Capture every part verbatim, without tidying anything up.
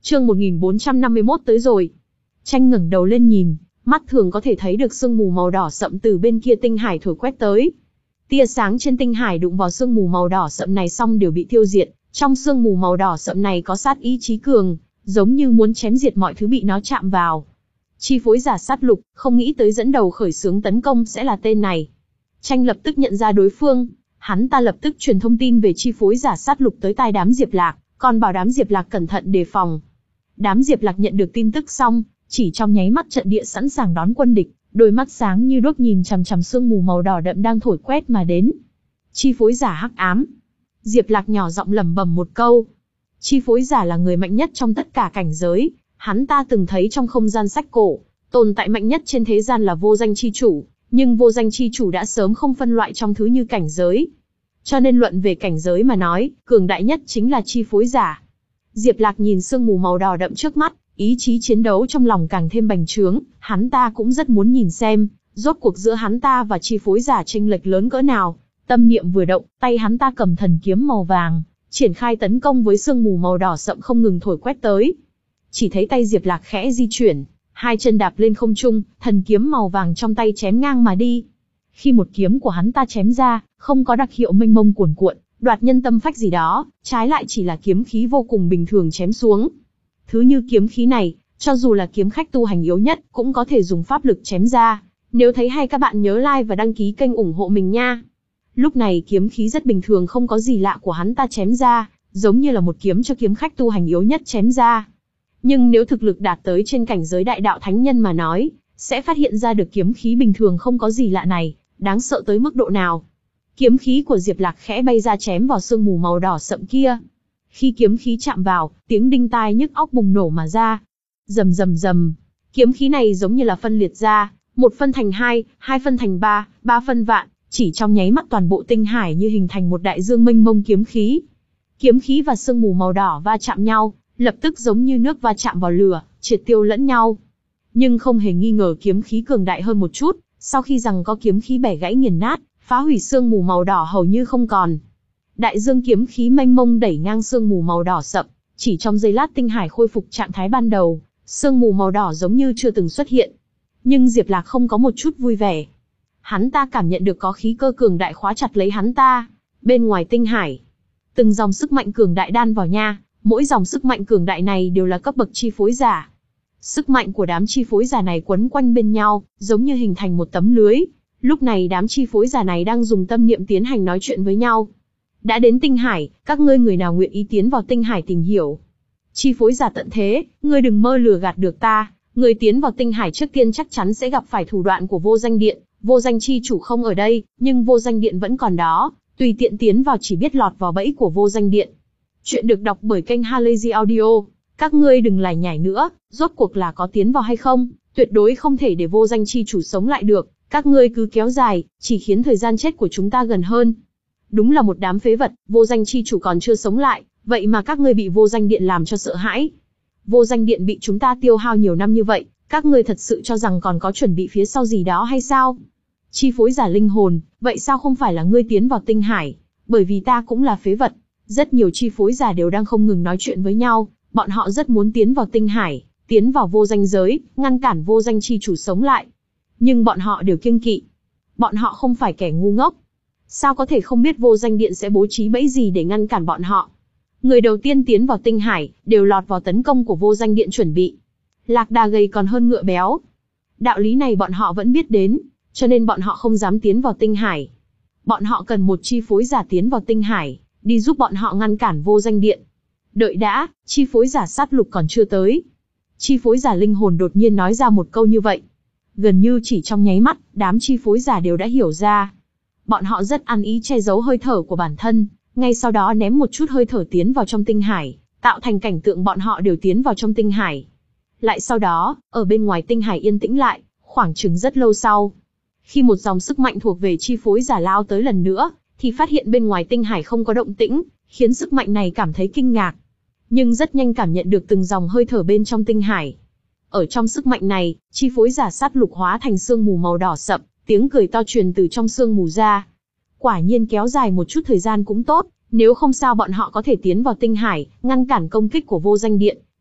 Chương một nghìn bốn trăm năm mươi mốt tới rồi. Tranh ngẩng đầu lên nhìn, mắt thường có thể thấy được sương mù màu đỏ sậm từ bên kia tinh hải thổi quét tới. Tia sáng trên tinh hải đụng vào sương mù màu đỏ sậm này xong đều bị tiêu diệt. Trong sương mù màu đỏ sậm này có sát ý chí cường, giống như muốn chém diệt mọi thứ bị nó chạm vào. Chi phối giả sát lục, không nghĩ tới dẫn đầu khởi xướng tấn công sẽ là tên này. Tranh lập tức nhận ra đối phương, hắn ta lập tức truyền thông tin về chi phối giả sát lục tới tai đám Diệp Lạc, còn bảo đám Diệp Lạc cẩn thận đề phòng. Đám Diệp Lạc nhận được tin tức xong, chỉ trong nháy mắt trận địa sẵn sàng đón quân địch, đôi mắt sáng như đuốc nhìn chằm chằm sương mù màu đỏ đậm đang thổi quét mà đến. Chi phối giả hắc ám. Diệp Lạc nhỏ giọng lẩm bẩm một câu. Chi phối giả là người mạnh nhất trong tất cả cảnh giới, hắn ta từng thấy trong không gian sách cổ, tồn tại mạnh nhất trên thế gian là vô danh chi chủ, nhưng vô danh chi chủ đã sớm không phân loại trong thứ như cảnh giới. Cho nên luận về cảnh giới mà nói, cường đại nhất chính là chi phối giả. Diệp Lạc nhìn sương mù màu đỏ đậm trước mắt, ý chí chiến đấu trong lòng càng thêm bành trướng, hắn ta cũng rất muốn nhìn xem, rốt cuộc giữa hắn ta và chi phối giả chênh lệch lớn cỡ nào. Tâm niệm vừa động, tay hắn ta cầm thần kiếm màu vàng, triển khai tấn công với sương mù màu đỏ sậm không ngừng thổi quét tới. Chỉ thấy tay Diệp Lạc khẽ di chuyển, hai chân đạp lên không trung, thần kiếm màu vàng trong tay chém ngang mà đi. Khi một kiếm của hắn ta chém ra, không có đặc hiệu mênh mông cuồn cuộn, đoạt nhân tâm phách gì đó, trái lại chỉ là kiếm khí vô cùng bình thường chém xuống. Thứ như kiếm khí này, cho dù là kiếm khách tu hành yếu nhất, cũng có thể dùng pháp lực chém ra. Nếu thấy hay các bạn nhớ like và đăng ký kênh ủng hộ mình nha. Lúc này kiếm khí rất bình thường không có gì lạ của hắn ta chém ra, giống như là một kiếm cho kiếm khách tu hành yếu nhất chém ra. Nhưng nếu thực lực đạt tới trên cảnh giới đại đạo thánh nhân mà nói, sẽ phát hiện ra được kiếm khí bình thường không có gì lạ này, đáng sợ tới mức độ nào. Kiếm khí của Diệp Lạc khẽ bay ra chém vào sương mù màu đỏ sậm kia. Khi kiếm khí chạm vào, tiếng đinh tai nhức óc bùng nổ mà ra. Rầm rầm rầm, kiếm khí này giống như là phân liệt ra, một phân thành hai, hai phân thành ba, ba phân vạn, chỉ trong nháy mắt toàn bộ tinh hải như hình thành một đại dương mênh mông kiếm khí. Kiếm khí và sương mù màu đỏ va chạm nhau, lập tức giống như nước va chạm vào lửa, triệt tiêu lẫn nhau. Nhưng không hề nghi ngờ kiếm khí cường đại hơn một chút, sau khi rằng có kiếm khí bẻ gãy nghiền nát, phá hủy sương mù màu đỏ hầu như không còn. Đại dương kiếm khí mênh mông đẩy ngang sương mù màu đỏ sậm, chỉ trong giây lát tinh hải khôi phục trạng thái ban đầu, sương mù màu đỏ giống như chưa từng xuất hiện. Nhưng Diệp Lạc không có một chút vui vẻ. Hắn ta cảm nhận được có khí cơ cường đại khóa chặt lấy hắn ta. Bên ngoài tinh hải, từng dòng sức mạnh cường đại đan vào nha, mỗi dòng sức mạnh cường đại này đều là cấp bậc chi phối giả. Sức mạnh của đám chi phối giả này quấn quanh bên nhau, giống như hình thành một tấm lưới. Lúc này đám chi phối giả này đang dùng tâm niệm tiến hành nói chuyện với nhau. Đã đến tinh hải, các ngươi người nào nguyện ý tiến vào tinh hải tìm hiểu? Chi phối giả tận thế, ngươi đừng mơ lừa gạt được ta. Người tiến vào tinh hải trước tiên chắc chắn sẽ gặp phải thủ đoạn của vô danh điện. Vô danh chi chủ không ở đây, nhưng vô danh điện vẫn còn đó. Tùy tiện tiến vào chỉ biết lọt vào bẫy của vô danh điện. Chuyện được đọc bởi kênh Halazy Audio. Các ngươi đừng lải nhải nữa, rốt cuộc là có tiến vào hay không, tuyệt đối không thể để vô danh chi chủ sống lại được. Các ngươi cứ kéo dài, chỉ khiến thời gian chết của chúng ta gần hơn. Đúng là một đám phế vật, vô danh chi chủ còn chưa sống lại, vậy mà các ngươi bị vô danh điện làm cho sợ hãi. Vô danh điện bị chúng ta tiêu hao nhiều năm như vậy, các ngươi thật sự cho rằng còn có chuẩn bị phía sau gì đó hay sao? Chi phối giả linh hồn, vậy sao không phải là ngươi tiến vào tinh hải? Bởi vì ta cũng là phế vật. Rất nhiều chi phối giả đều đang không ngừng nói chuyện với nhau, bọn họ rất muốn tiến vào tinh hải, tiến vào vô danh giới, ngăn cản vô danh chi chủ sống lại. Nhưng bọn họ đều kiêng kỵ. Bọn họ không phải kẻ ngu ngốc. Sao có thể không biết vô danh điện sẽ bố trí bẫy gì để ngăn cản bọn họ? Người đầu tiên tiến vào tinh hải, đều lọt vào tấn công của vô danh điện chuẩn bị. Lạc đà gầy còn hơn ngựa béo. Đạo lý này bọn họ vẫn biết đến, cho nên bọn họ không dám tiến vào tinh hải. Bọn họ cần một chi phối giả tiến vào tinh hải, đi giúp bọn họ ngăn cản vô danh điện. Đợi đã, chi phối giả sát lục còn chưa tới. Chi phối giả linh hồn đột nhiên nói ra một câu như vậy. Gần như chỉ trong nháy mắt, đám chi phối giả đều đã hiểu ra. Bọn họ rất ăn ý che giấu hơi thở của bản thân, ngay sau đó ném một chút hơi thở tiến vào trong tinh hải, tạo thành cảnh tượng bọn họ đều tiến vào trong tinh hải. Lại sau đó, ở bên ngoài tinh hải yên tĩnh lại, khoảng chừng rất lâu sau. Khi một dòng sức mạnh thuộc về chi phối giả lao tới lần nữa, thì phát hiện bên ngoài tinh hải không có động tĩnh, khiến sức mạnh này cảm thấy kinh ngạc. Nhưng rất nhanh cảm nhận được từng dòng hơi thở bên trong tinh hải. Ở trong sức mạnh này, chi phối giả sát lục hóa thành sương mù màu đỏ sậm, tiếng cười to truyền từ trong sương mù ra. Quả nhiên kéo dài một chút thời gian cũng tốt, nếu không sao bọn họ có thể tiến vào tinh hải, ngăn cản công kích của vô danh điện,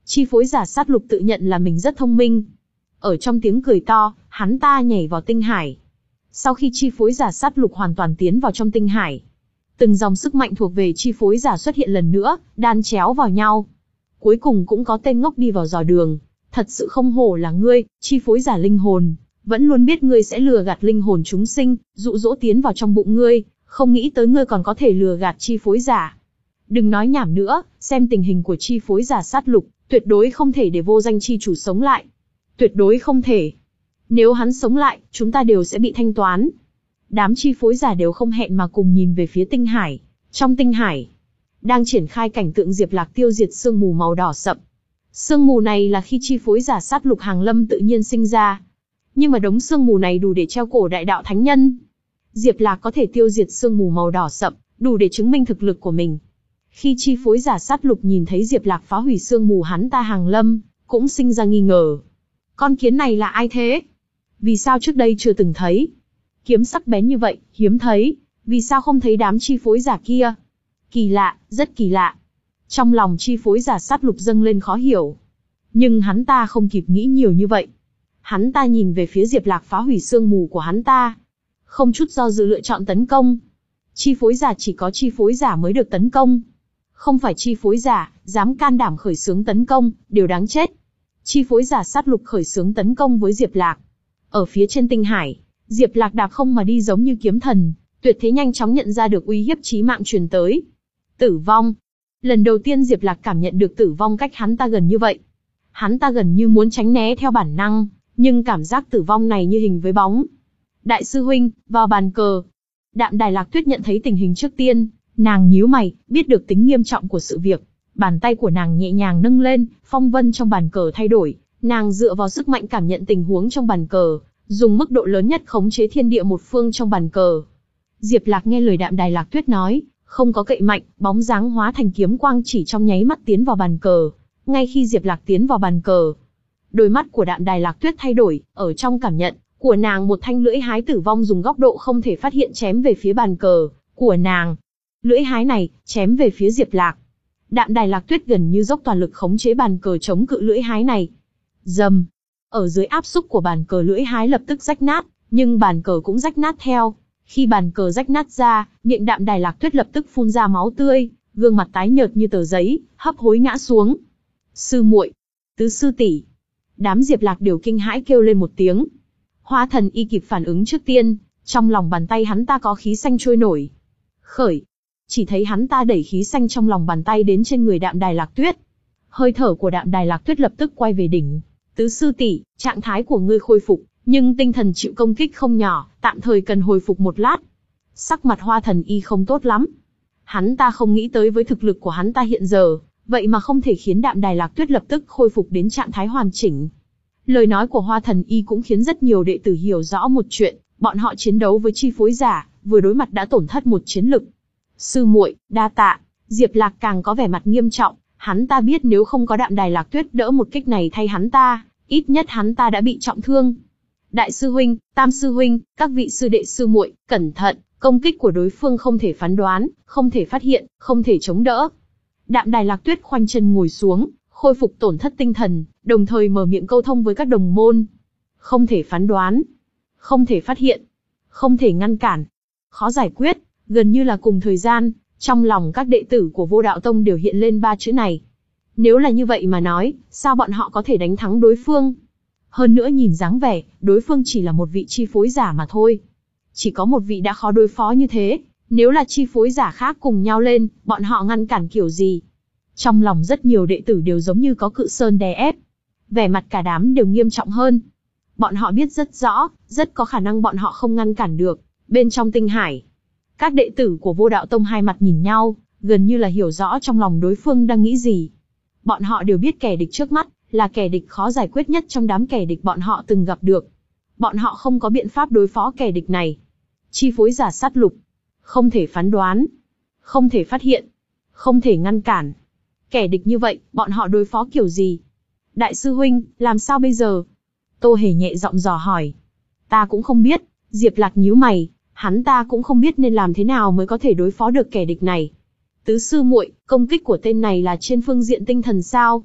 Chi phối giả sát lục tự nhận là mình rất thông minh. Ở trong tiếng cười to, hắn ta nhảy vào tinh hải. Sau khi chi phối giả sát lục hoàn toàn tiến vào trong tinh hải, từng dòng sức mạnh thuộc về chi phối giả xuất hiện lần nữa, đan chéo vào nhau. Cuối cùng cũng có tên ngốc đi vào dò đường. Thật sự không hổ là ngươi, chi phối giả linh hồn, vẫn luôn biết ngươi sẽ lừa gạt linh hồn chúng sinh, dụ dỗ tiến vào trong bụng ngươi, không nghĩ tới ngươi còn có thể lừa gạt chi phối giả. Đừng nói nhảm nữa, xem tình hình của chi phối giả sát lục, tuyệt đối không thể để vô danh chi chủ sống lại. Tuyệt đối không thể. Nếu hắn sống lại, chúng ta đều sẽ bị thanh toán. Đám chi phối giả đều không hẹn mà cùng nhìn về phía tinh hải. Trong tinh hải, đang triển khai cảnh tượng Diệp Lạc tiêu diệt sương mù màu đỏ sậm. Sương mù này là khi chi phối giả sát lục hàng lâm tự nhiên sinh ra. Nhưng mà đống sương mù này đủ để treo cổ đại đạo thánh nhân. Diệp Lạc có thể tiêu diệt sương mù màu đỏ sậm, đủ để chứng minh thực lực của mình. Khi chi phối giả sát lục nhìn thấy Diệp Lạc phá hủy sương mù hắn ta hàng lâm, cũng sinh ra nghi ngờ. Con kiến này là ai thế? Vì sao trước đây chưa từng thấy? Kiếm sắc bén như vậy, hiếm thấy, vì sao không thấy đám chi phối giả kia? Kỳ lạ, rất kỳ lạ. Trong lòng chi phối giả sát lục dâng lên khó hiểu. Nhưng hắn ta không kịp nghĩ nhiều như vậy. Hắn ta nhìn về phía Diệp Lạc phá hủy sương mù của hắn ta. Không chút do dự lựa chọn tấn công. Chi phối giả chỉ có chi phối giả mới được tấn công. Không phải chi phối giả, dám can đảm khởi xướng tấn công, đều đáng chết. Chi phối giả sát lục khởi xướng tấn công với Diệp Lạc. Ở phía trên tinh hải, Diệp Lạc đạp không mà đi giống như kiếm thần, tuyệt thế nhanh chóng nhận ra được uy hiếp chí mạng truyền tới. Tử vong. Lần đầu tiên Diệp Lạc cảm nhận được tử vong cách hắn ta gần như vậy. Hắn ta gần như muốn tránh né theo bản năng, nhưng cảm giác tử vong này như hình với bóng. Đại sư huynh, vào bàn cờ. Đạm Đài Lạc Tuyết nhận thấy tình hình trước tiên, nàng nhíu mày, biết được tính nghiêm trọng của sự việc. Bàn tay của nàng nhẹ nhàng nâng lên, phong vân trong bàn cờ thay đổi. Nàng dựa vào sức mạnh cảm nhận tình huống trong bàn cờ, dùng mức độ lớn nhất khống chế thiên địa một phương trong bàn cờ. Diệp Lạc nghe lời Đạm Đài Lạc Tuyết nói, không có cậy mạnh, bóng dáng hóa thành kiếm quang chỉ trong nháy mắt tiến vào bàn cờ. Ngay khi Diệp Lạc tiến vào bàn cờ, đôi mắt của Đạm Đài Lạc Tuyết thay đổi, ở trong cảm nhận của nàng một thanh lưỡi hái tử vong dùng góc độ không thể phát hiện chém về phía bàn cờ của nàng. Lưỡi hái này chém về phía Diệp Lạc. Đạm Đài Lạc Tuyết gần như dốc toàn lực khống chế bàn cờ chống cự lưỡi hái này. Rầm. Ở dưới áp xúc của bàn cờ lưỡi hái lập tức rách nát, nhưng bàn cờ cũng rách nát theo. Khi bàn cờ rách nát ra, miệng Đạm Đài Lạc Tuyết lập tức phun ra máu tươi, gương mặt tái nhợt như tờ giấy, hấp hối ngã xuống. Sư muội, tứ sư tỷ. Đám Diệp Lạc đều kinh hãi kêu lên một tiếng. Hoa Thần Y kịp phản ứng trước tiên, trong lòng bàn tay hắn ta có khí xanh trôi nổi. Khởi. Chỉ thấy hắn ta đẩy khí xanh trong lòng bàn tay đến trên người Đạm Đài Lạc Tuyết. Hơi thở của Đạm Đài Lạc Tuyết lập tức quay về đỉnh. Tứ sư tỷ, trạng thái của ngươi khôi phục, nhưng tinh thần chịu công kích không nhỏ, tạm thời cần hồi phục một lát. Sắc mặt Hoa Thần Y không tốt lắm. Hắn ta không nghĩ tới với thực lực của hắn ta hiện giờ, vậy mà không thể khiến Đạm Đài Lạc Tuyết lập tức khôi phục đến trạng thái hoàn chỉnh. Lời nói của Hoa Thần Y cũng khiến rất nhiều đệ tử hiểu rõ một chuyện, bọn họ chiến đấu với chi phối giả, vừa đối mặt đã tổn thất một chiến lực. Sư muội, đa tạ. Diệp Lạc càng có vẻ mặt nghiêm trọng, hắn ta biết nếu không có Đạm Đài Lạc Tuyết đỡ một kích này thay hắn ta, ít nhất hắn ta đã bị trọng thương. Đại sư huynh, Tam sư huynh, các vị sư đệ sư muội, cẩn thận, công kích của đối phương không thể phán đoán, không thể phát hiện, không thể chống đỡ. Đạm Đài Lạc Tuyết khoanh chân ngồi xuống, khôi phục tổn thất tinh thần, đồng thời mở miệng câu thông với các đồng môn. Không thể phán đoán, không thể phát hiện, không thể ngăn cản, khó giải quyết. Gần như là cùng thời gian, trong lòng các đệ tử của Vô Đạo Tông đều hiện lên ba chữ này. Nếu là như vậy mà nói, sao bọn họ có thể đánh thắng đối phương? Hơn nữa nhìn dáng vẻ, đối phương chỉ là một vị chi phối giả mà thôi. Chỉ có một vị đã khó đối phó như thế, nếu là chi phối giả khác cùng nhau lên, bọn họ ngăn cản kiểu gì? Trong lòng rất nhiều đệ tử đều giống như có cự sơn đè ép. Vẻ mặt cả đám đều nghiêm trọng hơn. Bọn họ biết rất rõ, rất có khả năng bọn họ không ngăn cản được. Bên trong tinh hải, các đệ tử của Vô Đạo Tông hai mặt nhìn nhau, gần như là hiểu rõ trong lòng đối phương đang nghĩ gì. Bọn họ đều biết kẻ địch trước mắt, là kẻ địch khó giải quyết nhất trong đám kẻ địch bọn họ từng gặp được. Bọn họ không có biện pháp đối phó kẻ địch này. Chi phối giả sát lục. Không thể phán đoán. Không thể phát hiện. Không thể ngăn cản. Kẻ địch như vậy, bọn họ đối phó kiểu gì? Đại sư huynh, làm sao bây giờ? Tô Hề nhẹ giọng dò hỏi. Ta cũng không biết. Diệp Lạc nhíu mày. Hắn ta cũng không biết nên làm thế nào mới có thể đối phó được kẻ địch này. Tứ sư muội, công kích của tên này là trên phương diện tinh thần sao?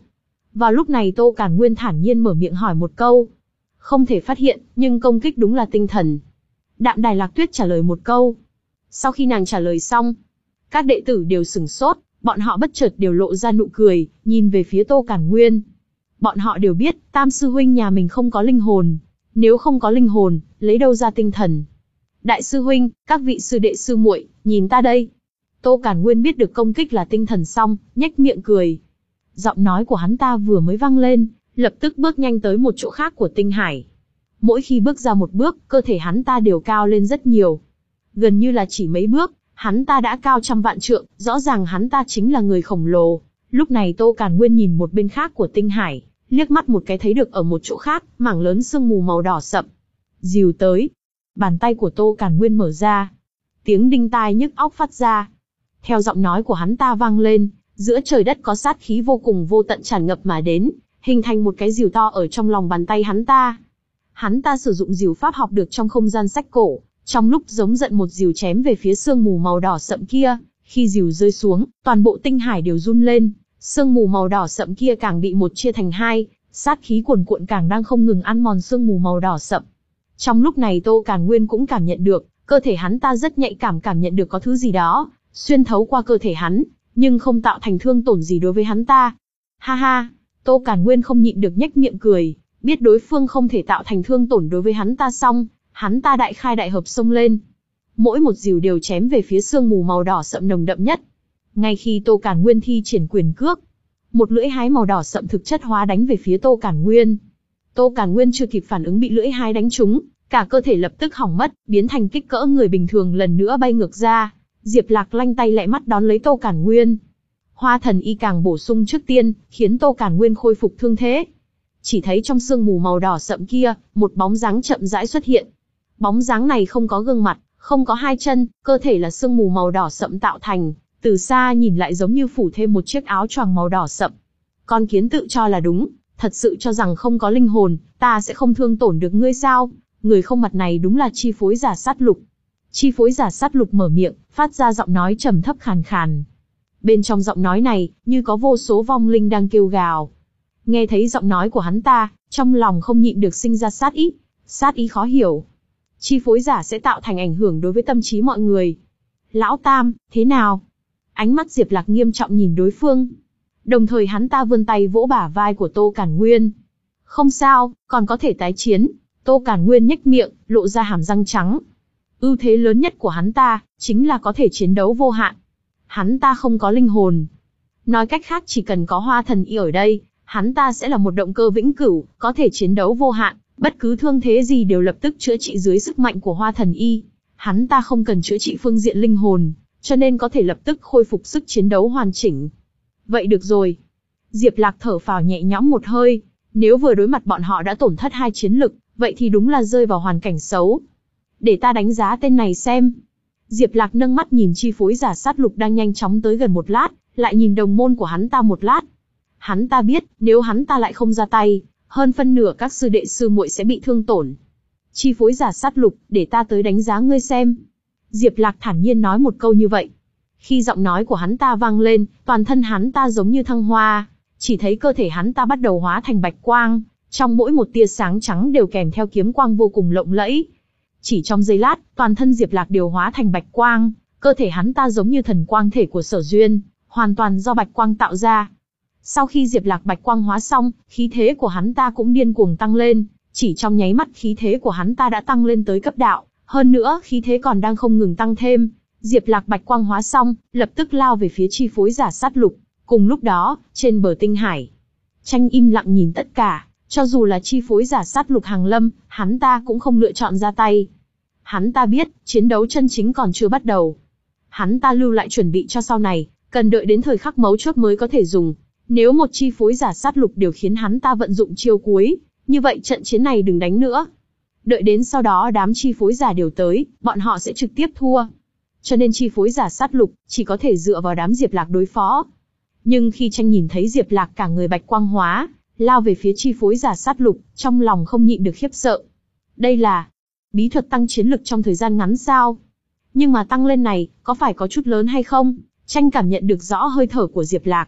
Vào lúc này Tô Càn Nguyên thản nhiên mở miệng hỏi một câu. Không thể phát hiện, nhưng công kích đúng là tinh thần. Đạm Đài Lạc Tuyết trả lời một câu. Sau khi nàng trả lời xong, các đệ tử đều sửng sốt, bọn họ bất chợt đều lộ ra nụ cười, nhìn về phía Tô Càn Nguyên. Bọn họ đều biết, Tam sư huynh nhà mình không có linh hồn. Nếu không có linh hồn, lấy đâu ra tinh thần? Đại sư huynh, các vị sư đệ sư muội, nhìn ta đây. Tô Càn Nguyên biết được công kích là tinh thần xong, nhếch miệng cười. Giọng nói của hắn ta vừa mới vang lên, lập tức bước nhanh tới một chỗ khác của tinh hải. Mỗi khi bước ra một bước, cơ thể hắn ta đều cao lên rất nhiều. Gần như là chỉ mấy bước, hắn ta đã cao trăm vạn trượng, rõ ràng hắn ta chính là người khổng lồ. Lúc này Tô Càn Nguyên nhìn một bên khác của tinh hải, liếc mắt một cái thấy được ở một chỗ khác, mảng lớn sương mù màu đỏ sậm. Dìu tới. Bàn tay của Tô Càn Nguyên mở ra. Tiếng đinh tai nhức óc phát ra. Theo giọng nói của hắn ta vang lên, giữa trời đất có sát khí vô cùng vô tận tràn ngập mà đến, hình thành một cái dìu to ở trong lòng bàn tay hắn ta. Hắn ta sử dụng dìu pháp học được trong không gian sách cổ, trong lúc giống giận một dìu chém về phía sương mù màu đỏ sậm kia, khi dìu rơi xuống, toàn bộ tinh hải đều run lên, sương mù màu đỏ sậm kia càng bị một chia thành hai, sát khí cuồn cuộn càng đang không ngừng ăn mòn sương mù màu đỏ sậm. Trong lúc này Tô Càn Nguyên cũng cảm nhận được, cơ thể hắn ta rất nhạy cảm cảm nhận được có thứ gì đó xuyên thấu qua cơ thể hắn, nhưng không tạo thành thương tổn gì đối với hắn ta. Ha ha, Tô Càn Nguyên không nhịn được nhếch miệng cười, biết đối phương không thể tạo thành thương tổn đối với hắn ta xong, hắn ta đại khai đại hợp xông lên. Mỗi một dìu đều chém về phía sương mù màu đỏ sậm nồng đậm nhất. Ngay khi Tô Càn Nguyên thi triển quyền cước, một lưỡi hái màu đỏ sậm thực chất hóa đánh về phía Tô Càn Nguyên. Tô Càn Nguyên chưa kịp phản ứng bị lưỡi hái đánh trúng, cả cơ thể lập tức hỏng mất, biến thành kích cỡ người bình thường lần nữa bay ngược ra. Diệp Lạc lanh tay lẹ mắt đón lấy Tô Càn Nguyên. Hoa thần y càng bổ sung trước tiên, khiến Tô Càn Nguyên khôi phục thương thế. Chỉ thấy trong sương mù màu đỏ sậm kia, một bóng dáng chậm rãi xuất hiện. Bóng dáng này không có gương mặt, không có hai chân, cơ thể là sương mù màu đỏ sậm tạo thành, từ xa nhìn lại giống như phủ thêm một chiếc áo choàng màu đỏ sậm. Con kiến tự cho là đúng, thật sự cho rằng không có linh hồn, ta sẽ không thương tổn được ngươi sao? Người không mặt này đúng là chi phối giả sát lục. Chi phối giả sát lục mở miệng, phát ra giọng nói trầm thấp khàn khàn. Bên trong giọng nói này, như có vô số vong linh đang kêu gào. Nghe thấy giọng nói của hắn ta, trong lòng không nhịn được sinh ra sát ý, sát ý khó hiểu. Chi phối giả sẽ tạo thành ảnh hưởng đối với tâm trí mọi người. Lão Tam, thế nào? Ánh mắt Diệp Lạc nghiêm trọng nhìn đối phương. Đồng thời hắn ta vươn tay vỗ bả vai của Tô Càn Nguyên. Không sao, còn có thể tái chiến. Tô Càn Nguyên nhếch miệng, lộ ra hàm răng trắng. Ưu thế lớn nhất của hắn ta, chính là có thể chiến đấu vô hạn. Hắn ta không có linh hồn. Nói cách khác chỉ cần có hoa thần y ở đây, hắn ta sẽ là một động cơ vĩnh cửu, có thể chiến đấu vô hạn, bất cứ thương thế gì đều lập tức chữa trị dưới sức mạnh của hoa thần y. Hắn ta không cần chữa trị phương diện linh hồn, cho nên có thể lập tức khôi phục sức chiến đấu hoàn chỉnh. Vậy được rồi. Diệp Lạc thở phào nhẹ nhõm một hơi, nếu vừa đối mặt bọn họ đã tổn thất hai chiến lực, vậy thì đúng là rơi vào hoàn cảnh xấu. Để ta đánh giá tên này xem. Diệp Lạc nâng mắt nhìn chi phối giả sát lục đang nhanh chóng tới gần một lát, lại nhìn đồng môn của hắn ta một lát. Hắn ta biết, nếu hắn ta lại không ra tay, hơn phân nửa các sư đệ sư muội sẽ bị thương tổn. Chi phối giả sát lục, để ta tới đánh giá ngươi xem. Diệp Lạc thản nhiên nói một câu như vậy. Khi giọng nói của hắn ta vang lên, toàn thân hắn ta giống như thăng hoa, chỉ thấy cơ thể hắn ta bắt đầu hóa thành bạch quang, trong mỗi một tia sáng trắng đều kèm theo kiếm quang vô cùng lộng lẫy. Chỉ trong giây lát, toàn thân Diệp Lạc đều hóa thành bạch quang, cơ thể hắn ta giống như thần quang thể của Sở Duyên, hoàn toàn do bạch quang tạo ra. Sau khi Diệp Lạc bạch quang hóa xong, khí thế của hắn ta cũng điên cuồng tăng lên, chỉ trong nháy mắt khí thế của hắn ta đã tăng lên tới cấp đạo, hơn nữa khí thế còn đang không ngừng tăng thêm. Diệp Lạc bạch quang hóa xong, lập tức lao về phía chi phối giả sát lục. Cùng lúc đó, trên bờ tinh hải, Tranh im lặng nhìn tất cả, cho dù là chi phối giả sát lục hàng lâm, hắn ta cũng không lựa chọn ra tay. Hắn ta biết, chiến đấu chân chính còn chưa bắt đầu. Hắn ta lưu lại chuẩn bị cho sau này, cần đợi đến thời khắc mấu chốt mới có thể dùng. Nếu một chi phối giả sát lục đều khiến hắn ta vận dụng chiêu cuối, như vậy trận chiến này đừng đánh nữa. Đợi đến sau đó đám chi phối giả đều tới, bọn họ sẽ trực tiếp thua. Cho nên chi phối giả sát lục chỉ có thể dựa vào đám Diệp Lạc đối phó. Nhưng khi Tranh nhìn thấy Diệp Lạc cả người bạch quang hóa, lao về phía chi phối giả sát lục, trong lòng không nhịn được khiếp sợ. Đây là bí thuật tăng chiến lực trong thời gian ngắn sao? Nhưng mà tăng lên này, có phải có chút lớn hay không? Tranh cảm nhận được rõ hơi thở của Diệp Lạc.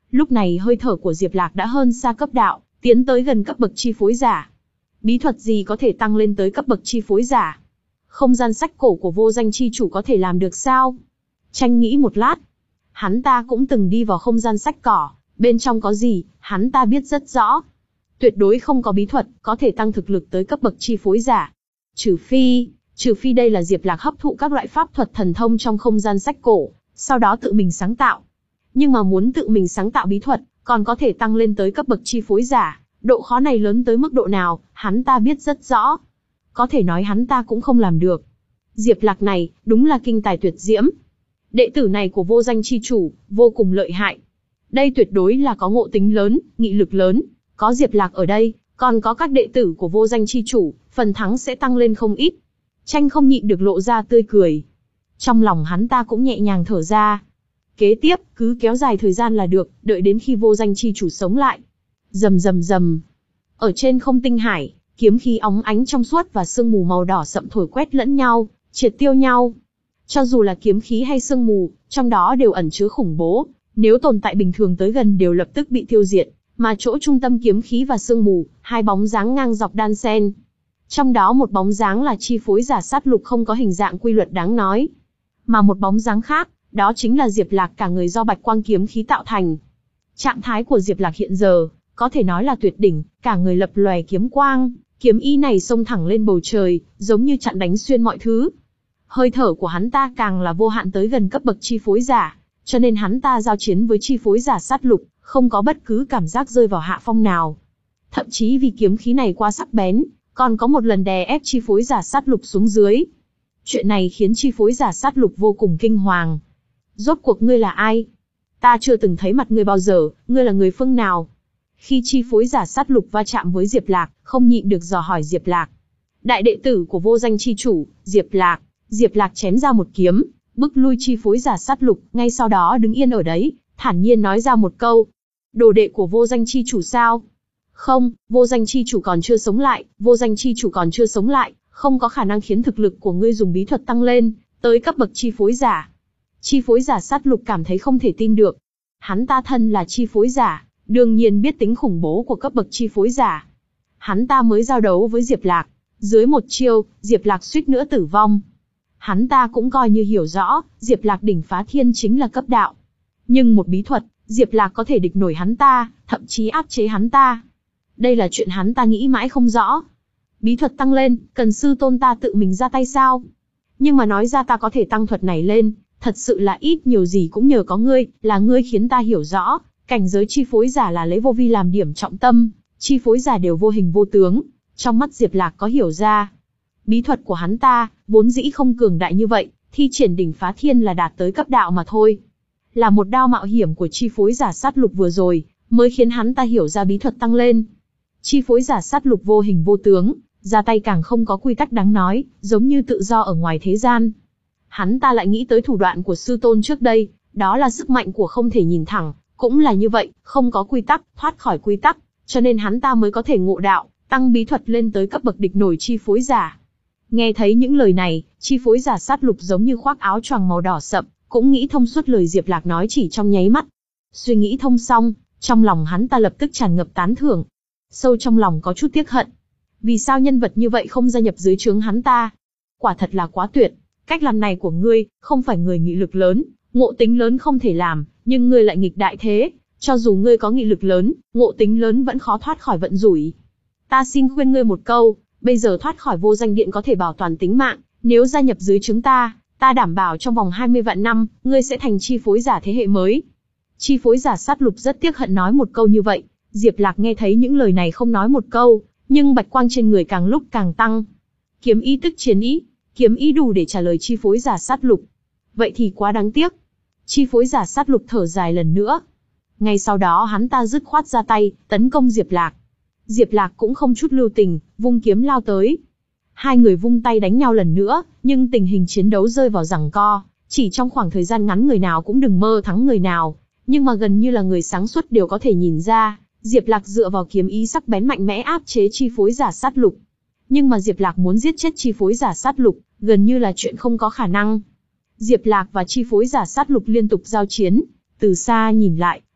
Lúc này hơi thở của Diệp Lạc đã hơn xa cấp đạo, tiến tới gần cấp bậc chi phối giả. Bí thuật gì có thể tăng lên tới cấp bậc chi phối giả? Không gian sách cổ của vô danh chi chủ có thể làm được sao? Tranh nghĩ một lát. Hắn ta cũng từng đi vào không gian sách cỏ, bên trong có gì, hắn ta biết rất rõ. Tuyệt đối không có bí thuật có thể tăng thực lực tới cấp bậc chi phối giả. Trừ phi, trừ phi đây là Diệp Lạc hấp thụ các loại pháp thuật thần thông trong không gian sách cổ, sau đó tự mình sáng tạo. Nhưng mà muốn tự mình sáng tạo bí thuật, còn có thể tăng lên tới cấp bậc chi phối giả, độ khó này lớn tới mức độ nào, hắn ta biết rất rõ. Có thể nói hắn ta cũng không làm được. Diệp Lạc này, đúng là kinh tài tuyệt diễm. Đệ tử này của vô danh chi chủ, vô cùng lợi hại. Đây tuyệt đối là có ngộ tính lớn, nghị lực lớn. Có Diệp Lạc ở đây, còn có các đệ tử của vô danh chi chủ, phần thắng sẽ tăng lên không ít. Tranh không nhịn được lộ ra tươi cười. Trong lòng hắn ta cũng nhẹ nhàng thở ra. Kế tiếp, cứ kéo dài thời gian là được, đợi đến khi vô danh chi chủ sống lại. Rầm rầm rầm. Ở trên không tinh hải, kiếm khí óng ánh trong suốt và sương mù màu đỏ sậm thổi quét lẫn nhau, triệt tiêu nhau. Cho dù là kiếm khí hay sương mù, trong đó đều ẩn chứa khủng bố, nếu tồn tại bình thường tới gần đều lập tức bị tiêu diệt, mà chỗ trung tâm kiếm khí và sương mù, hai bóng dáng ngang dọc đan xen. Trong đó một bóng dáng là chi phối giả sát lục không có hình dạng quy luật đáng nói, mà một bóng dáng khác, đó chính là Diệp Lạc cả người do bạch quang kiếm khí tạo thành. Trạng thái của Diệp Lạc hiện giờ, có thể nói là tuyệt đỉnh, cả người lập lòe kiếm quang, kiếm ý này xông thẳng lên bầu trời, giống như chặn đánh xuyên mọi thứ. Hơi thở của hắn ta càng là vô hạn tới gần cấp bậc chi phối giả, cho nên hắn ta giao chiến với chi phối giả sát lục, không có bất cứ cảm giác rơi vào hạ phong nào. Thậm chí vì kiếm khí này quá sắc bén, còn có một lần đè ép chi phối giả sát lục xuống dưới. Chuyện này khiến chi phối giả sát lục vô cùng kinh hoàng. Rốt cuộc ngươi là ai? Ta chưa từng thấy mặt ngươi bao giờ, ngươi là người phương nào? Khi chi phối giả sát lục va chạm với Diệp Lạc, không nhịn được dò hỏi Diệp Lạc. Đại đệ tử của vô danh chi chủ, Diệp Lạc. Diệp Lạc chém ra một kiếm, bức lui chi phối giả sát lục, ngay sau đó đứng yên ở đấy, thản nhiên nói ra một câu. Đồ đệ của vô danh chi chủ sao? Không, vô danh chi chủ còn chưa sống lại, vô danh chi chủ còn chưa sống lại, không có khả năng khiến thực lực của ngươi dùng bí thuật tăng lên, tới cấp bậc chi phối giả. Chi phối giả sát lục cảm thấy không thể tin được. Hắn ta thân là chi phối giả, đương nhiên biết tính khủng bố của cấp bậc chi phối giả. Hắn ta mới giao đấu với Diệp Lạc, dưới một chiêu, Diệp Lạc suýt nữa tử vong. Hắn ta cũng coi như hiểu rõ, Diệp Lạc đỉnh phá thiên chính là cấp đạo. Nhưng một bí thuật, Diệp Lạc có thể địch nổi hắn ta, thậm chí áp chế hắn ta. Đây là chuyện hắn ta nghĩ mãi không rõ. Bí thuật tăng lên, cần sư tôn ta tự mình ra tay sao? Nhưng mà nói ra ta có thể tăng thuật này lên, thật sự là ít nhiều gì cũng nhờ có ngươi, là ngươi khiến ta hiểu rõ, cảnh giới chi phối giả là lấy vô vi làm điểm trọng tâm, chi phối giả đều vô hình vô tướng. Trong mắt Diệp Lạc có hiểu ra. Bí thuật của hắn ta, vốn dĩ không cường đại như vậy, thi triển đỉnh phá thiên là đạt tới cấp đạo mà thôi. Là một đao mạo hiểm của chi phối giả sát lục vừa rồi, mới khiến hắn ta hiểu ra bí thuật tăng lên. Chi phối giả sát lục vô hình vô tướng, ra tay càng không có quy tắc đáng nói, giống như tự do ở ngoài thế gian. Hắn ta lại nghĩ tới thủ đoạn của sư tôn trước đây, đó là sức mạnh của không thể nhìn thẳng, cũng là như vậy, không có quy tắc, thoát khỏi quy tắc, cho nên hắn ta mới có thể ngộ đạo, tăng bí thuật lên tới cấp bậc địch nổi chi phối giả. Nghe thấy những lời này, chi phối giả sát lục giống như khoác áo choàng màu đỏ sậm, cũng nghĩ thông suốt lời Diệp Lạc nói chỉ trong nháy mắt. Suy nghĩ thông xong, trong lòng hắn ta lập tức tràn ngập tán thưởng. Sâu trong lòng có chút tiếc hận. Vì sao nhân vật như vậy không gia nhập dưới trướng hắn ta? Quả thật là quá tuyệt. Cách làm này của ngươi, không phải người nghị lực lớn, ngộ tính lớn không thể làm, nhưng ngươi lại nghịch đại thế. Cho dù ngươi có nghị lực lớn, ngộ tính lớn vẫn khó thoát khỏi vận rủi. Ta xin khuyên ngươi một câu, bây giờ thoát khỏi vô danh điện có thể bảo toàn tính mạng, nếu gia nhập dưới trướng ta, ta đảm bảo trong vòng hai mươi vạn năm, ngươi sẽ thành chi phối giả thế hệ mới. Chi phối giả sát lục rất tiếc hận nói một câu như vậy. Diệp Lạc nghe thấy những lời này không nói một câu, nhưng bạch quang trên người càng lúc càng tăng. Kiếm ý tức chiến ý, kiếm ý đủ để trả lời chi phối giả sát lục. Vậy thì quá đáng tiếc. Chi phối giả sát lục thở dài lần nữa. Ngay sau đó hắn ta dứt khoát ra tay, tấn công Diệp Lạc. Diệp Lạc cũng không chút lưu tình, vung kiếm lao tới. Hai người vung tay đánh nhau lần nữa, nhưng tình hình chiến đấu rơi vào giằng co. Chỉ trong khoảng thời gian ngắn người nào cũng đừng mơ thắng người nào. Nhưng mà gần như là người sáng suốt đều có thể nhìn ra, Diệp Lạc dựa vào kiếm ý sắc bén mạnh mẽ áp chế chi phối giả sát lục. Nhưng mà Diệp Lạc muốn giết chết chi phối giả sát lục, gần như là chuyện không có khả năng. Diệp Lạc và chi phối giả sát lục liên tục giao chiến, từ xa nhìn lại,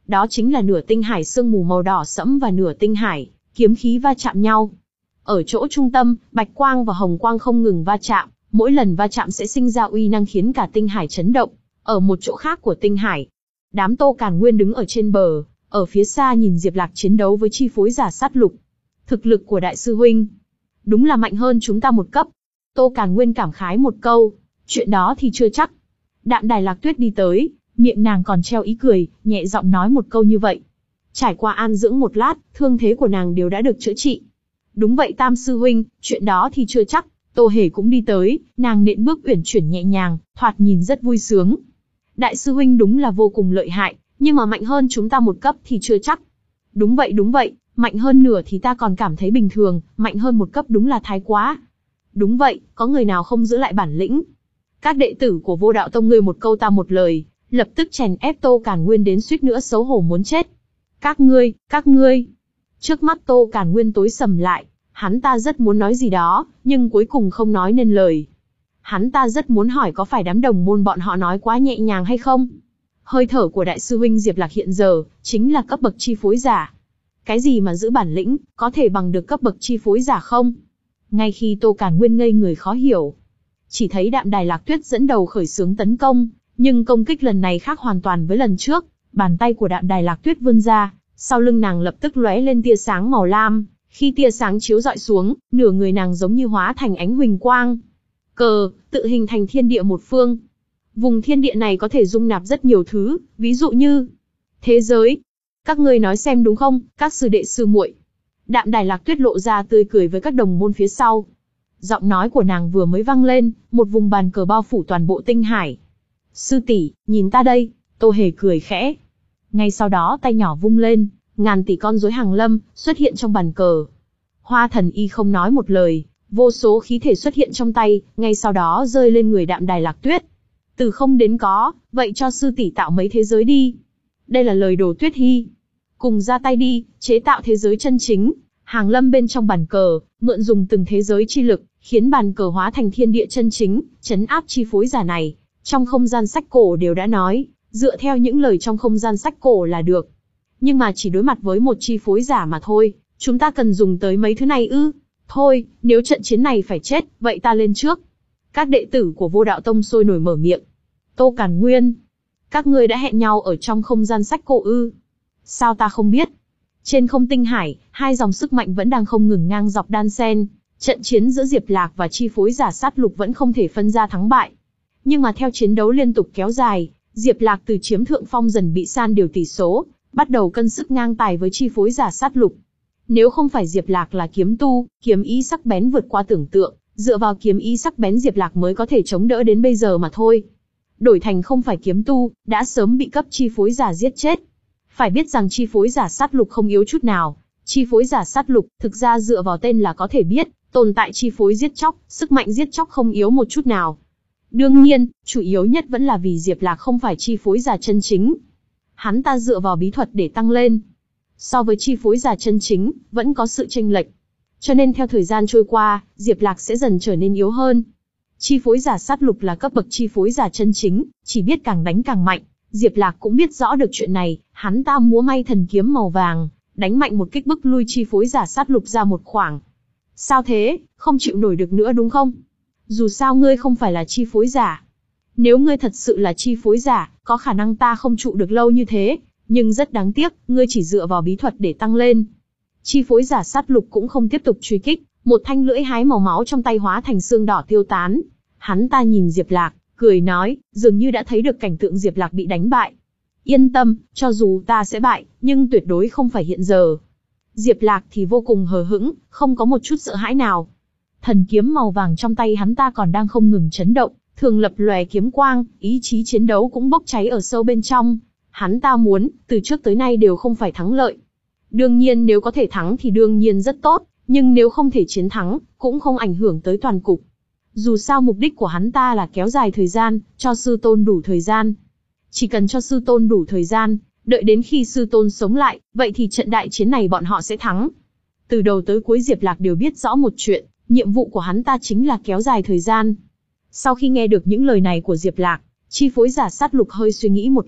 Đó chính là nửa tinh hải sương mù màu đỏ sẫm và nửa tinh hải kiếm khí va chạm nhau. Ở chỗ trung tâm, bạch quang và hồng quang không ngừng va chạm, mỗi lần va chạm sẽ sinh ra uy năng khiến cả tinh hải chấn động. Ở một chỗ khác của tinh hải, đám Tô Càn Nguyên đứng ở trên bờ, ở phía xa nhìn Diệp Lạc chiến đấu với chi phối giả sát lục. Thực lực của đại sư huynh, đúng là mạnh hơn chúng ta một cấp. Tô Càn Nguyên cảm khái một câu, chuyện đó thì chưa chắc. Đạm Đài Lạc Tuyết đi tới, miệng nàng còn treo ý cười, nhẹ giọng nói một câu như vậy. Trải qua an dưỡng một lát, thương thế của nàng đều đã được chữa trị. Đúng vậy Tam sư huynh, chuyện đó thì chưa chắc. Tô Hề cũng đi tới, nàng nện bước uyển chuyển nhẹ nhàng, thoạt nhìn rất vui sướng. Đại sư huynh đúng là vô cùng lợi hại, nhưng mà mạnh hơn chúng ta một cấp thì chưa chắc. Đúng vậy đúng vậy, mạnh hơn nửa thì ta còn cảm thấy bình thường, mạnh hơn một cấp đúng là thái quá. Đúng vậy, có người nào không giữ lại bản lĩnh? Các đệ tử của Vô Đạo Tông ngươi một câu ta một lời, lập tức chèn ép Tô Càn Nguyên đến suýt nữa xấu hổ muốn chết. Các ngươi, các ngươi. Trước mắt Tô Càn Nguyên tối sầm lại, hắn ta rất muốn nói gì đó, nhưng cuối cùng không nói nên lời. Hắn ta rất muốn hỏi có phải đám đồng môn bọn họ nói quá nhẹ nhàng hay không? Hơi thở của đại sư huynh Diệp Lạc hiện giờ, chính là cấp bậc chi phối giả. Cái gì mà giữ bản lĩnh, có thể bằng được cấp bậc chi phối giả không? Ngay khi Tô Càn Nguyên ngây người khó hiểu, chỉ thấy Đạm Đài Lạc Tuyết dẫn đầu khởi xướng tấn công, nhưng công kích lần này khác hoàn toàn với lần trước. Bàn tay của Đạm Đài Lạc Tuyết vươn ra, sau lưng nàng lập tức lóe lên tia sáng màu lam. Khi tia sáng chiếu rọi xuống, nửa người nàng giống như hóa thành ánh huỳnh quang. Cờ, tự hình thành thiên địa một phương. Vùng thiên địa này có thể dung nạp rất nhiều thứ, ví dụ như thế giới. Các ngươi nói xem đúng không, các sư đệ sư muội? Đạm Đài Lạc Tuyết lộ ra tươi cười với các đồng môn phía sau. Giọng nói của nàng vừa mới vang lên, một vùng bàn cờ bao phủ toàn bộ tinh hải. Sư tỷ, nhìn ta đây, Tô Hề cười khẽ. Ngay sau đó tay nhỏ vung lên, ngàn tỷ con rối hàng lâm xuất hiện trong bàn cờ. Hoa Thần Y không nói một lời, vô số khí thể xuất hiện trong tay, ngay sau đó rơi lên người Đạm Đài Lạc Tuyết. Từ không đến có, vậy cho sư tỷ tạo mấy thế giới đi. Đây là lời Đồ Tuyết Hi. Cùng ra tay đi, chế tạo thế giới chân chính. Hàng lâm bên trong bàn cờ, mượn dùng từng thế giới chi lực, khiến bàn cờ hóa thành thiên địa chân chính, trấn áp chi phối giả này. Trong không gian sách cổ đều đã nói, dựa theo những lời trong không gian sách cổ là được. Nhưng mà chỉ đối mặt với một chi phối giả mà thôi, chúng ta cần dùng tới mấy thứ này ư? Thôi, nếu trận chiến này phải chết, vậy ta lên trước. Các đệ tử của Vô Đạo Tông sôi nổi mở miệng. Tô Càn Nguyên, các ngươi đã hẹn nhau ở trong không gian sách cổ ư? Sao ta không biết? Trên không tinh hải, hai dòng sức mạnh vẫn đang không ngừng ngang dọc đan xen. Trận chiến giữa Diệp Lạc và chi phối giả sát lục vẫn không thể phân ra thắng bại. Nhưng mà theo chiến đấu liên tục kéo dài, Diệp Lạc từ chiếm thượng phong dần bị san điều tỷ số, bắt đầu cân sức ngang tài với chi phối giả sát lục. Nếu không phải Diệp Lạc là kiếm tu, kiếm ý sắc bén vượt qua tưởng tượng, dựa vào kiếm ý sắc bén Diệp Lạc mới có thể chống đỡ đến bây giờ mà thôi. Đổi thành không phải kiếm tu, đã sớm bị cấp chi phối giả giết chết. Phải biết rằng chi phối giả sát lục không yếu chút nào. Chi phối giả sát lục, thực ra dựa vào tên là có thể biết, tồn tại chi phối giết chóc, sức mạnh giết chóc không yếu một chút nào. Đương nhiên, chủ yếu nhất vẫn là vì Diệp Lạc không phải chi phối giả chân chính. Hắn ta dựa vào bí thuật để tăng lên. So với chi phối giả chân chính, vẫn có sự chênh lệch. Cho nên theo thời gian trôi qua, Diệp Lạc sẽ dần trở nên yếu hơn. Chi phối giả sát lục là cấp bậc chi phối giả chân chính, chỉ biết càng đánh càng mạnh. Diệp Lạc cũng biết rõ được chuyện này, hắn ta múa may thần kiếm màu vàng, đánh mạnh một kích bức lui chi phối giả sát lục ra một khoảng. Sao thế, không chịu nổi được nữa đúng không? Dù sao ngươi không phải là chi phối giả. Nếu ngươi thật sự là chi phối giả, có khả năng ta không trụ được lâu như thế, nhưng rất đáng tiếc, ngươi chỉ dựa vào bí thuật để tăng lên. Chi phối giả sát lục cũng không tiếp tục truy kích, một thanh lưỡi hái màu máu trong tay hóa thành xương đỏ tiêu tán. Hắn ta nhìn Diệp Lạc, cười nói, dường như đã thấy được cảnh tượng Diệp Lạc bị đánh bại. Yên tâm, cho dù ta sẽ bại, nhưng tuyệt đối không phải hiện giờ. Diệp Lạc thì vô cùng hờ hững, không có một chút sợ hãi nào. Thần kiếm màu vàng trong tay hắn ta còn đang không ngừng chấn động, thường lập lòe kiếm quang, ý chí chiến đấu cũng bốc cháy ở sâu bên trong. Hắn ta muốn, từ trước tới nay đều không phải thắng lợi. Đương nhiên nếu có thể thắng thì đương nhiên rất tốt, nhưng nếu không thể chiến thắng, cũng không ảnh hưởng tới toàn cục. Dù sao mục đích của hắn ta là kéo dài thời gian, cho sư tôn đủ thời gian. Chỉ cần cho sư tôn đủ thời gian, đợi đến khi sư tôn sống lại, vậy thì trận đại chiến này bọn họ sẽ thắng. Từ đầu tới cuối Diệp Lạc đều biết rõ một chuyện, nhiệm vụ của hắn ta chính là kéo dài thời gian. Sau khi nghe được những lời này của Diệp Lạc, chi phối giả sát lục hơi suy nghĩ một lát,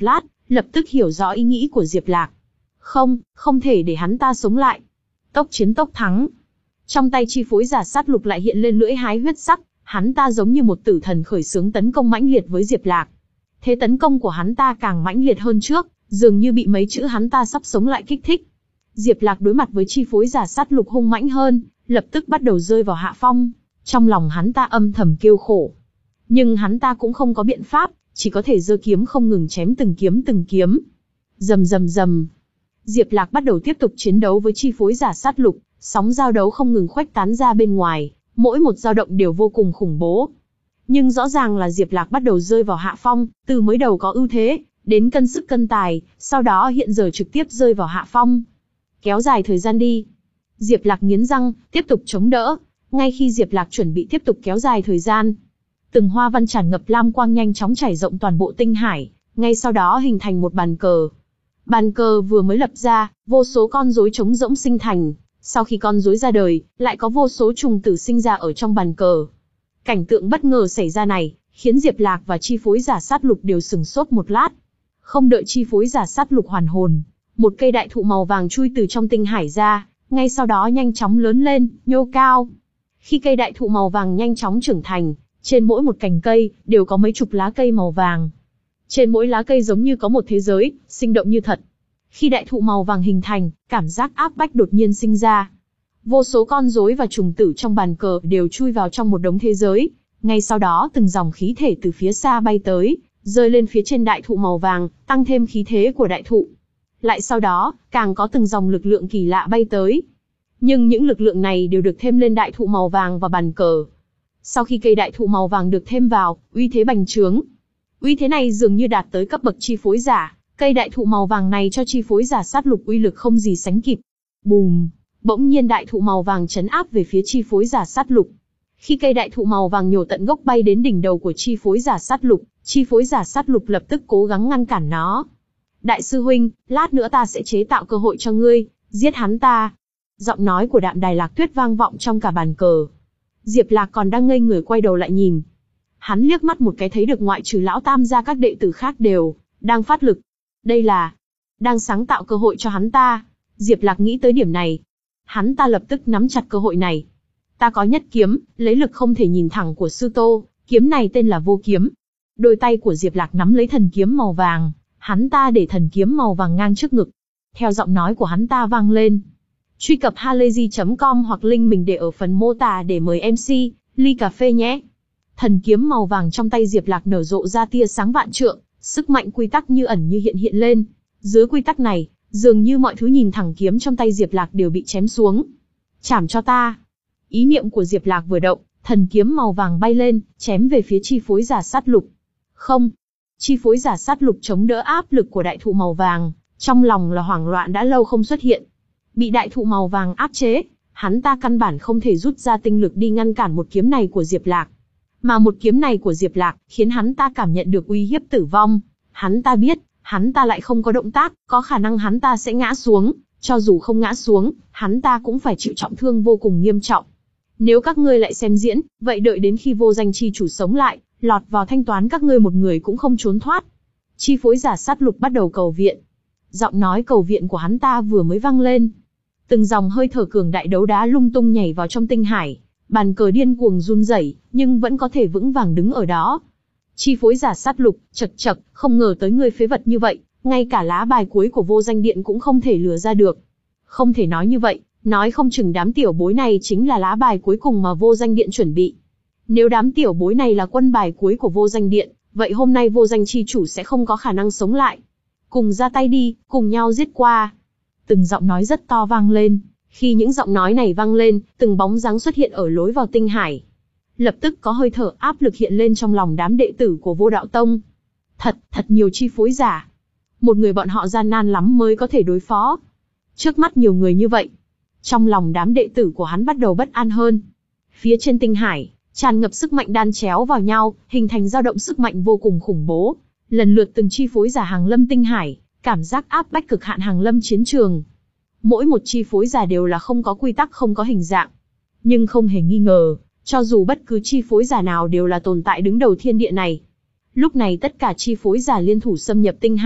lập tức hiểu rõ ý nghĩ của Diệp Lạc. Không, không thể để hắn ta sống lại. Tốc chiến tốc thắng. Trong tay chi phối giả sát lục lại hiện lên lưỡi hái huyết sắc, hắn ta giống như một tử thần khởi xướng tấn công mãnh liệt với Diệp Lạc. Thế tấn công của hắn ta càng mãnh liệt hơn trước, dường như bị mấy chữ hắn ta sắp sống lại kích thích. Diệp Lạc đối mặt với chi phối giả sát lục hung mãnh hơn, lập tức bắt đầu rơi vào hạ phong. Trong lòng hắn ta âm thầm kêu khổ. Nhưng hắn ta cũng không có biện pháp, chỉ có thể giơ kiếm không ngừng chém từng kiếm từng kiếm. Rầm rầm rầm. Diệp Lạc bắt đầu tiếp tục chiến đấu với chi phối giả sát lục, sóng giao đấu không ngừng khuếch tán ra bên ngoài, mỗi một dao động đều vô cùng khủng bố. Nhưng rõ ràng là Diệp Lạc bắt đầu rơi vào hạ phong, từ mới đầu có ưu thế, đến cân sức cân tài, sau đó hiện giờ trực tiếp rơi vào hạ phong. Kéo dài thời gian đi. Diệp Lạc nghiến răng, tiếp tục chống đỡ. Ngay khi Diệp Lạc chuẩn bị tiếp tục kéo dài thời gian, từng hoa văn tràn ngập lam quang nhanh chóng trải rộng toàn bộ tinh hải, ngay sau đó hình thành một bàn cờ. Bàn cờ vừa mới lập ra, vô số con rối trống rỗng sinh thành. Sau khi con rối ra đời, lại có vô số trùng tử sinh ra ở trong bàn cờ. Cảnh tượng bất ngờ xảy ra này, khiến Diệp Lạc và chi phối giả sát lục đều sừng sốt một lát. Không đợi chi phối giả sát lục hoàn hồn, một cây đại thụ màu vàng chui từ trong tinh hải ra, ngay sau đó nhanh chóng lớn lên, nhô cao. Khi cây đại thụ màu vàng nhanh chóng trưởng thành, trên mỗi một cành cây, đều có mấy chục lá cây màu vàng. Trên mỗi lá cây giống như có một thế giới, sinh động như thật. Khi đại thụ màu vàng hình thành, cảm giác áp bách đột nhiên sinh ra. Vô số con rối và trùng tử trong bàn cờ đều chui vào trong một đống thế giới. Ngay sau đó từng dòng khí thể từ phía xa bay tới, rơi lên phía trên đại thụ màu vàng, tăng thêm khí thế của đại thụ. Lại sau đó, càng có từng dòng lực lượng kỳ lạ bay tới. Nhưng những lực lượng này đều được thêm lên đại thụ màu vàng và bàn cờ. Sau khi cây đại thụ màu vàng được thêm vào, uy thế bành trướng. Uy thế này dường như đạt tới cấp bậc chi phối giả. Cây đại thụ màu vàng này cho chi phối giả sát lục uy lực không gì sánh kịp. Bùm! Bỗng nhiên đại thụ màu vàng chấn áp về phía chi phối giả sát lục. Khi cây đại thụ màu vàng nhổ tận gốc bay đến đỉnh đầu của chi phối giả sát lục, chi phối giả sát lục lập tức cố gắng ngăn cản nó. Đại sư huynh, lát nữa ta sẽ chế tạo cơ hội cho ngươi, giết hắn ta. Giọng nói của Đạm Đài Lạc Tuyết vang vọng trong cả bàn cờ. Diệp Lạc còn đang ngây người quay đầu lại nhìn. Hắn liếc mắt một cái thấy được ngoại trừ lão tam gia các đệ tử khác đều đang phát lực. Đây là đang sáng tạo cơ hội cho hắn ta. Diệp Lạc nghĩ tới điểm này. Hắn ta lập tức nắm chặt cơ hội này. Ta có nhất kiếm, lấy lực không thể nhìn thẳng của sư tô, kiếm này tên là vô kiếm. Đôi tay của Diệp Lạc nắm lấy thần kiếm màu vàng, hắn ta để thần kiếm màu vàng ngang trước ngực. Theo giọng nói của hắn ta vang lên. Truy cập halayzi chấm com hoặc link mình để ở phần mô tả để mời em xê, ly cà phê nhé. Thần kiếm màu vàng trong tay Diệp Lạc nở rộ ra tia sáng vạn trượng, sức mạnh quy tắc như ẩn như hiện hiện lên. Dưới quy tắc này, dường như mọi thứ nhìn thẳng kiếm trong tay Diệp Lạc đều bị chém xuống. Chảm cho ta. Ý niệm của Diệp Lạc vừa động, thần kiếm màu vàng bay lên, chém về phía chi phối giả sát lục. Không. Chi phối giả sát lục chống đỡ áp lực của đại thụ màu vàng, trong lòng là hoảng loạn đã lâu không xuất hiện. Bị đại thụ màu vàng áp chế, hắn ta căn bản không thể rút ra tinh lực đi ngăn cản một kiếm này của Diệp Lạc. Mà một kiếm này của Diệp Lạc khiến hắn ta cảm nhận được uy hiếp tử vong. Hắn ta biết, hắn ta lại không có động tác, có khả năng hắn ta sẽ ngã xuống. Cho dù không ngã xuống, hắn ta cũng phải chịu trọng thương vô cùng nghiêm trọng. Nếu các ngươi lại xem diễn, vậy đợi đến khi vô danh chi chủ sống lại, lọt vào thanh toán các ngươi một người cũng không trốn thoát. Chi phối giả sát lục bắt đầu cầu viện. Giọng nói cầu viện của hắn ta vừa mới vang lên. Từng dòng hơi thở cường đại đấu đá lung tung nhảy vào trong tinh hải. Bàn cờ điên cuồng run rẩy, nhưng vẫn có thể vững vàng đứng ở đó. Chi phối giả sát lục, chật chật, không ngờ tới ngươi phế vật như vậy, ngay cả lá bài cuối của vô danh điện cũng không thể lừa ra được. Không thể nói như vậy, nói không chừng đám tiểu bối này chính là lá bài cuối cùng mà vô danh điện chuẩn bị. Nếu đám tiểu bối này là quân bài cuối của vô danh điện, vậy hôm nay vô danh chi chủ sẽ không có khả năng sống lại. Cùng ra tay đi, cùng nhau giết qua. Từng giọng nói rất to vang lên. Khi những giọng nói này vang lên, từng bóng dáng xuất hiện ở lối vào tinh hải. Lập tức có hơi thở áp lực hiện lên trong lòng đám đệ tử của Vô Đạo Tông. Thật, thật nhiều chi phối giả. Một người bọn họ gian nan lắm mới có thể đối phó. Trước mắt nhiều người như vậy. Trong lòng đám đệ tử của hắn bắt đầu bất an hơn. Phía trên tinh hải, tràn ngập sức mạnh đan chéo vào nhau, hình thành dao động sức mạnh vô cùng khủng bố. Lần lượt từng chi phối giả hàng lâm tinh hải, cảm giác áp bách cực hạn hàng lâm chiến trường. Mỗi một chi phối giả đều là không có quy tắc không có hình dạng. Nhưng không hề nghi ngờ, cho dù bất cứ chi phối giả nào đều là tồn tại đứng đầu thiên địa này. Lúc này tất cả chi phối giả liên thủ xâm nhập tinh hải,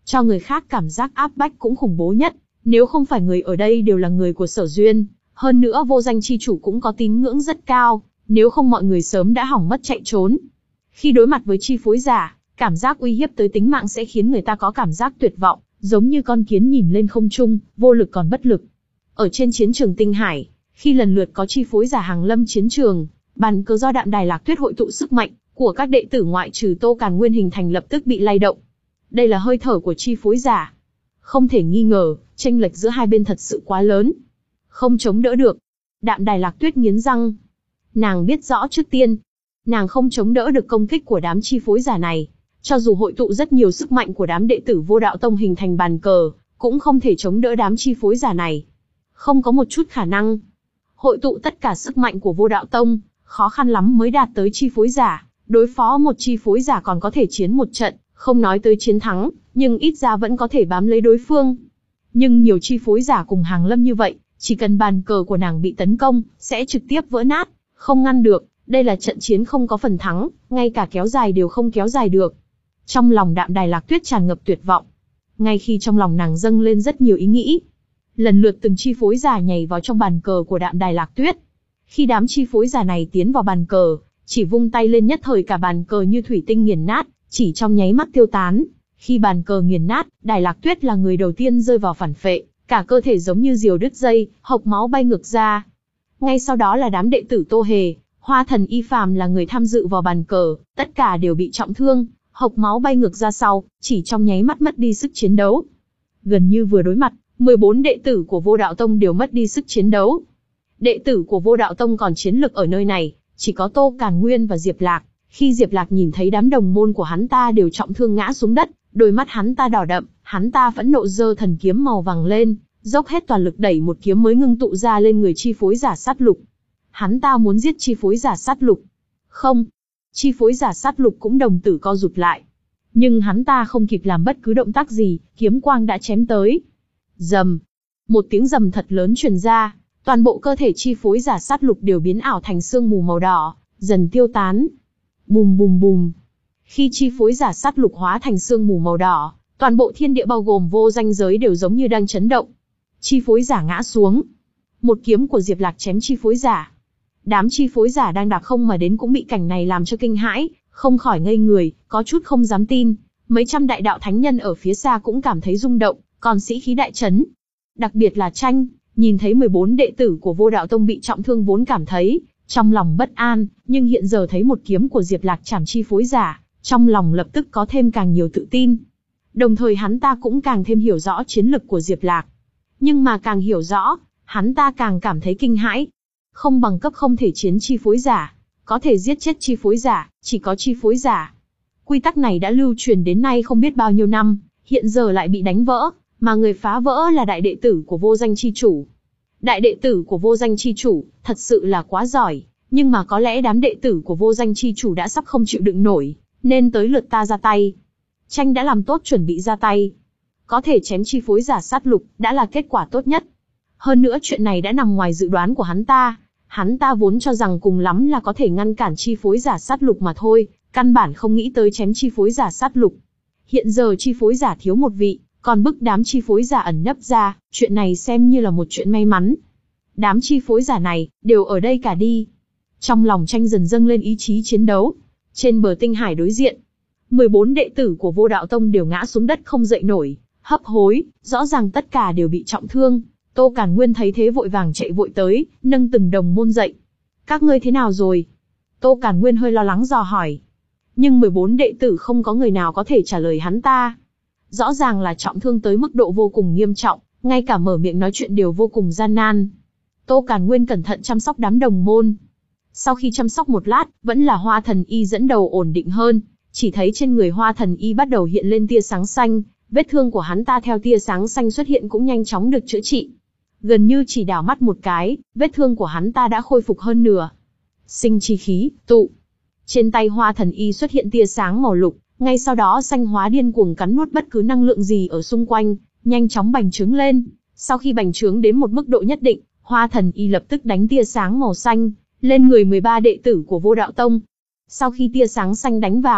cho người khác cảm giác áp bách cũng khủng bố nhất. Nếu không phải người ở đây đều là người của Sở Duyên, hơn nữa vô danh chi chủ cũng có tín ngưỡng rất cao, nếu không mọi người sớm đã hỏng mất chạy trốn. Khi đối mặt với chi phối giả, cảm giác uy hiếp tới tính mạng sẽ khiến người ta có cảm giác tuyệt vọng, giống như con kiến nhìn lên không trung, vô lực còn bất lực. Ở trên chiến trường Tinh Hải, khi lần lượt có chi phối giả hàng lâm chiến trường, bàn cờ do Đạm Đài Lạc Tuyết hội tụ sức mạnh của các đệ tử ngoại trừ Tô Càn Nguyên hình thành lập tức bị lay động. Đây là hơi thở của chi phối giả. Không thể nghi ngờ, chênh lệch giữa hai bên thật sự quá lớn. Không chống đỡ được. Đạm Đài Lạc Tuyết nghiến răng. Nàng biết rõ trước tiên, nàng không chống đỡ được công kích của đám chi phối giả này. Cho dù hội tụ rất nhiều sức mạnh của đám đệ tử Vô Đạo Tông hình thành bàn cờ, cũng không thể chống đỡ đám chi phối giả này. Không có một chút khả năng. Hội tụ tất cả sức mạnh của Vô Đạo Tông, khó khăn lắm mới đạt tới chi phối giả. Đối phó một chi phối giả còn có thể chiến một trận, không nói tới chiến thắng, nhưng ít ra vẫn có thể bám lấy đối phương. Nhưng nhiều chi phối giả cùng hàng lâm như vậy, chỉ cần bàn cờ của nàng bị tấn công, sẽ trực tiếp vỡ nát, không ngăn được. Đây là trận chiến không có phần thắng, ngay cả kéo dài đều không kéo dài được. Trong lòng Đạm Đài Lạc Tuyết tràn ngập tuyệt vọng. Ngay khi trong lòng nàng dâng lên rất nhiều ý nghĩ, lần lượt từng chi phối giả nhảy vào trong bàn cờ của Đạm Đài Lạc Tuyết. Khi đám chi phối giả này tiến vào bàn cờ, chỉ vung tay lên nhất thời cả bàn cờ như thủy tinh nghiền nát, chỉ trong nháy mắt tiêu tán. Khi bàn cờ nghiền nát, Đài Lạc Tuyết là người đầu tiên rơi vào phản phệ, cả cơ thể giống như diều đứt dây, hộc máu bay ngược ra. Ngay sau đó là đám đệ tử Tô Hề, Hoa Thần Y phàm là người tham dự vào bàn cờ, tất cả đều bị trọng thương, hộc máu bay ngược ra sau, chỉ trong nháy mắt mất đi sức chiến đấu. Gần như vừa đối mặt, mười bốn đệ tử của Vô Đạo Tông đều mất đi sức chiến đấu. Đệ tử của Vô Đạo Tông còn chiến lực ở nơi này, chỉ có Tô Càn Nguyên và Diệp Lạc. Khi Diệp Lạc nhìn thấy đám đồng môn của hắn ta đều trọng thương ngã xuống đất, đôi mắt hắn ta đỏ đậm, hắn ta phẫn nộ giơ thần kiếm màu vàng lên, dốc hết toàn lực đẩy một kiếm mới ngưng tụ ra lên người chi phối giả sát lục. Hắn ta muốn giết chi phối giả sát lục. Không, chi phối giả sát lục cũng đồng tử co rụt lại. Nhưng hắn ta không kịp làm bất cứ động tác gì, kiếm quang đã chém tới. Rầm, một tiếng rầm thật lớn truyền ra, toàn bộ cơ thể chi phối giả sát lục đều biến ảo thành sương mù màu đỏ, dần tiêu tán. Bùm bùm bùm. Khi chi phối giả sát lục hóa thành sương mù màu đỏ, toàn bộ thiên địa bao gồm vô danh giới đều giống như đang chấn động. Chi phối giả ngã xuống. Một kiếm của Diệp Lạc chém chi phối giả. Đám chi phối giả đang đạp không mà đến cũng bị cảnh này làm cho kinh hãi, không khỏi ngây người, có chút không dám tin. Mấy trăm đại đạo thánh nhân ở phía xa cũng cảm thấy rung động, còn sĩ khí đại chấn. Đặc biệt là Tranh, nhìn thấy mười bốn đệ tử của Vô Đạo Tông bị trọng thương vốn cảm thấy trong lòng bất an, nhưng hiện giờ thấy một kiếm của Diệp Lạc chảm chi phối giả, trong lòng lập tức có thêm càng nhiều tự tin. Đồng thời hắn ta cũng càng thêm hiểu rõ chiến lực của Diệp Lạc. Nhưng mà càng hiểu rõ, hắn ta càng cảm thấy kinh hãi. Không bằng cấp không thể chiến chi phối giả, có thể giết chết chi phối giả, chỉ có chi phối giả. Quy tắc này đã lưu truyền đến nay không biết bao nhiêu năm, hiện giờ lại bị đánh vỡ, mà người phá vỡ là đại đệ tử của Vô Danh chi chủ. Đại đệ tử của Vô Danh chi chủ, thật sự là quá giỏi, nhưng mà có lẽ đám đệ tử của Vô Danh chi chủ đã sắp không chịu đựng nổi, nên tới lượt ta ra tay. Tranh đã làm tốt chuẩn bị ra tay. Có thể chém chi phối giả sát lục, đã là kết quả tốt nhất. Hơn nữa chuyện này đã nằm ngoài dự đoán của hắn ta. Hắn ta vốn cho rằng cùng lắm là có thể ngăn cản chi phối giả sát lục mà thôi, căn bản không nghĩ tới chém chi phối giả sát lục. Hiện giờ chi phối giả thiếu một vị, còn bức đám chi phối giả ẩn nấp ra, chuyện này xem như là một chuyện may mắn. Đám chi phối giả này, đều ở đây cả đi. Trong lòng Tranh dần dâng lên ý chí chiến đấu. Trên bờ Tinh Hải đối diện, mười bốn đệ tử của Vô Đạo Tông đều ngã xuống đất không dậy nổi, hấp hối, rõ ràng tất cả đều bị trọng thương. Tô Càn Nguyên thấy thế vội vàng chạy vội tới, nâng từng đồng môn dậy. Các ngươi thế nào rồi? Tô Càn Nguyên hơi lo lắng dò hỏi. Nhưng mười bốn đệ tử không có người nào có thể trả lời hắn ta. Rõ ràng là trọng thương tới mức độ vô cùng nghiêm trọng, ngay cả mở miệng nói chuyện đều vô cùng gian nan. Tô Càn Nguyên cẩn thận chăm sóc đám đồng môn. Sau khi chăm sóc một lát, vẫn là Hoa Thần Y dẫn đầu ổn định hơn, chỉ thấy trên người Hoa Thần Y bắt đầu hiện lên tia sáng xanh, vết thương của hắn ta theo tia sáng xanh xuất hiện cũng nhanh chóng được chữa trị. Gần như chỉ đảo mắt một cái, vết thương của hắn ta đã khôi phục hơn nửa. Sinh chi khí, tụ. Trên tay Hoa Thần Y xuất hiện tia sáng màu lục, ngay sau đó xanh hóa điên cuồng cắn nuốt bất cứ năng lượng gì ở xung quanh, nhanh chóng bành trướng lên. Sau khi bành trướng đến một mức độ nhất định, Hoa Thần Y lập tức đánh tia sáng màu xanh lên người mười ba đệ tử của Vô Đạo Tông. Sau khi tia sáng xanh đánh vào,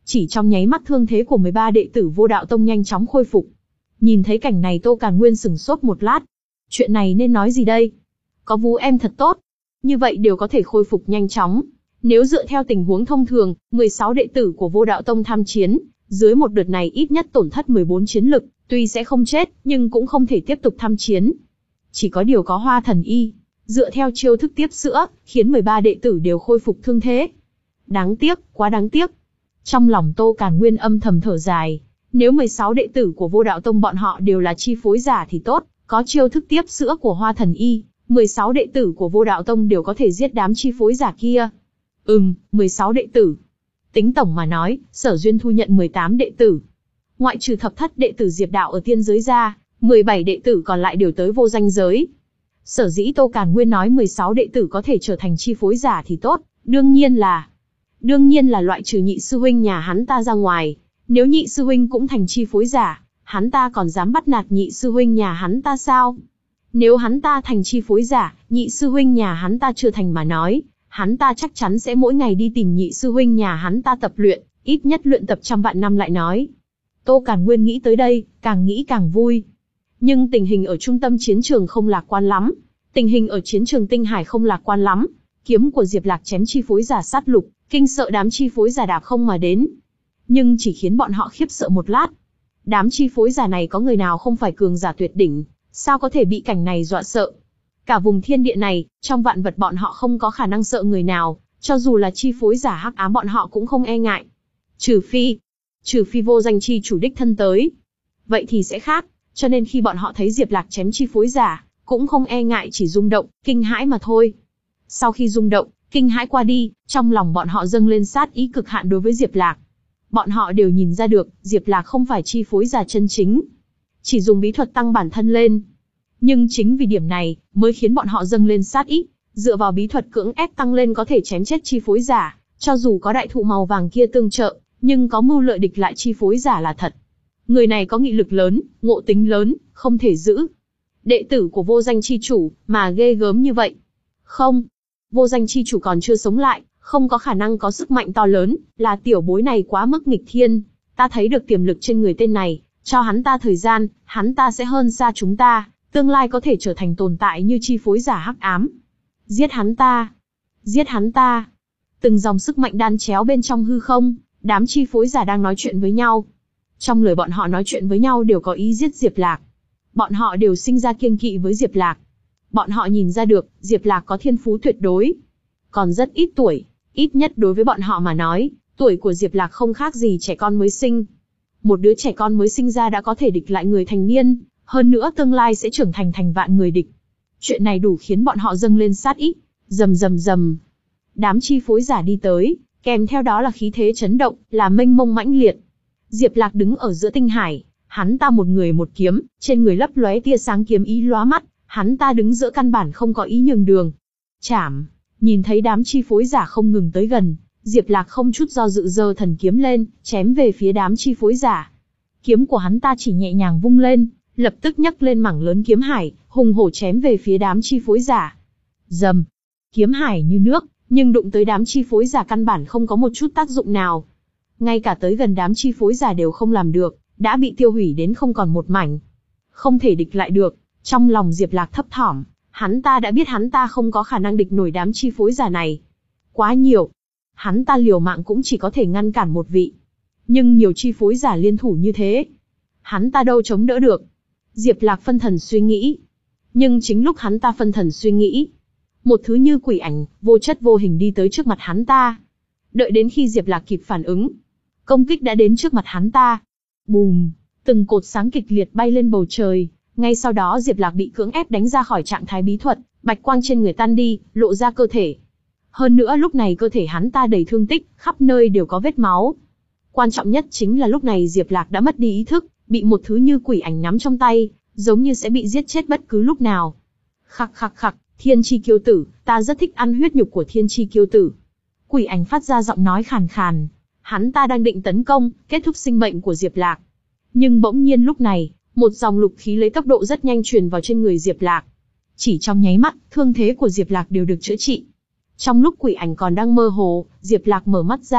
Chỉ trong nháy mắt thương thế của mười ba đệ tử Vô Đạo Tông nhanh chóng khôi phục. Nhìn thấy cảnh này Tô Càn Nguyên sửng sốt một lát. Chuyện này nên nói gì đây? Có Vũ em thật tốt. Như vậy đều có thể khôi phục nhanh chóng. Nếu dựa theo tình huống thông thường, mười sáu đệ tử của Vô Đạo Tông tham chiến, dưới một đợt này ít nhất tổn thất mười bốn chiến lực, tuy sẽ không chết, nhưng cũng không thể tiếp tục tham chiến. Chỉ có điều có Hoa Thần Y, dựa theo chiêu thức tiếp sữa, khiến mười ba đệ tử đều khôi phục thương thế. Đáng tiếc, quá đáng tiếc. Trong lòng Tô Càn Nguyên âm thầm thở dài, nếu mười sáu đệ tử của Vô Đạo Tông bọn họ đều là chi phối giả thì tốt, có chiêu thức tiếp sữa của Hoa Thần Y, mười sáu đệ tử của Vô Đạo Tông đều có thể giết đám chi phối giả kia. Ừm, mười sáu đệ tử. Tính tổng mà nói, Sở Duyên thu nhận mười tám đệ tử. Ngoại trừ thập thất đệ tử Diệp Đạo ở tiên giới ra, mười bảy đệ tử còn lại đều tới vô danh giới. Sở dĩ Tô Càn Nguyên nói mười sáu đệ tử có thể trở thành chi phối giả thì tốt, đương nhiên là... Đương nhiên là loại trừ nhị sư huynh nhà hắn ta ra ngoài. Nếu nhị sư huynh cũng thành chi phối giả, hắn ta còn dám bắt nạt nhị sư huynh nhà hắn ta sao? Nếu hắn ta thành chi phối giả, nhị sư huynh nhà hắn ta chưa thành mà nói, hắn ta chắc chắn sẽ mỗi ngày đi tìm nhị sư huynh nhà hắn ta tập luyện, ít nhất luyện tập trăm vạn năm lại nói. Tô Càn Nguyên nghĩ tới đây, càng nghĩ càng vui. Nhưng tình hình ở trung tâm chiến trường không lạc quan lắm. Tình hình ở chiến trường Tinh Hải không lạc quan lắm. Kiếm của Diệp Lạc chém chi phối giả sát lục, kinh sợ đám chi phối giả đạp không mà đến. Nhưng chỉ khiến bọn họ khiếp sợ một lát. Đám chi phối giả này có người nào không phải cường giả tuyệt đỉnh, sao có thể bị cảnh này dọa sợ? Cả vùng thiên địa này, trong vạn vật bọn họ không có khả năng sợ người nào, cho dù là chi phối giả hắc ám bọn họ cũng không e ngại. Trừ phi, trừ phi vô danh chi chủ đích thân tới. Vậy thì sẽ khác, cho nên khi bọn họ thấy Diệp Lạc chém chi phối giả, cũng không e ngại, chỉ rung động, kinh hãi mà thôi. Sau khi rung động, kinh hãi qua đi, trong lòng bọn họ dâng lên sát ý cực hạn đối với Diệp Lạc. Bọn họ đều nhìn ra được, Diệp Lạc không phải chi phối giả chân chính, chỉ dùng bí thuật tăng bản thân lên. Nhưng chính vì điểm này, mới khiến bọn họ dâng lên sát ý, dựa vào bí thuật cưỡng ép tăng lên có thể chém chết chi phối giả, cho dù có đại thụ màu vàng kia tương trợ, nhưng có mưu lợi địch lại chi phối giả là thật. Người này có nghị lực lớn, ngộ tính lớn, không thể giữ. Đệ tử của vô danh chi chủ, mà ghê gớm như vậy. Không, vô danh chi chủ còn chưa sống lại, không có khả năng có sức mạnh to lớn, là tiểu bối này quá mức nghịch thiên. Ta thấy được tiềm lực trên người tên này, cho hắn ta thời gian, hắn ta sẽ hơn xa chúng ta, tương lai có thể trở thành tồn tại như chi phối giả hắc ám. Giết hắn ta! Giết hắn ta! Từng dòng sức mạnh đan chéo bên trong hư không, đám chi phối giả đang nói chuyện với nhau. Trong lời bọn họ nói chuyện với nhau đều có ý giết Diệp Lạc. Bọn họ đều sinh ra kiêng kỵ với Diệp Lạc. Bọn họ nhìn ra được, Diệp Lạc có thiên phú tuyệt đối. Còn rất ít tuổi, ít nhất đối với bọn họ mà nói, tuổi của Diệp Lạc không khác gì trẻ con mới sinh. Một đứa trẻ con mới sinh ra đã có thể địch lại người thành niên, hơn nữa tương lai sẽ trưởng thành thành vạn người địch. Chuyện này đủ khiến bọn họ dâng lên sát ý, rầm rầm rầm. Đám chi phối giả đi tới, kèm theo đó là khí thế chấn động, là mênh mông mãnh liệt. Diệp Lạc đứng ở giữa tinh hải, hắn ta một người một kiếm, trên người lấp lóe tia sáng kiếm ý lóa mắt, hắn ta đứng giữa căn bản không có ý nhường đường. Chảm, nhìn thấy đám chi phối giả không ngừng tới gần, Diệp Lạc không chút do dự giơ thần kiếm lên, chém về phía đám chi phối giả. Kiếm của hắn ta chỉ nhẹ nhàng vung lên, lập tức nhấc lên mảng lớn kiếm hải, hùng hổ chém về phía đám chi phối giả. Rầm, kiếm hải như nước, nhưng đụng tới đám chi phối giả căn bản không có một chút tác dụng nào. Ngay cả tới gần đám chi phối giả đều không làm được, đã bị tiêu hủy đến không còn một mảnh. Không thể địch lại được, trong lòng Diệp Lạc thấp thỏm, hắn ta đã biết hắn ta không có khả năng địch nổi đám chi phối giả này. Quá nhiều. Hắn ta liều mạng cũng chỉ có thể ngăn cản một vị. Nhưng nhiều chi phối giả liên thủ như thế, hắn ta đâu chống đỡ được. Diệp Lạc phân thần suy nghĩ. Nhưng chính lúc hắn ta phân thần suy nghĩ, một thứ như quỷ ảnh, vô chất vô hình đi tới trước mặt hắn ta. Đợi đến khi Diệp Lạc kịp phản ứng, công kích đã đến trước mặt hắn ta. Bùm, từng cột sáng kịch liệt bay lên bầu trời. Ngay sau đó Diệp Lạc bị cưỡng ép đánh ra khỏi trạng thái bí thuật, bạch quang trên người tan đi, lộ ra cơ thể. Hơn nữa lúc này cơ thể hắn ta đầy thương tích, khắp nơi đều có vết máu. Quan trọng nhất chính là lúc này Diệp Lạc đã mất đi ý thức, bị một thứ như quỷ ảnh nắm trong tay, giống như sẽ bị giết chết bất cứ lúc nào. Khặc khặc khặc, Thiên Chi Kiêu Tử, ta rất thích ăn huyết nhục của Thiên Chi Kiêu Tử. Quỷ ảnh phát ra giọng nói khàn khàn. Hắn ta đang định tấn công, kết thúc sinh mệnh của Diệp Lạc. Nhưng bỗng nhiên lúc này, một dòng lục khí lấy tốc độ rất nhanh truyền vào trên người Diệp Lạc. Chỉ trong nháy mắt, thương thế của Diệp Lạc đều được chữa trị. Trong lúc quỷ ảnh còn đang mơ hồ, Diệp Lạc mở mắt ra,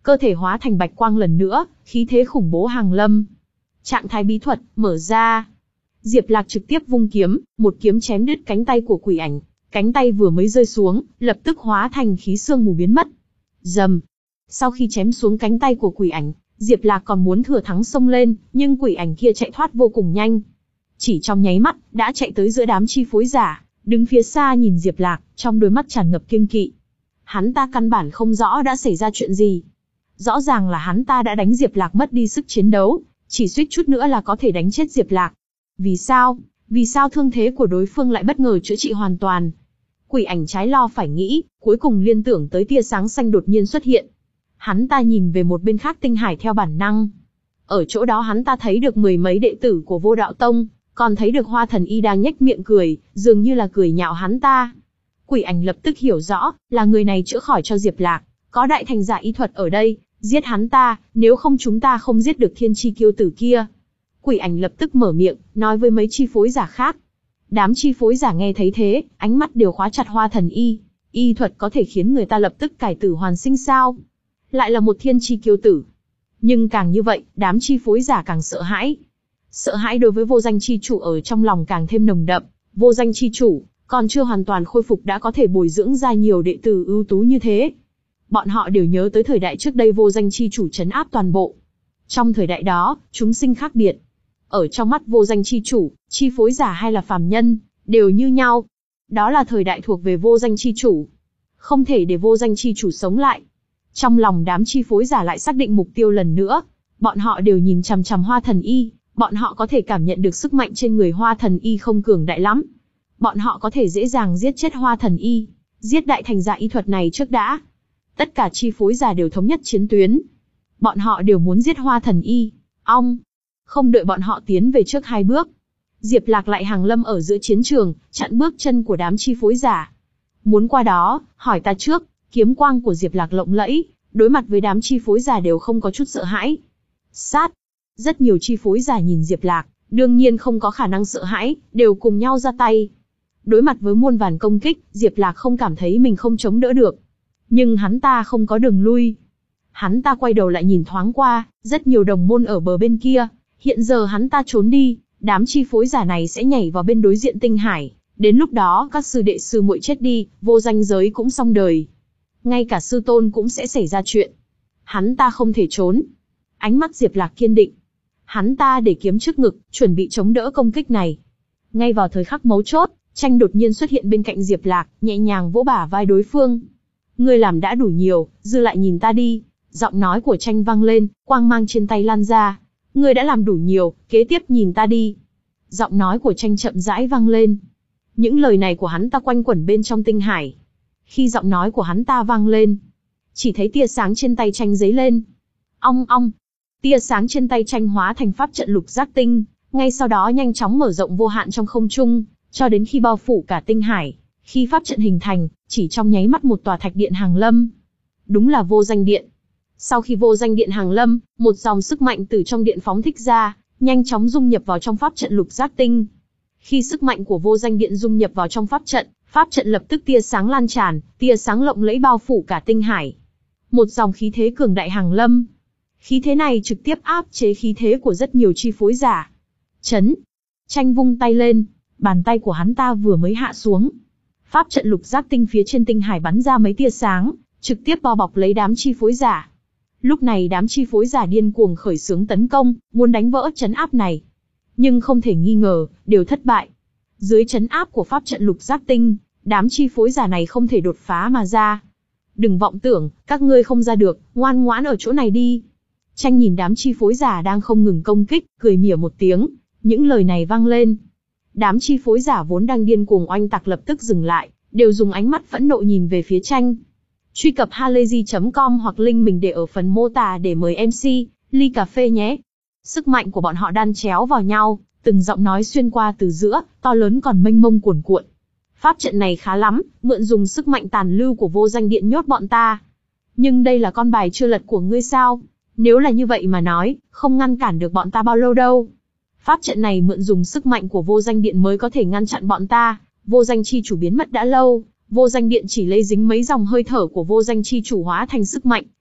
cơ thể hóa thành bạch quang lần nữa, khí thế khủng bố hàng lâm. Trạng thái bí thuật, mở ra. Diệp Lạc trực tiếp vung kiếm, một kiếm chém đứt cánh tay của quỷ ảnh. Cánh tay vừa mới rơi xuống, lập tức hóa thành khí sương mù biến mất. Rầm. Sau khi chém xuống cánh tay của quỷ ảnh, Diệp Lạc còn muốn thừa thắng xông lên, nhưng quỷ ảnh kia chạy thoát vô cùng nhanh. Chỉ trong nháy mắt, đã chạy tới giữa đám chi phối giả, đứng phía xa nhìn Diệp Lạc, trong đôi mắt tràn ngập kiêng kỵ. Hắn ta căn bản không rõ đã xảy ra chuyện gì. Rõ ràng là hắn ta đã đánh Diệp Lạc mất đi sức chiến đấu, chỉ suýt chút nữa là có thể đánh chết Diệp Lạc. Vì sao? Vì sao thương thế của đối phương lại bất ngờ chữa trị hoàn toàn? Quỷ ảnh trái lo phải nghĩ, cuối cùng liên tưởng tới tia sáng xanh đột nhiên xuất hiện. Hắn ta nhìn về một bên khác tinh hải theo bản năng. Ở chỗ đó hắn ta thấy được mười mấy đệ tử của Vô Đạo Tông, còn thấy được Hoa Thần Y đang nhếch miệng cười, dường như là cười nhạo hắn ta. Quỷ ảnh lập tức hiểu rõ, là người này chữa khỏi cho Diệp Lạc, có đại thành giả y thuật ở đây, giết hắn ta, nếu không chúng ta không giết được thiên chi kiêu tử kia. Quỷ ảnh lập tức mở miệng, nói với mấy chi phối giả khác. Đám chi phối giả nghe thấy thế, ánh mắt đều khóa chặt Hoa Thần Y. Y thuật có thể khiến người ta lập tức cải tử hoàn sinh sao? Lại là một thiên chi kiêu tử. Nhưng càng như vậy, đám chi phối giả càng sợ hãi. Sợ hãi đối với vô danh chi chủ ở trong lòng càng thêm nồng đậm. Vô danh chi chủ, còn chưa hoàn toàn khôi phục đã có thể bồi dưỡng ra nhiều đệ tử ưu tú như thế. Bọn họ đều nhớ tới thời đại trước đây vô danh chi chủ trấn áp toàn bộ. Trong thời đại đó, chúng sinh khác biệt. Ở trong mắt vô danh chi chủ, chi phối giả hay là phàm nhân, đều như nhau. Đó là thời đại thuộc về vô danh chi chủ. Không thể để vô danh chi chủ sống lại. Trong lòng đám chi phối giả lại xác định mục tiêu lần nữa. Bọn họ đều nhìn chằm chằm Hoa Thần Y, bọn họ có thể cảm nhận được sức mạnh trên người Hoa Thần Y không cường đại lắm. Bọn họ có thể dễ dàng giết chết Hoa Thần Y, giết đại thành giả y thuật này trước đã. Tất cả chi phối giả đều thống nhất chiến tuyến. Bọn họ đều muốn giết Hoa Thần Y. Ong! Không đợi bọn họ tiến về trước hai bước, Diệp Lạc lại hàng lâm ở giữa chiến trường, chặn bước chân của đám chi phối giả. Muốn qua đó, hỏi ta trước. Kiếm quang của Diệp Lạc lộng lẫy, đối mặt với đám chi phối giả đều không có chút sợ hãi. Sát! Rất nhiều chi phối giả nhìn Diệp Lạc, đương nhiên không có khả năng sợ hãi, đều cùng nhau ra tay. Đối mặt với muôn vàn công kích, Diệp Lạc không cảm thấy mình không chống đỡ được. Nhưng hắn ta không có đường lui. Hắn ta quay đầu lại nhìn thoáng qua, rất nhiều đồng môn ở bờ bên kia. Hiện giờ hắn ta trốn đi, đám chi phối giả này sẽ nhảy vào bên đối diện tinh hải. Đến lúc đó các sư đệ sư muội chết đi, vô danh giới cũng xong đời. Ngay cả sư tôn cũng sẽ xảy ra chuyện. Hắn ta không thể trốn. Ánh mắt Diệp Lạc kiên định. Hắn ta để kiếm trước ngực, chuẩn bị chống đỡ công kích này. Ngay vào thời khắc mấu chốt, Tranh đột nhiên xuất hiện bên cạnh Diệp Lạc, nhẹ nhàng vỗ bả vai đối phương. Ngươi làm đã đủ nhiều, dư lại nhìn ta đi. Giọng nói của Tranh vang lên, quang mang trên tay lan ra. Ngươi đã làm đủ nhiều, kế tiếp nhìn ta đi. Giọng nói của Tranh chậm rãi vang lên. Những lời này của hắn ta quanh quẩn bên trong tinh hải. Khi giọng nói của hắn ta vang lên, chỉ thấy tia sáng trên tay Tranh giấy lên. Ong ong, tia sáng trên tay Tranh hóa thành pháp trận lục giác tinh, ngay sau đó nhanh chóng mở rộng vô hạn trong không trung, cho đến khi bao phủ cả tinh hải. Khi pháp trận hình thành, chỉ trong nháy mắt một tòa thạch điện hàng lâm. Đúng là vô danh điện. Sau khi vô danh điện hàng lâm, một dòng sức mạnh từ trong điện phóng thích ra, nhanh chóng dung nhập vào trong pháp trận lục giác tinh. Khi sức mạnh của vô danh điện dung nhập vào trong pháp trận, pháp trận lập tức tia sáng lan tràn, tia sáng lộng lẫy bao phủ cả tinh hải. Một dòng khí thế cường đại hàng lâm. Khí thế này trực tiếp áp chế khí thế của rất nhiều chi phối giả. Chấn! Tranh vung tay lên, bàn tay của hắn ta vừa mới hạ xuống. Pháp trận lục giác tinh phía trên tinh hải bắn ra mấy tia sáng, trực tiếp bao bọc lấy đám chi phối giả. Lúc này đám chi phối giả điên cuồng khởi xướng tấn công, muốn đánh vỡ trấn áp này. Nhưng không thể nghi ngờ, đều thất bại. Dưới trấn áp của pháp trận lục giác tinh, đám chi phối giả này không thể đột phá mà ra. Đừng vọng tưởng, các ngươi không ra được, ngoan ngoãn ở chỗ này đi. Tranh nhìn đám chi phối giả đang không ngừng công kích, cười mỉa một tiếng. Những lời này vang lên. Đám chi phối giả vốn đang điên cuồng oanh tạc lập tức dừng lại, đều dùng ánh mắt phẫn nộ nhìn về phía Tranh. Truy cập halayzi chấm com hoặc link mình để ở phần mô tả để mời em xê, ly cà phê nhé. Sức mạnh của bọn họ đan chéo vào nhau, từng giọng nói xuyên qua từ giữa, to lớn còn mênh mông cuồn cuộn. Pháp trận này khá lắm, mượn dùng sức mạnh tàn lưu của vô danh điện nhốt bọn ta. Nhưng đây là con bài chưa lật của ngươi sao? Nếu là như vậy mà nói, không ngăn cản được bọn ta bao lâu đâu. Pháp trận này mượn dùng sức mạnh của vô danh điện mới có thể ngăn chặn bọn ta. Vô danh chi chủ biến mất đã lâu, vô danh điện chỉ lấy dính mấy dòng hơi thở của vô danh chi chủ hóa thành sức mạnh,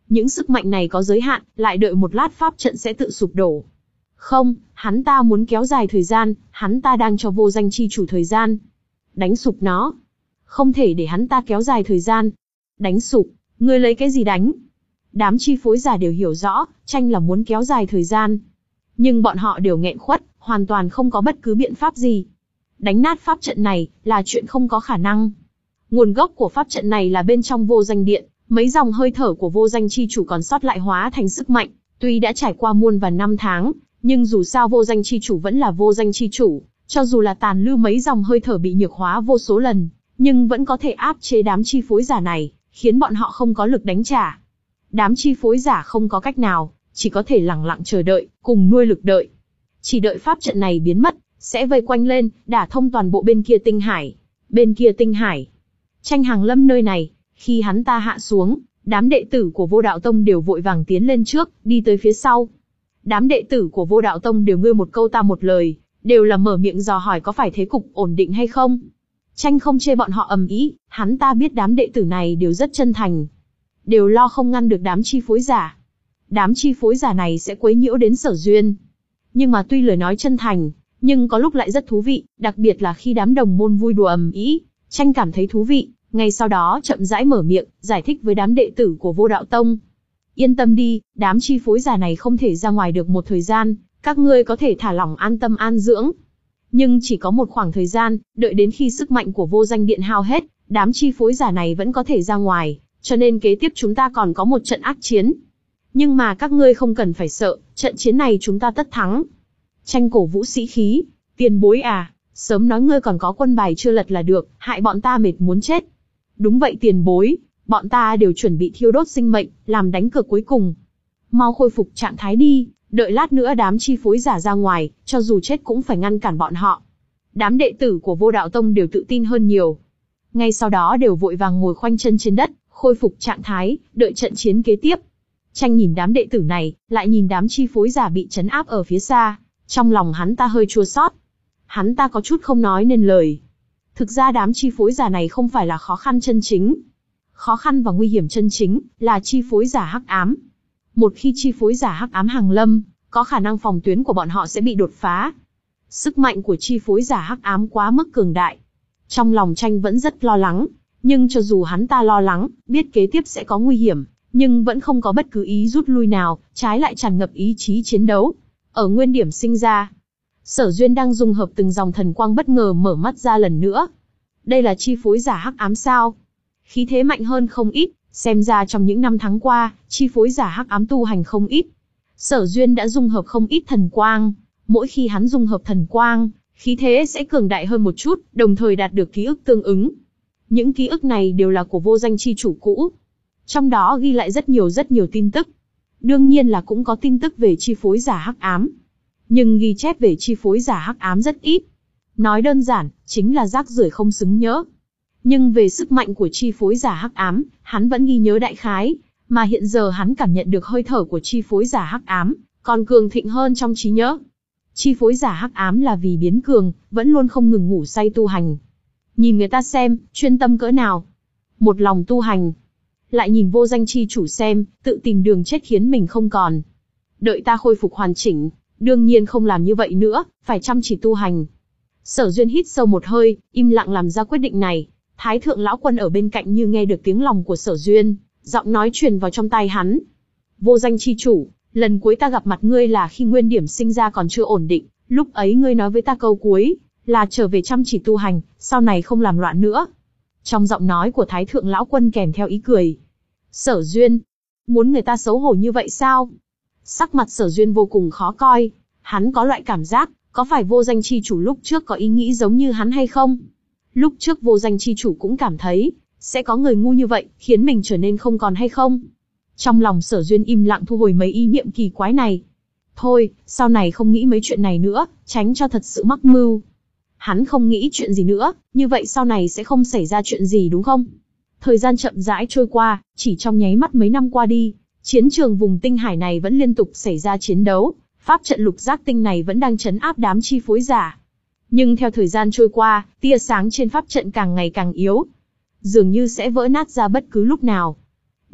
Những sức mạnh này có giới hạn, lại đợi một lát pháp trận sẽ tự sụp đổ. Không, hắn ta muốn kéo dài thời gian, hắn ta đang cho vô danh chi chủ thời gian. Đánh sụp nó. Không thể để hắn ta kéo dài thời gian. Đánh sụp, ngươi lấy cái gì đánh? Đám chi phối giả đều hiểu rõ, tranh là muốn kéo dài thời gian. Nhưng bọn họ đều nghẹn khuất, hoàn toàn không có bất cứ biện pháp gì. Đánh nát pháp trận này, là chuyện không có khả năng. Nguồn gốc của pháp trận này là bên trong vô danh điện, mấy dòng hơi thở của vô danh chi chủ còn sót lại hóa thành sức mạnh. Tuy đã trải qua muôn vàn năm tháng, nhưng dù sao vô danh chi chủ vẫn là vô danh chi chủ, cho dù là tàn lưu mấy dòng hơi thở bị nhược hóa vô số lần, nhưng vẫn có thể áp chế đám chi phối giả này, khiến bọn họ không có lực đánh trả. Đám chi phối giả không có cách nào, chỉ có thể lẳng lặng chờ đợi, cùng nuôi lực đợi. Chỉ đợi pháp trận này biến mất, sẽ vây quanh lên, đả thông toàn bộ bên kia tinh hải. Bên kia tinh hải. Tranh hàng lâm nơi này, khi hắn ta hạ xuống, đám đệ tử của Vô Đạo Tông đều vội vàng tiến lên trước, đi tới phía sau. Đám đệ tử của Vô Đạo Tông đều ngươi một câu ta một lời, đều là mở miệng dò hỏi có phải thế cục ổn định hay không. Tranh không chê bọn họ ầm ĩ, hắn ta biết đám đệ tử này đều rất chân thành, đều lo không ngăn được đám chi phối giả. Đám chi phối giả này sẽ quấy nhiễu đến Sở Duyên. Nhưng mà tuy lời nói chân thành, nhưng có lúc lại rất thú vị, đặc biệt là khi đám đồng môn vui đùa ầm ĩ, Tranh cảm thấy thú vị, ngay sau đó chậm rãi mở miệng, giải thích với đám đệ tử của Vô Đạo Tông. Yên tâm đi, đám chi phối giả này không thể ra ngoài được một thời gian, các ngươi có thể thả lỏng an tâm an dưỡng. Nhưng chỉ có một khoảng thời gian, đợi đến khi sức mạnh của vô danh điện hao hết, đám chi phối giả này vẫn có thể ra ngoài, cho nên kế tiếp chúng ta còn có một trận ác chiến. Nhưng mà các ngươi không cần phải sợ, trận chiến này chúng ta tất thắng. Tranh cổ vũ sĩ khí, tiền bối à, sớm nói ngươi còn có quân bài chưa lật là được, hại bọn ta mệt muốn chết. Đúng vậy tiền bối, bọn ta đều chuẩn bị thiêu đốt sinh mệnh, làm đánh cược cuối cùng. Mau khôi phục trạng thái đi, đợi lát nữa đám chi phối giả ra ngoài, cho dù chết cũng phải ngăn cản bọn họ. Đám đệ tử của Vô Đạo Tông đều tự tin hơn nhiều. Ngay sau đó đều vội vàng ngồi khoanh chân trên đất, khôi phục trạng thái, đợi trận chiến kế tiếp. Tranh nhìn đám đệ tử này, lại nhìn đám chi phối giả bị trấn áp ở phía xa, trong lòng hắn ta hơi chua xót. Hắn ta có chút không nói nên lời. Thực ra đám chi phối giả này không phải là khó khăn chân chính. Khó khăn và nguy hiểm chân chính là chi phối giả hắc ám. Một khi chi phối giả hắc ám hàng lâm, có khả năng phòng tuyến của bọn họ sẽ bị đột phá. Sức mạnh của chi phối giả hắc ám quá mức cường đại. Trong lòng Tranh vẫn rất lo lắng, nhưng cho dù hắn ta lo lắng, biết kế tiếp sẽ có nguy hiểm, nhưng vẫn không có bất cứ ý rút lui nào, trái lại tràn ngập ý chí chiến đấu. Ở nguyên điểm sinh ra, Sở Duyên đang dung hợp từng dòng thần quang bất ngờ mở mắt ra lần nữa. Đây là chi phối giả hắc ám sao? Khí thế mạnh hơn không ít, xem ra trong những năm tháng qua, chi phối giả hắc ám tu hành không ít. Sở Duyên đã dung hợp không ít thần quang, mỗi khi hắn dung hợp thần quang, khí thế sẽ cường đại hơn một chút, đồng thời đạt được ký ức tương ứng. Những ký ức này đều là của vô danh chi chủ cũ. Trong đó ghi lại rất nhiều rất nhiều tin tức. Đương nhiên là cũng có tin tức về chi phối giả hắc ám. Nhưng ghi chép về chi phối giả hắc ám rất ít. Nói đơn giản, chính là rác rưởi không xứng nhớ. Nhưng về sức mạnh của chi phối giả hắc ám, hắn vẫn ghi nhớ đại khái, mà hiện giờ hắn cảm nhận được hơi thở của chi phối giả hắc ám, còn cường thịnh hơn trong trí nhớ. Chi phối giả hắc ám là vì biến cường, vẫn luôn không ngừng ngủ say tu hành. Nhìn người ta xem, chuyên tâm cỡ nào. Một lòng tu hành. Lại nhìn vô danh chi chủ xem, tự tìm đường chết khiến mình không còn. Đợi ta khôi phục hoàn chỉnh, đương nhiên không làm như vậy nữa, phải chăm chỉ tu hành. Sở Duyên hít sâu một hơi, im lặng làm ra quyết định này. Thái thượng lão quân ở bên cạnh như nghe được tiếng lòng của Sở Duyên, giọng nói truyền vào trong tai hắn. Vô danh chi chủ, lần cuối ta gặp mặt ngươi là khi nguyên điểm sinh ra còn chưa ổn định, lúc ấy ngươi nói với ta câu cuối, là trở về chăm chỉ tu hành, sau này không làm loạn nữa. Trong giọng nói của Thái thượng lão quân kèm theo ý cười. Sở Duyên, muốn người ta xấu hổ như vậy sao? Sắc mặt Sở Duyên vô cùng khó coi, hắn có loại cảm giác, có phải vô danh chi chủ lúc trước có ý nghĩ giống như hắn hay không? Lúc trước vô danh chi chủ cũng cảm thấy, sẽ có người ngu như vậy, khiến mình trở nên không còn hay không? Trong lòng Sở Duyên im lặng thu hồi mấy ý niệm kỳ quái này. Thôi, sau này không nghĩ mấy chuyện này nữa, tránh cho thật sự mắc mưu. Hắn không nghĩ chuyện gì nữa, như vậy sau này sẽ không xảy ra chuyện gì đúng không? Thời gian chậm rãi trôi qua, chỉ trong nháy mắt mấy năm qua đi, chiến trường vùng tinh hải này vẫn liên tục xảy ra chiến đấu, pháp trận lục giác tinh này vẫn đang trấn áp đám chi phối giả. Nhưng theo thời gian trôi qua, tia sáng trên pháp trận càng ngày càng yếu, dường như sẽ vỡ nát ra bất cứ lúc nào.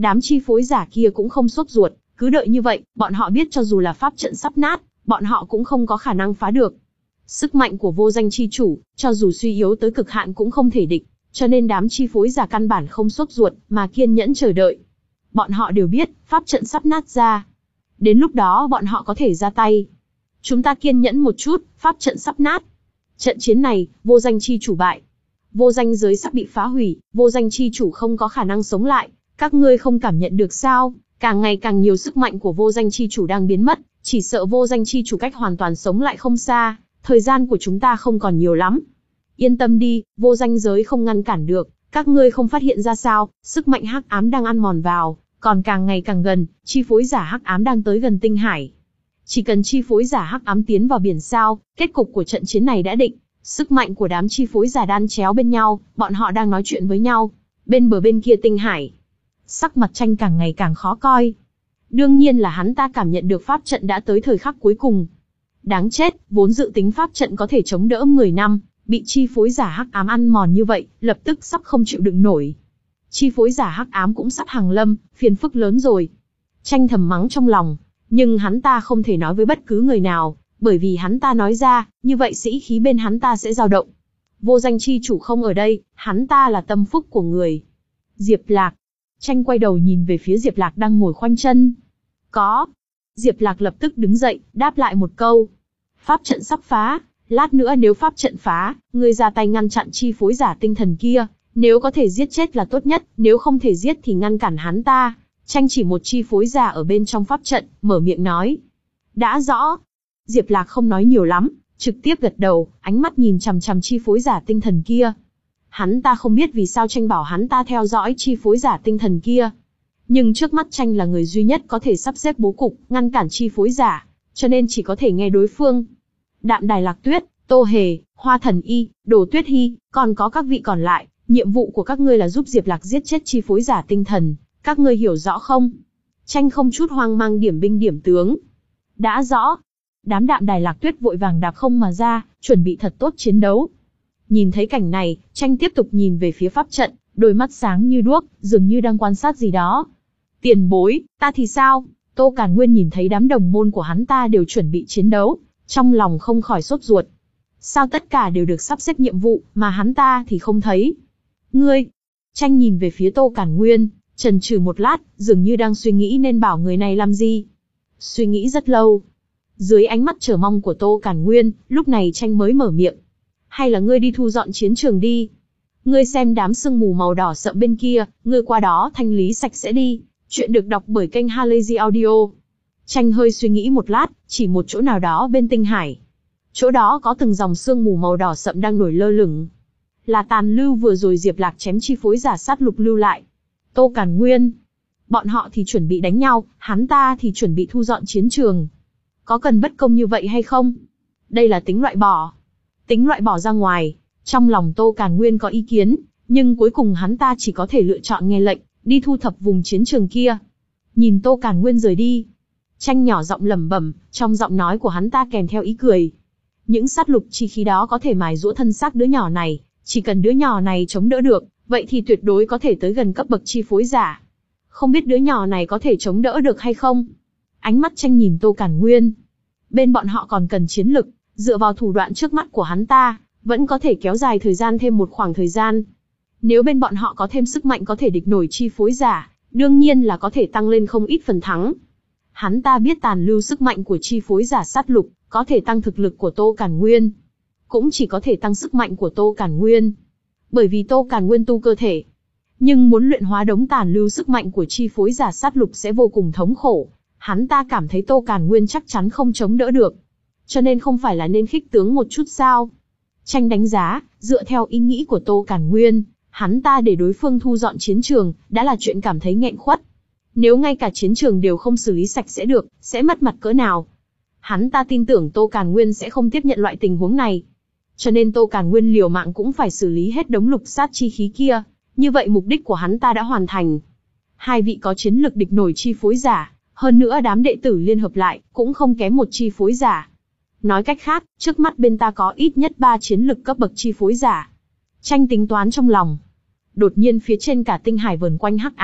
Đám chi phối giả kia cũng không sốt ruột, cứ đợi như vậy, bọn họ biết cho dù là pháp trận sắp nát, bọn họ cũng không có khả năng phá được. Sức mạnh của vô danh chi chủ, cho dù suy yếu tới cực hạn cũng không thể địch, cho nên đám chi phối giả căn bản không sốt ruột, mà kiên nhẫn chờ đợi. Bọn họ đều biết, pháp trận sắp nát ra. Đến lúc đó bọn họ có thể ra tay. Chúng ta kiên nhẫn một chút, pháp trận sắp nát. Trận chiến này, vô danh chi chủ bại. Vô danh giới sắp bị phá hủy, vô danh chi chủ không có khả năng sống lại. Các ngươi không cảm nhận được sao? Càng ngày càng nhiều sức mạnh của vô danh chi chủ đang biến mất, chỉ sợ vô danh chi chủ cách hoàn toàn sống lại không xa. Thời gian của chúng ta không còn nhiều lắm. Yên tâm đi, vô danh giới không ngăn cản được. Các ngươi không phát hiện ra sao, sức mạnh hắc ám đang ăn mòn vào, còn càng ngày càng gần, chi phối giả hắc ám đang tới gần tinh hải. Chỉ cần chi phối giả hắc ám tiến vào biển sao, kết cục của trận chiến này đã định. Sức mạnh của đám chi phối giả đan chéo bên nhau, bọn họ đang nói chuyện với nhau. Bên bờ bên kia tinh hải, sắc mặt Tranh càng ngày càng khó coi. Đương nhiên là hắn ta cảm nhận được pháp trận đã tới thời khắc cuối cùng. Đáng chết, vốn dự tính pháp trận có thể chống đỡ mười năm, bị chi phối giả hắc ám ăn mòn như vậy, lập tức sắp không chịu đựng nổi. Chi phối giả hắc ám cũng sắp hàng lâm, phiền phức lớn rồi. Tranh thầm mắng trong lòng, nhưng hắn ta không thể nói với bất cứ người nào, bởi vì hắn ta nói ra, như vậy sĩ khí bên hắn ta sẽ dao động. Vô danh chi chủ không ở đây, hắn ta là tâm phúc của người. Diệp Lạc. Tranh quay đầu nhìn về phía Diệp Lạc đang ngồi khoanh chân. Có. Diệp Lạc lập tức đứng dậy, đáp lại một câu. Pháp trận sắp phá, lát nữa nếu pháp trận phá, ngươi ra tay ngăn chặn chi phối giả tinh thần kia, nếu có thể giết chết là tốt nhất, nếu không thể giết thì ngăn cản hắn ta. Tranh chỉ một chi phối giả ở bên trong pháp trận, mở miệng nói. Đã rõ. Diệp Lạc không nói nhiều lắm, trực tiếp gật đầu, ánh mắt nhìn chằm chằm chi phối giả tinh thần kia. Hắn ta không biết vì sao Tranh bảo hắn ta theo dõi chi phối giả tinh thần kia. Nhưng trước mắt Tranh là người duy nhất có thể sắp xếp bố cục, ngăn cản chi phối giả, cho nên chỉ có thể nghe đối phương. Đạm Đài Lạc Tuyết, Tô Hề, Hoa Thần Y, Đồ Tuyết Hy, còn có các vị còn lại, nhiệm vụ của các ngươi là giúp Diệp Lạc giết chết chi phối giả tinh thần, các ngươi hiểu rõ không? Tranh không chút hoang mang điểm binh điểm tướng. Đã rõ. Đám Đạm Đài Lạc Tuyết vội vàng đạp không mà ra, chuẩn bị thật tốt chiến đấu. Nhìn thấy cảnh này, Tranh tiếp tục nhìn về phía pháp trận, đôi mắt sáng như đuốc, dường như đang quan sát gì đó. Tiền bối, ta thì sao? Tô Càn Nguyên nhìn thấy đám đồng môn của hắn ta đều chuẩn bị chiến đấu, trong lòng không khỏi sốt ruột. Sao tất cả đều được sắp xếp nhiệm vụ, mà hắn ta thì không thấy? Ngươi! Tranh nhìn về phía Tô Càn Nguyên, chần chừ một lát, dường như đang suy nghĩ nên bảo người này làm gì. Suy nghĩ rất lâu. Dưới ánh mắt chờ mong của Tô Càn Nguyên, lúc này Tranh mới mở miệng. Hay là ngươi đi thu dọn chiến trường đi? Ngươi xem đám sương mù màu đỏ sậm bên kia, ngươi qua đó thanh lý sạch sẽ đi. Chuyện được đọc bởi kênh Halazy Audio. Tranh hơi suy nghĩ một lát, chỉ một chỗ nào đó bên tinh hải. Chỗ đó có từng dòng sương mù màu đỏ sậm đang nổi lơ lửng. Là tàn lưu vừa rồi Diệp Lạc chém chi phối giả sát lục lưu lại. Tô Càn Nguyên. Bọn họ thì chuẩn bị đánh nhau, hắn ta thì chuẩn bị thu dọn chiến trường. Có cần bất công như vậy hay không? Đây là tính loại bỏ. Tính loại bỏ ra ngoài. Trong lòng Tô Càn Nguyên có ý kiến, nhưng cuối cùng hắn ta chỉ có thể lựa chọn nghe lệnh, đi thu thập vùng chiến trường kia. Nhìn Tô Càn Nguyên rời đi, Tranh nhỏ giọng lẩm bẩm, trong giọng nói của hắn ta kèm theo ý cười. Những sát lục chi khí đó có thể mài giũa thân xác đứa nhỏ này, chỉ cần đứa nhỏ này chống đỡ được, vậy thì tuyệt đối có thể tới gần cấp bậc chi phối giả. Không biết đứa nhỏ này có thể chống đỡ được hay không? Ánh mắt Tranh nhìn Tô Càn Nguyên. Bên bọn họ còn cần chiến lực, dựa vào thủ đoạn trước mắt của hắn ta, vẫn có thể kéo dài thời gian thêm một khoảng thời gian. Nếu bên bọn họ có thêm sức mạnh có thể địch nổi chi phối giả, đương nhiên là có thể tăng lên không ít phần thắng. Hắn ta biết tàn lưu sức mạnh của chi phối giả sát lục, có thể tăng thực lực của Tô Càn Nguyên. Cũng chỉ có thể tăng sức mạnh của Tô Càn Nguyên. Bởi vì Tô Càn Nguyên tu cơ thể. Nhưng muốn luyện hóa đống tàn lưu sức mạnh của chi phối giả sát lục sẽ vô cùng thống khổ. Hắn ta cảm thấy Tô Càn Nguyên chắc chắn không chống đỡ được. Cho nên không phải là nên khích tướng một chút sao? Tranh đánh giá, dựa theo ý nghĩ của Tô Càn Nguyên, hắn ta để đối phương thu dọn chiến trường, đã là chuyện cảm thấy nghẹn khuất. Nếu ngay cả chiến trường đều không xử lý sạch sẽ được, sẽ mất mặt cỡ nào? Hắn ta tin tưởng Tô Càn Nguyên sẽ không tiếp nhận loại tình huống này. Cho nên Tô Càn Nguyên liều mạng cũng phải xử lý hết đống lục sát chi khí kia. Như vậy mục đích của hắn ta đã hoàn thành. Hai vị có chiến lực địch nổi chi phối giả, hơn nữa đám đệ tử liên hợp lại, cũng không kém một chi phối giả. Nói cách khác, trước mắt bên ta có ít nhất ba chiến lực cấp bậc chi phối giả. Tranh tính toán trong lòng. Đột nhiên phía trên cả tinh hải vờn quanh hắc ám,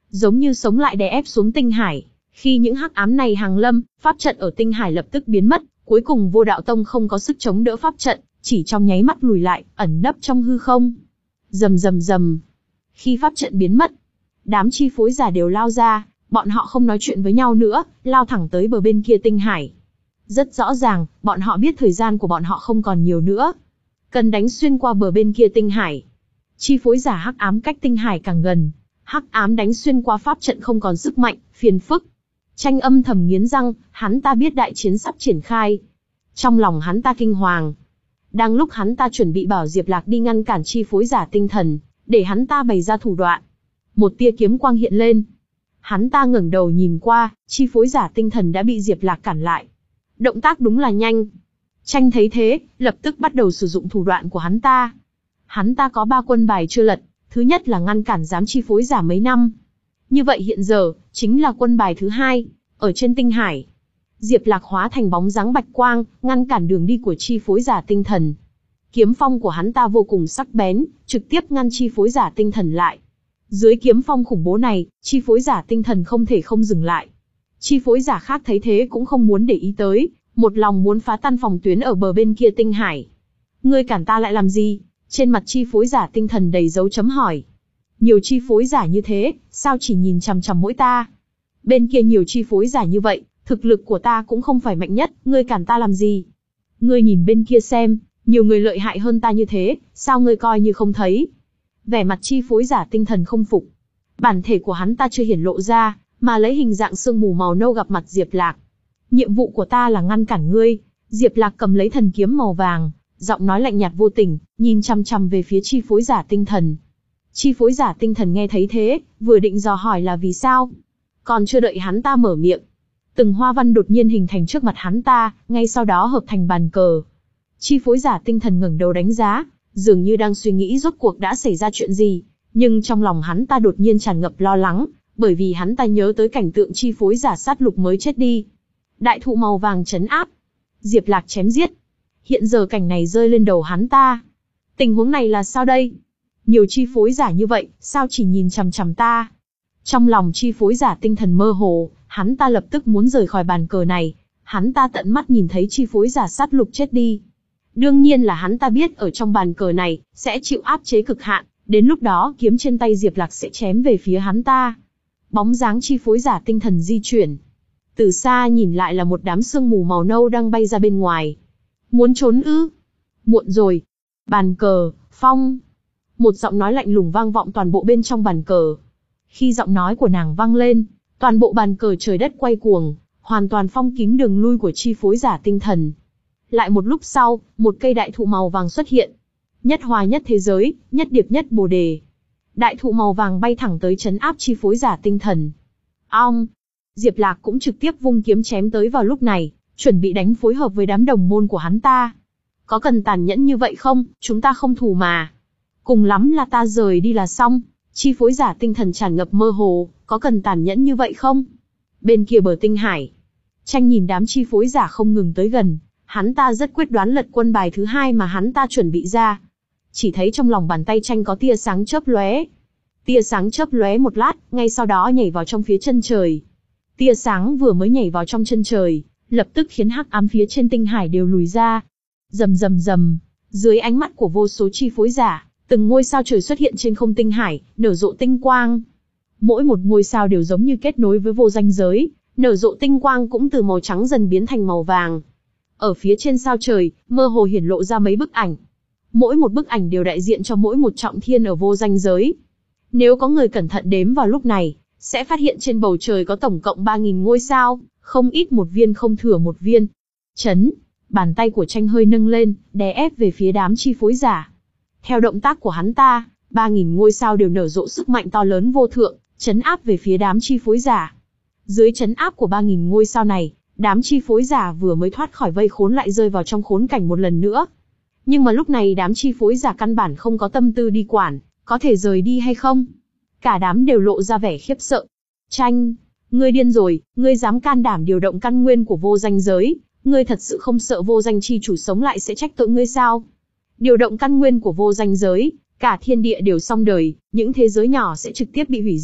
giống như sống lại đè ép xuống tinh hải. Khi những hắc ám này hàng lâm, pháp trận ở tinh hải lập tức biến mất, cuối cùng Vô Đạo Tông không có sức chống đỡ pháp trận, chỉ trong nháy mắt lùi lại, ẩn nấp trong hư không. Rầm rầm rầm. Khi pháp trận biến mất, đám chi phối giả đều lao ra, bọn họ không nói chuyện với nhau nữa, lao thẳng tới bờ bên kia tinh hải. Rất rõ ràng, bọn họ biết thời gian của bọn họ không còn nhiều nữa, cần đánh xuyên qua bờ bên kia tinh hải. Chi phối giả hắc ám cách tinh hải càng gần, hắc ám đánh xuyên qua pháp trận không còn sức mạnh, phiền phức. Tranh âm thầm nghiến răng, hắn ta biết đại chiến sắp triển khai. Trong lòng hắn ta kinh hoàng. Đang lúc hắn ta chuẩn bị bảo Diệp Lạc đi ngăn cản chi phối giả tinh thần, để hắn ta bày ra thủ đoạn. Một tia kiếm quang hiện lên. Hắn ta ngẩng đầu nhìn qua, chi phối giả tinh thần đã bị Diệp Lạc cản lại. Động tác đúng là nhanh. Tranh thấy thế, lập tức bắt đầu sử dụng thủ đoạn của hắn ta. Hắn ta có ba quân bài chưa lật, thứ nhất là ngăn cản giám chi phối giả mấy năm. Như vậy hiện giờ, chính là quân bài thứ hai, ở trên tinh hải. Diệp Lạc hóa thành bóng dáng bạch quang, ngăn cản đường đi của chi phối giả tinh thần. Kiếm phong của hắn ta vô cùng sắc bén, trực tiếp ngăn chi phối giả tinh thần lại. Dưới kiếm phong khủng bố này, chi phối giả tinh thần không thể không dừng lại. Chi phối giả khác thấy thế cũng không muốn để ý tới, một lòng muốn phá tan phòng tuyến ở bờ bên kia tinh hải. Ngươi cản ta lại làm gì? Trên mặt chi phối giả tinh thần đầy dấu chấm hỏi. Nhiều chi phối giả như thế, sao chỉ nhìn chằm chằm mỗi ta? Bên kia nhiều chi phối giả như vậy, thực lực của ta cũng không phải mạnh nhất, ngươi cản ta làm gì? Ngươi nhìn bên kia xem, nhiều người lợi hại hơn ta như thế, sao ngươi coi như không thấy? Vẻ mặt chi phối giả tinh thần không phục. Bản thể của hắn ta chưa hiển lộ ra, mà lấy hình dạng sương mù màu nâu gặp mặt Diệp Lạc. Nhiệm vụ của ta là ngăn cản ngươi. Diệp Lạc cầm lấy thần kiếm màu vàng, giọng nói lạnh nhạt vô tình, nhìn chằm chằm về phía chi phối giả tinh thần. Chi phối giả tinh thần nghe thấy thế, vừa định dò hỏi là vì sao, còn chưa đợi hắn ta mở miệng, từng hoa văn đột nhiên hình thành trước mặt hắn ta, ngay sau đó hợp thành bàn cờ. Chi phối giả tinh thần ngẩng đầu đánh giá, dường như đang suy nghĩ rốt cuộc đã xảy ra chuyện gì, nhưng trong lòng hắn ta đột nhiên tràn ngập lo lắng, bởi vì hắn ta nhớ tới cảnh tượng chi phối giả sát lục mới chết đi. Đại thụ màu vàng trấn áp, Diệp Lạc chém giết. Hiện giờ cảnh này rơi lên đầu hắn ta. Tình huống này là sao đây? Nhiều chi phối giả như vậy, sao chỉ nhìn chằm chằm ta? Trong lòng chi phối giả tinh thần mơ hồ, hắn ta lập tức muốn rời khỏi bàn cờ này. Hắn ta tận mắt nhìn thấy chi phối giả sát lục chết đi. Đương nhiên là hắn ta biết ở trong bàn cờ này, sẽ chịu áp chế cực hạn, đến lúc đó kiếm trên tay Diệp Lạc sẽ chém về phía hắn ta. Bóng dáng chi phối giả tinh thần di chuyển. Từ xa nhìn lại là một đám sương mù màu nâu đang bay ra bên ngoài. Muốn trốn ư? Muộn rồi. Bàn cờ, phong. Một giọng nói lạnh lùng vang vọng toàn bộ bên trong bàn cờ. Khi giọng nói của nàng vang lên, toàn bộ bàn cờ trời đất quay cuồng, hoàn toàn phong kín đường lui của chi phối giả tinh thần. Lại một lúc sau, một cây đại thụ màu vàng xuất hiện. Nhất hoa nhất thế giới, nhất điệp nhất bồ đề. Đại thụ màu vàng bay thẳng tới trấn áp chi phối giả tinh thần. Ong! Diệp Lạc cũng trực tiếp vung kiếm chém tới vào lúc này, chuẩn bị đánh phối hợp với đám đồng môn của hắn ta. Có cần tàn nhẫn như vậy không? Chúng ta không thù mà. Cùng lắm là ta rời đi là xong. Chi phối giả tinh thần tràn ngập mơ hồ, có cần tàn nhẫn như vậy không? Bên kia bờ tinh hải, Tranh nhìn đám chi phối giả không ngừng tới gần, hắn ta rất quyết đoán lật quân bài thứ hai mà hắn ta chuẩn bị ra. Chỉ thấy trong lòng bàn tay Tranh có tia sáng chớp lóe. Tia sáng chớp lóe một lát, ngay sau đó nhảy vào trong phía chân trời. Tia sáng vừa mới nhảy vào trong chân trời, lập tức khiến hắc ám phía trên tinh hải đều lùi ra. Rầm rầm rầm, dưới ánh mắt của vô số chi phối giả, từng ngôi sao trời xuất hiện trên không tinh hải, nở rộ tinh quang. Mỗi một ngôi sao đều giống như kết nối với vô danh giới, nở rộ tinh quang cũng từ màu trắng dần biến thành màu vàng. Ở phía trên sao trời, mơ hồ hiển lộ ra mấy bức ảnh. Mỗi một bức ảnh đều đại diện cho mỗi một trọng thiên ở vô danh giới. Nếu có người cẩn thận đếm vào lúc này, sẽ phát hiện trên bầu trời có tổng cộng ba nghìn ngôi sao, không ít một viên không thừa một viên. Chấn, bàn tay của Tranh hơi nâng lên, đè ép về phía đám chi phối giả. Theo động tác của hắn ta, ba nghìn ngôi sao đều nở rộ sức mạnh to lớn vô thượng, chấn áp về phía đám chi phối giả. Dưới chấn áp của ba nghìn ngôi sao này, đám chi phối giả vừa mới thoát khỏi vây khốn lại rơi vào trong khốn cảnh một lần nữa. Nhưng mà lúc này đám chi phối giả căn bản không có tâm tư đi quản, có thể rời đi hay không. Cả đám đều lộ ra vẻ khiếp sợ. Tranh, ngươi điên rồi, ngươi dám can đảm điều động căn nguyên của vô danh giới, ngươi thật sự không sợ vô danh chi chủ sống lại sẽ trách tội ngươi sao? Điều động căn nguyên của vô danh giới, cả thiên địa đều xong đời, những thế giới nhỏ sẽ trực tiếp bị hủy diệt,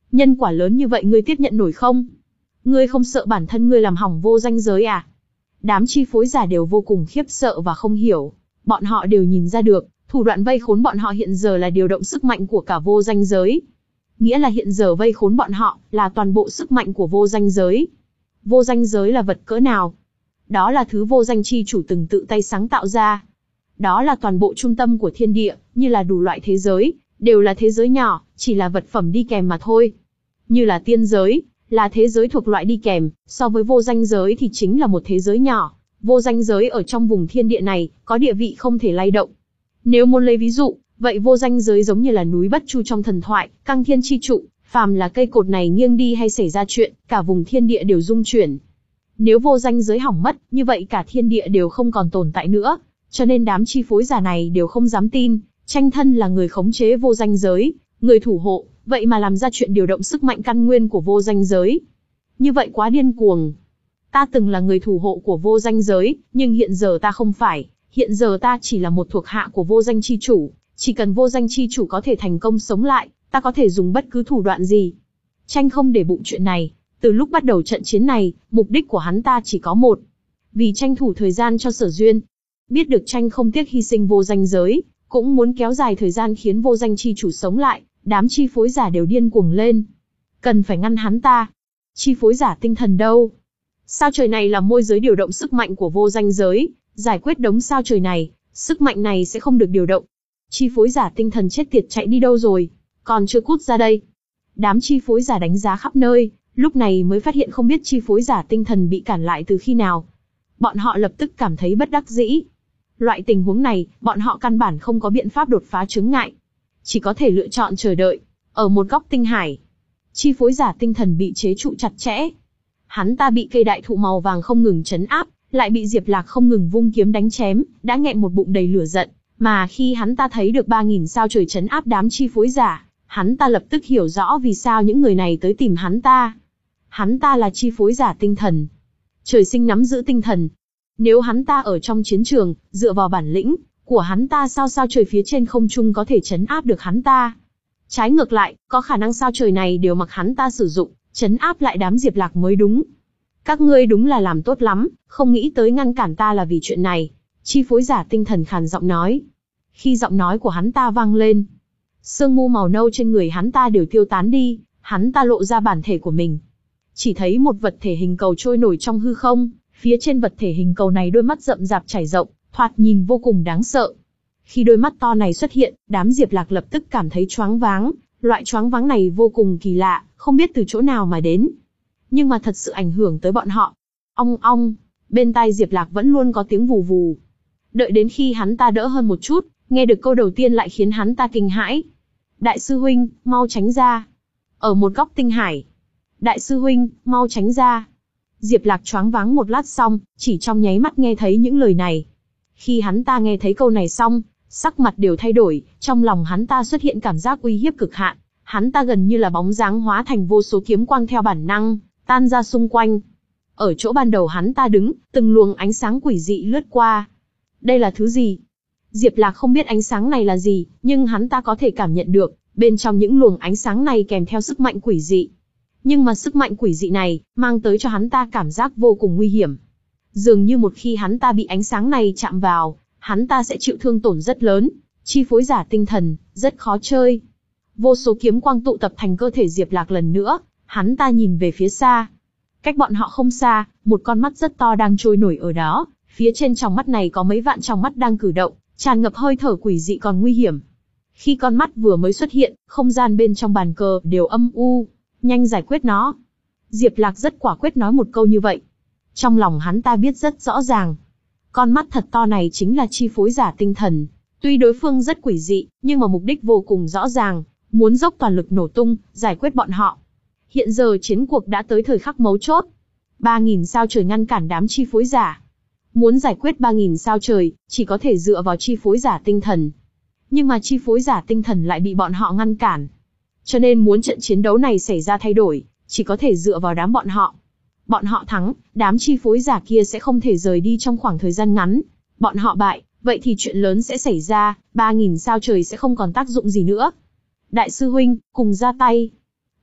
Nhân quả lớn như vậy ngươi tiếp nhận nổi không? Ngươi không sợ bản thân ngươi làm hỏng vô danh giới à? Đám chi phối giả đều vô cùng khiếp sợ và không hiểu. Bọn họ đều nhìn ra được, thủ đoạn vây khốn bọn họ hiện giờ là điều động sức mạnh của cả vô danh giới. Nghĩa là hiện giờ vây khốn bọn họ là toàn bộ sức mạnh của vô danh giới. Vô danh giới là vật cỡ nào? Đó là thứ vô danh chi chủ từng tự tay sáng tạo ra. Đó là toàn bộ trung tâm của thiên địa, như là đủ loại thế giới, đều là thế giới nhỏ, chỉ là vật phẩm đi kèm mà thôi. Như là tiên giới, là thế giới thuộc loại đi kèm, so với vô danh giới thì chính là một thế giới nhỏ. Vô danh giới ở trong vùng thiên địa này, có địa vị không thể lay động. Nếu muốn lấy ví dụ, vậy vô danh giới giống như là núi Bất Chu trong thần thoại, căng thiên chi trụ, phàm là cây cột này nghiêng đi hay xảy ra chuyện, cả vùng thiên địa đều rung chuyển. Nếu vô danh giới hỏng mất, như vậy cả thiên địa đều không còn tồn tại nữa. Cho nên đám chi phối giả này đều không dám tin, tranh thân là người khống chế vô danh giới, người thủ hộ, vậy mà làm ra chuyện điều động sức mạnh căn nguyên của vô danh giới. Như vậy quá điên cuồng. Ta từng là người thủ hộ của vô danh giới, nhưng hiện giờ ta không phải, hiện giờ ta chỉ là một thuộc hạ của vô danh chi chủ, chỉ cần vô danh chi chủ có thể thành công sống lại, ta có thể dùng bất cứ thủ đoạn gì. Tranh không để bụng chuyện này, từ lúc bắt đầu trận chiến này, mục đích của hắn ta chỉ có một. Vì tranh thủ thời gian cho Sở Duyên. Biết được tranh không tiếc hy sinh vô danh giới, cũng muốn kéo dài thời gian khiến vô danh chi chủ sống lại, đám chi phối giả đều điên cuồng lên. Cần phải ngăn hắn ta. Chi phối giả tinh thần đâu? Sao trời này là môi giới điều động sức mạnh của vô danh giới, giải quyết đống sao trời này, sức mạnh này sẽ không được điều động. Chi phối giả tinh thần chết tiệt chạy đi đâu rồi? Còn chưa cút ra đây. Đám chi phối giả đánh giá khắp nơi, lúc này mới phát hiện không biết chi phối giả tinh thần bị cản lại từ khi nào. Bọn họ lập tức cảm thấy bất đắc dĩ. Loại tình huống này, bọn họ căn bản không có biện pháp đột phá chướng ngại. Chỉ có thể lựa chọn chờ đợi. Ở một góc tinh hải, chi phối giả tinh thần bị chế trụ chặt chẽ. Hắn ta bị cây đại thụ màu vàng không ngừng trấn áp, lại bị Diệp Lạc không ngừng vung kiếm đánh chém, đã nghẹn một bụng đầy lửa giận. Mà khi hắn ta thấy được ba nghìn sao trời trấn áp đám chi phối giả, hắn ta lập tức hiểu rõ vì sao những người này tới tìm hắn ta. Hắn ta là chi phối giả tinh thần. Trời sinh nắm giữ tinh thần. Nếu hắn ta ở trong chiến trường, dựa vào bản lĩnh của hắn ta sao sao trời phía trên không trung có thể trấn áp được hắn ta. Trái ngược lại, có khả năng sao trời này đều mặc hắn ta sử dụng, trấn áp lại đám Diệp Lạc mới đúng. Các ngươi đúng là làm tốt lắm, không nghĩ tới ngăn cản ta là vì chuyện này. Chi phối giả tinh thần khàn giọng nói. Khi giọng nói của hắn ta vang lên, sương mù màu nâu trên người hắn ta đều tiêu tán đi, hắn ta lộ ra bản thể của mình. Chỉ thấy một vật thể hình cầu trôi nổi trong hư không, phía trên vật thể hình cầu này đôi mắt rậm rạp trải rộng, thoạt nhìn vô cùng đáng sợ. Khi đôi mắt to này xuất hiện, đám Diệp Lạc lập tức cảm thấy choáng váng, loại choáng váng này vô cùng kỳ lạ, không biết từ chỗ nào mà đến. Nhưng mà thật sự ảnh hưởng tới bọn họ. Ong ong, bên tai Diệp Lạc vẫn luôn có tiếng vù vù. Đợi đến khi hắn ta đỡ hơn một chút, nghe được câu đầu tiên lại khiến hắn ta kinh hãi. Đại sư huynh, mau tránh ra. Ở một góc tinh hải. Đại sư huynh, mau tránh ra. Diệp Lạc choáng váng một lát xong, chỉ trong nháy mắt nghe thấy những lời này. Khi hắn ta nghe thấy câu này xong, sắc mặt đều thay đổi, trong lòng hắn ta xuất hiện cảm giác uy hiếp cực hạn. Hắn ta gần như là bóng dáng hóa thành vô số kiếm quang theo bản năng, tan ra xung quanh. Ở chỗ ban đầu hắn ta đứng, từng luồng ánh sáng quỷ dị lướt qua. Đây là thứ gì? Diệp Lạc không biết ánh sáng này là gì, nhưng hắn ta có thể cảm nhận được, bên trong những luồng ánh sáng này kèm theo sức mạnh quỷ dị. Nhưng mà sức mạnh quỷ dị này, mang tới cho hắn ta cảm giác vô cùng nguy hiểm. Dường như một khi hắn ta bị ánh sáng này chạm vào, hắn ta sẽ chịu thương tổn rất lớn. Chi phối giả tinh thần, rất khó chơi. Vô số kiếm quang tụ tập thành cơ thể Diệp Lạc lần nữa, hắn ta nhìn về phía xa. Cách bọn họ không xa, một con mắt rất to đang trôi nổi ở đó, phía trên tròng mắt này có mấy vạn tròng mắt đang cử động, tràn ngập hơi thở quỷ dị còn nguy hiểm. Khi con mắt vừa mới xuất hiện, không gian bên trong bàn cờ đều âm u, nhanh giải quyết nó. Diệp Lạc rất quả quyết nói một câu như vậy. Trong lòng hắn ta biết rất rõ ràng, con mắt thật to này chính là chi phối giả tinh thần. Tuy đối phương rất quỷ dị, nhưng mà mục đích vô cùng rõ ràng, muốn dốc toàn lực nổ tung, giải quyết bọn họ. Hiện giờ chiến cuộc đã tới thời khắc mấu chốt. ba nghìn sao trời ngăn cản đám chi phối giả. Muốn giải quyết ba nghìn sao trời, chỉ có thể dựa vào chi phối giả tinh thần. Nhưng mà chi phối giả tinh thần lại bị bọn họ ngăn cản. Cho nên muốn trận chiến đấu này xảy ra thay đổi, chỉ có thể dựa vào đám bọn họ. Bọn họ thắng, đám chi phối giả kia sẽ không thể rời đi trong khoảng thời gian ngắn. Bọn họ bại, vậy thì chuyện lớn sẽ xảy ra, ba nghìn sao trời sẽ không còn tác dụng gì nữa. Đại sư huynh, cùng ra tay.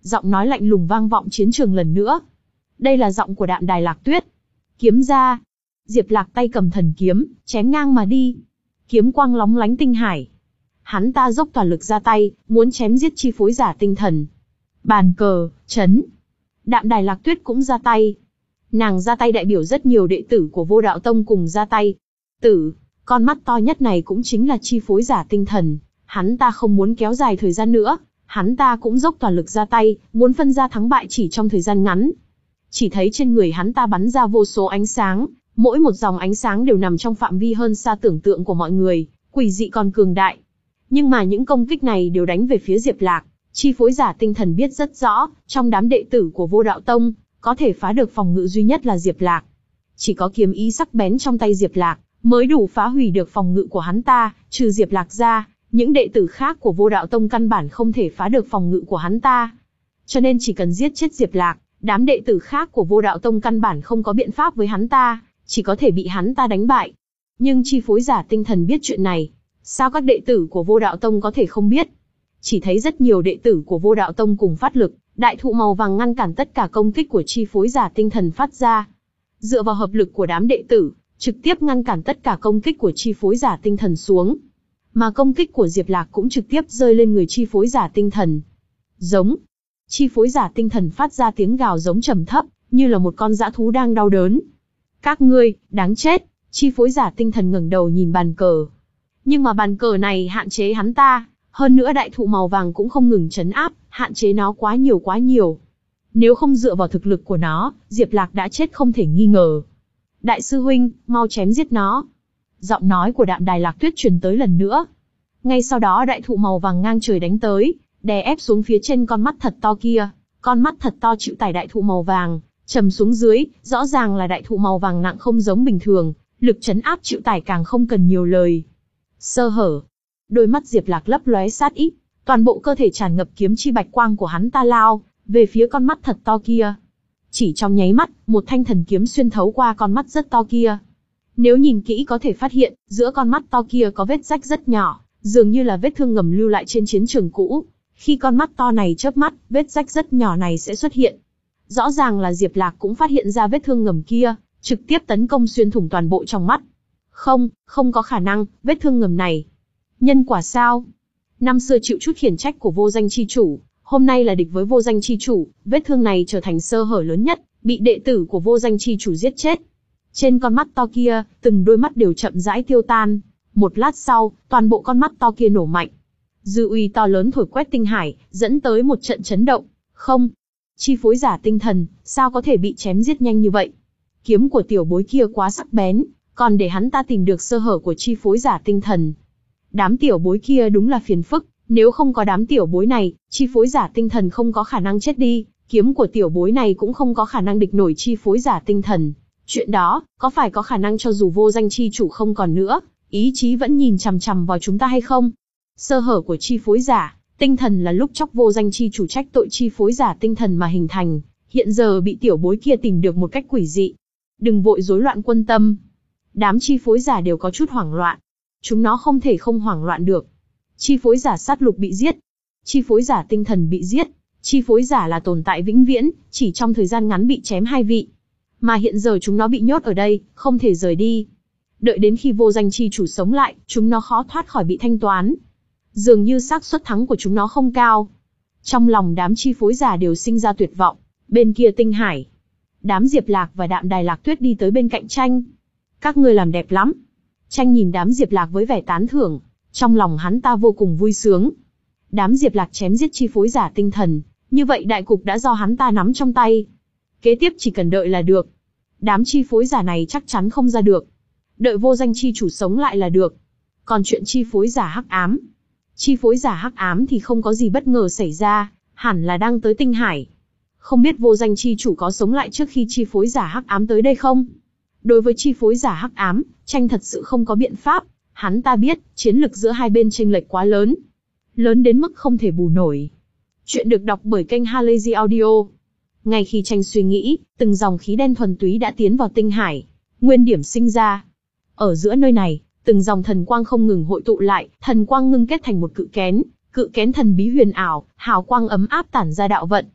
giọng nói lạnh lùng vang vọng chiến trường lần nữa. Đây là giọng của Đạm Đài Lạc Tuyết. Kiếm ra. Diệp Lạc tay cầm thần kiếm, chém ngang mà đi. Kiếm quang lóng lánh tinh hải. Hắn ta dốc toàn lực ra tay, muốn chém giết chi phối giả tinh thần. Bàn cờ, chấn. Đạm Đài Lạc Tuyết cũng ra tay. Nàng ra tay đại biểu rất nhiều đệ tử của Vô Đạo Tông cùng ra tay. Tử, con mắt to nhất này cũng chính là chi phối giả tinh thần. Hắn ta không muốn kéo dài thời gian nữa. Hắn ta cũng dốc toàn lực ra tay, muốn phân ra thắng bại chỉ trong thời gian ngắn. Chỉ thấy trên người hắn ta bắn ra vô số ánh sáng, mỗi một dòng ánh sáng đều nằm trong phạm vi hơn xa tưởng tượng của mọi người, quỷ dị còn cường đại. Nhưng mà những công kích này đều đánh về phía Diệp Lạc. Chi phối giả tinh thần biết rất rõ, trong đám đệ tử của Vô Đạo Tông, có thể phá được phòng ngự duy nhất là Diệp Lạc. Chỉ có kiếm ý sắc bén trong tay Diệp Lạc, mới đủ phá hủy được phòng ngự của hắn ta, trừ Diệp Lạc ra, những đệ tử khác của Vô Đạo Tông căn bản không thể phá được phòng ngự của hắn ta. Cho nên chỉ cần giết chết Diệp Lạc, đám đệ tử khác của Vô Đạo Tông căn bản không có biện pháp với hắn ta, chỉ có thể bị hắn ta đánh bại. Nhưng chi phối giả tinh thần biết chuyện này, sao các đệ tử của Vô Đạo Tông có thể không biết? Chỉ thấy rất nhiều đệ tử của Vô Đạo Tông cùng phát lực, đại thụ màu vàng ngăn cản tất cả công kích của chi phối giả tinh thần phát ra. Dựa vào hợp lực của đám đệ tử, trực tiếp ngăn cản tất cả công kích của chi phối giả tinh thần xuống. Mà công kích của Diệp Lạc cũng trực tiếp rơi lên người chi phối giả tinh thần. Giống. Chi phối giả tinh thần phát ra tiếng gào giống trầm thấp, như là một con dã thú đang đau đớn. Các ngươi, đáng chết. Chi phối giả tinh thần ngẩng đầu nhìn bàn cờ. Nhưng mà bàn cờ này hạn chế hắn ta, hơn nữa đại thụ màu vàng cũng không ngừng trấn áp, hạn chế nó quá nhiều quá nhiều. Nếu không dựa vào thực lực của nó, Diệp Lạc đã chết không thể nghi ngờ. Đại sư huynh, mau chém giết nó. Giọng nói của Đạm Đài Lạc Tuyết truyền tới lần nữa. Ngay sau đó đại thụ màu vàng ngang trời đánh tới, đè ép xuống phía trên con mắt thật to kia. Con mắt thật to chịu tải đại thụ màu vàng, trầm xuống dưới, rõ ràng là đại thụ màu vàng nặng không giống bình thường, lực trấn áp chịu tải càng không cần nhiều lời. Sơ hở. Đôi mắt Diệp Lạc lấp lóe sát ý, toàn bộ cơ thể tràn ngập kiếm chi bạch quang của hắn ta lao về phía con mắt thật to kia. Chỉ trong nháy mắt, một thanh thần kiếm xuyên thấu qua con mắt rất to kia. Nếu nhìn kỹ có thể phát hiện, giữa con mắt to kia có vết rách rất nhỏ, dường như là vết thương ngầm lưu lại trên chiến trường cũ. Khi con mắt to này chớp mắt, vết rách rất nhỏ này sẽ xuất hiện. Rõ ràng là Diệp Lạc cũng phát hiện ra vết thương ngầm kia, trực tiếp tấn công xuyên thủng toàn bộ trong mắt. Không, không có khả năng, vết thương ngầm này. Nhân quả sao? Năm xưa chịu chút khiển trách của vô danh chi chủ, hôm nay là địch với vô danh chi chủ, vết thương này trở thành sơ hở lớn nhất, bị đệ tử của vô danh chi chủ giết chết. Trên con mắt to kia, từng đôi mắt đều chậm rãi tiêu tan. Một lát sau, toàn bộ con mắt to kia nổ mạnh. Dư uy to lớn thổi quét tinh hải, dẫn tới một trận chấn động. Không, chi phối giả tinh thần, sao có thể bị chém giết nhanh như vậy? Kiếm của tiểu bối kia quá sắc bén, còn để hắn ta tìm được sơ hở của chi phối giả tinh thần. Đám tiểu bối kia đúng là phiền phức, nếu không có đám tiểu bối này, chi phối giả tinh thần không có khả năng chết đi, kiếm của tiểu bối này cũng không có khả năng địch nổi chi phối giả tinh thần. Chuyện đó, có phải có khả năng cho dù vô danh chi chủ không còn nữa, ý chí vẫn nhìn chằm chằm vào chúng ta hay không? Sơ hở của chi phối giả tinh thần là lúc chóc vô danh chi chủ trách tội chi phối giả tinh thần mà hình thành, hiện giờ bị tiểu bối kia tìm được một cách quỷ dị. Đừng vội rối loạn quân tâm. Đám chi phối giả đều có chút hoảng loạn. Chúng nó không thể không hoảng loạn được. Chi phối giả sát lục bị giết. Chi phối giả tinh thần bị giết. Chi phối giả là tồn tại vĩnh viễn, chỉ trong thời gian ngắn bị chém hai vị. Mà hiện giờ chúng nó bị nhốt ở đây, không thể rời đi. Đợi đến khi vô danh chi chủ sống lại, chúng nó khó thoát khỏi bị thanh toán. Dường như xác suất thắng của chúng nó không cao. Trong lòng đám chi phối giả đều sinh ra tuyệt vọng. Bên kia tinh hải, đám Diệp Lạc và Đạm Đài Lạc Tuyết đi tới bên cạnh Tranh. Các ngươi làm đẹp lắm. Tranh nhìn đám Diệp Lạc với vẻ tán thưởng, trong lòng hắn ta vô cùng vui sướng. Đám Diệp Lạc chém giết chi phối giả tinh thần, như vậy đại cục đã do hắn ta nắm trong tay. Kế tiếp chỉ cần đợi là được. Đám chi phối giả này chắc chắn không ra được. Đợi vô danh chi chủ sống lại là được. Còn chuyện chi phối giả hắc ám, chi phối giả hắc ám thì không có gì bất ngờ xảy ra, hẳn là đang tới tinh hải. Không biết vô danh chi chủ có sống lại trước khi chi phối giả hắc ám tới đây không? Đối với chi phối giả hắc ám, Tranh thật sự không có biện pháp. Hắn ta biết, chiến lực giữa hai bên chênh lệch quá lớn. Lớn đến mức không thể bù nổi. Chuyện được đọc bởi kênh Halazy Audio. Ngay khi Tranh suy nghĩ, từng dòng khí đen thuần túy đã tiến vào tinh hải. Nguyên điểm sinh ra. Ở giữa nơi này, từng dòng thần quang không ngừng hội tụ lại, thần quang ngưng kết thành một cự kén. Cự kén thần bí huyền ảo, hào quang ấm áp tản ra đạo vận.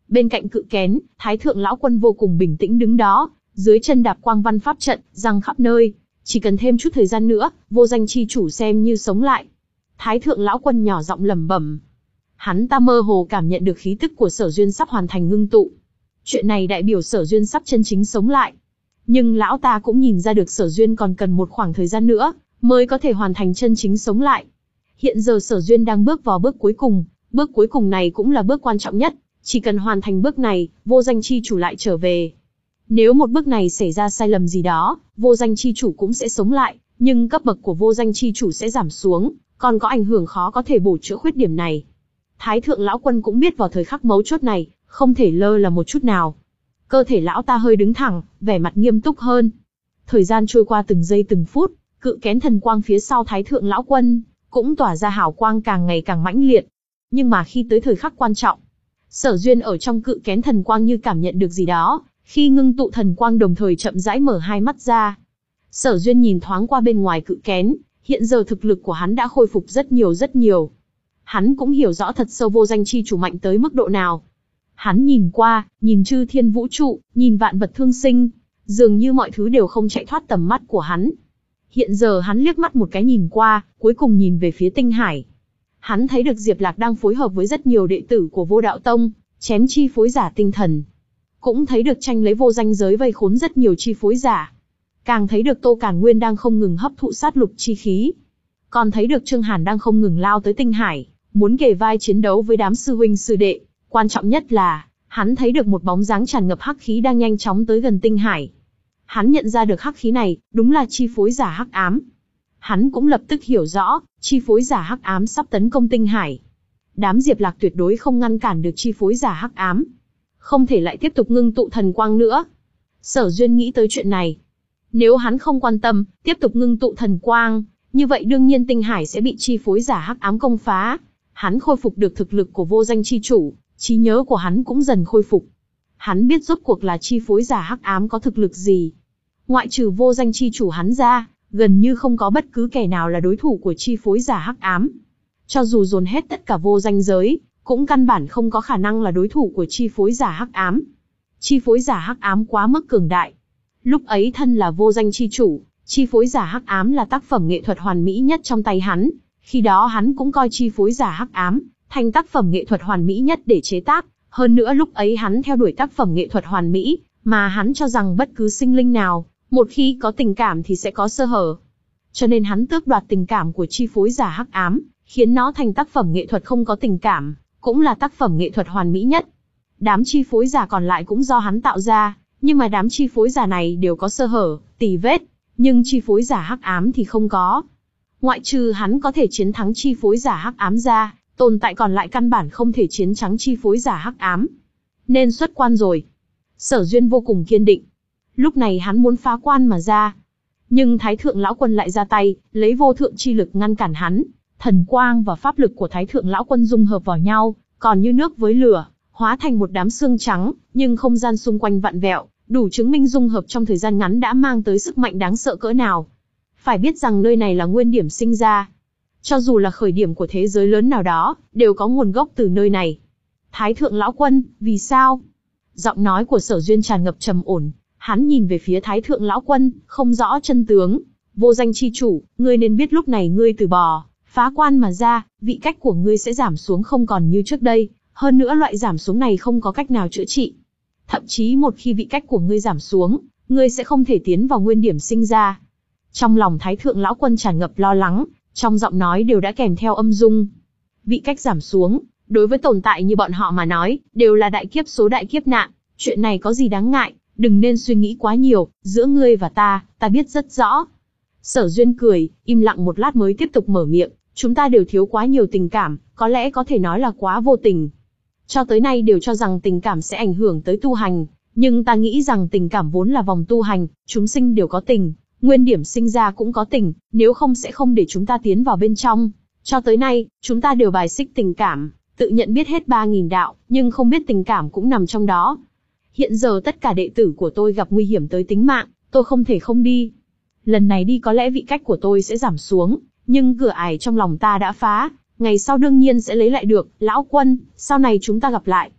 Bên cạnh cự kén, Thái thượng lão quân vô cùng bình tĩnh đứng đó, dưới chân đạp quang văn pháp trận, răng khắp nơi. Chỉ cần thêm chút thời gian nữa, vô danh chi chủ xem như sống lại. Thái thượng lão quân nhỏ giọng lẩm bẩm. Hắn ta mơ hồ cảm nhận được khí tức của Sở Duyên sắp hoàn thành ngưng tụ. Chuyện này đại biểu Sở Duyên sắp chân chính sống lại. Nhưng lão ta cũng nhìn ra được Sở Duyên còn cần một khoảng thời gian nữa, mới có thể hoàn thành chân chính sống lại. Hiện giờ Sở Duyên đang bước vào bước cuối cùng, bước cuối cùng này cũng là bước quan trọng nhất. Chỉ cần hoàn thành bước này, vô danh chi chủ lại trở về. Nếu một bước này xảy ra sai lầm gì đó, vô danh chi chủ cũng sẽ sống lại, nhưng cấp bậc của vô danh chi chủ sẽ giảm xuống, còn có ảnh hưởng khó có thể bổ chữa khuyết điểm này. Thái thượng lão quân cũng biết vào thời khắc mấu chốt này, không thể lơ là một chút nào. Cơ thể lão ta hơi đứng thẳng, vẻ mặt nghiêm túc hơn. Thời gian trôi qua từng giây từng phút, cự kén thần quang phía sau Thái thượng lão quân cũng tỏa ra hào quang càng ngày càng mãnh liệt. Nhưng mà khi tới thời khắc quan trọng, Sở Duyên ở trong cự kén thần quang như cảm nhận được gì đó, khi ngưng tụ thần quang đồng thời chậm rãi mở hai mắt ra. Sở Duyên nhìn thoáng qua bên ngoài cự kén, hiện giờ thực lực của hắn đã khôi phục rất nhiều rất nhiều. Hắn cũng hiểu rõ thật sâu vô danh chi chủ mạnh tới mức độ nào. Hắn nhìn qua, nhìn chư thiên vũ trụ, nhìn vạn vật thương sinh, dường như mọi thứ đều không chạy thoát tầm mắt của hắn. Hiện giờ hắn liếc mắt một cái nhìn qua, cuối cùng nhìn về phía tinh hải. Hắn thấy được Diệp Lạc đang phối hợp với rất nhiều đệ tử của Vô Đạo Tông, chém chi phối giả tinh thần. Cũng thấy được tranh lấy vô danh giới vây khốn rất nhiều chi phối giả. Càng thấy được Tô Càn Nguyên đang không ngừng hấp thụ sát lục chi khí. Còn thấy được Trương Hàn đang không ngừng lao tới tinh hải, muốn kề vai chiến đấu với đám sư huynh sư đệ. Quan trọng nhất là, hắn thấy được một bóng dáng tràn ngập hắc khí đang nhanh chóng tới gần tinh hải. Hắn nhận ra được hắc khí này, đúng là chi phối giả hắc ám. Hắn cũng lập tức hiểu rõ, chi phối giả hắc ám sắp tấn công tinh hải. Đám Diệp Lạc tuyệt đối không ngăn cản được chi phối giả hắc ám. Không thể lại tiếp tục ngưng tụ thần quang nữa. Sở Duyên nghĩ tới chuyện này. Nếu hắn không quan tâm, tiếp tục ngưng tụ thần quang, như vậy đương nhiên tinh hải sẽ bị chi phối giả hắc ám công phá. Hắn khôi phục được thực lực của vô danh chi chủ, trí nhớ của hắn cũng dần khôi phục. Hắn biết rốt cuộc là chi phối giả hắc ám có thực lực gì. Ngoại trừ vô danh chi chủ hắn ra, gần như không có bất cứ kẻ nào là đối thủ của chi phối giả hắc ám. Cho dù dồn hết tất cả vô danh giới, cũng căn bản không có khả năng là đối thủ của chi phối giả hắc ám. Chi phối giả hắc ám quá mức cường đại. Lúc ấy thân là vô danh chi chủ, chi phối giả hắc ám là tác phẩm nghệ thuật hoàn mỹ nhất trong tay hắn. Khi đó hắn cũng coi chi phối giả hắc ám thành tác phẩm nghệ thuật hoàn mỹ nhất để chế tác. Hơn nữa lúc ấy hắn theo đuổi tác phẩm nghệ thuật hoàn mỹ, mà hắn cho rằng bất cứ sinh linh nào, một khi có tình cảm thì sẽ có sơ hở. Cho nên hắn tước đoạt tình cảm của chi phối giả hắc ám, khiến nó thành tác phẩm nghệ thuật không có tình cảm, cũng là tác phẩm nghệ thuật hoàn mỹ nhất. Đám chi phối giả còn lại cũng do hắn tạo ra, nhưng mà đám chi phối giả này đều có sơ hở, tì vết, nhưng chi phối giả hắc ám thì không có. Ngoại trừ hắn có thể chiến thắng chi phối giả hắc ám ra, tồn tại còn lại căn bản không thể chiến thắng chi phối giả hắc ám. Nên xuất quan rồi. Sở Duyên vô cùng kiên định. Lúc này hắn muốn phá quan mà ra. Nhưng Thái thượng lão quân lại ra tay, lấy vô thượng chi lực ngăn cản hắn. Thần quang và pháp lực của Thái thượng lão quân dung hợp vào nhau, còn như nước với lửa, hóa thành một đám xương trắng, nhưng không gian xung quanh vặn vẹo, đủ chứng minh dung hợp trong thời gian ngắn đã mang tới sức mạnh đáng sợ cỡ nào. Phải biết rằng nơi này là nguyên điểm sinh ra. Cho dù là khởi điểm của thế giới lớn nào đó, đều có nguồn gốc từ nơi này. Thái thượng lão quân, vì sao? Giọng nói của Sở Duyên tràn ngập trầm ổn, hắn nhìn về phía Thái thượng lão quân, không rõ chân tướng. Vô danh chi chủ, ngươi nên biết lúc này ngươi từ bỏ, phá quan mà ra, vị cách của ngươi sẽ giảm xuống không còn như trước đây, hơn nữa loại giảm xuống này không có cách nào chữa trị. Thậm chí một khi vị cách của ngươi giảm xuống, ngươi sẽ không thể tiến vào nguyên điểm sinh ra. Trong lòng Thái thượng lão quân tràn ngập lo lắng, trong giọng nói đều đã kèm theo âm dung. Vị cách giảm xuống, đối với tồn tại như bọn họ mà nói, đều là đại kiếp số đại kiếp nạn, chuyện này có gì đáng ngại, đừng nên suy nghĩ quá nhiều, giữa ngươi và ta, ta biết rất rõ. Sở Duyên cười, im lặng một lát mới tiếp tục mở miệng, chúng ta đều thiếu quá nhiều tình cảm, có lẽ có thể nói là quá vô tình. Cho tới nay đều cho rằng tình cảm sẽ ảnh hưởng tới tu hành, nhưng ta nghĩ rằng tình cảm vốn là vòng tu hành, chúng sinh đều có tình, nguyên điểm sinh ra cũng có tình, nếu không sẽ không để chúng ta tiến vào bên trong. Cho tới nay, chúng ta đều bài xích tình cảm, tự nhận biết hết ba nghìn đạo, nhưng không biết tình cảm cũng nằm trong đó. Hiện giờ tất cả đệ tử của tôi gặp nguy hiểm tới tính mạng, tôi không thể không đi. Lần này đi có lẽ vị cách của tôi sẽ giảm xuống, nhưng cửa ải trong lòng ta đã phá, ngày sau đương nhiên sẽ lấy lại được. Lão quân, sau này chúng ta gặp lại.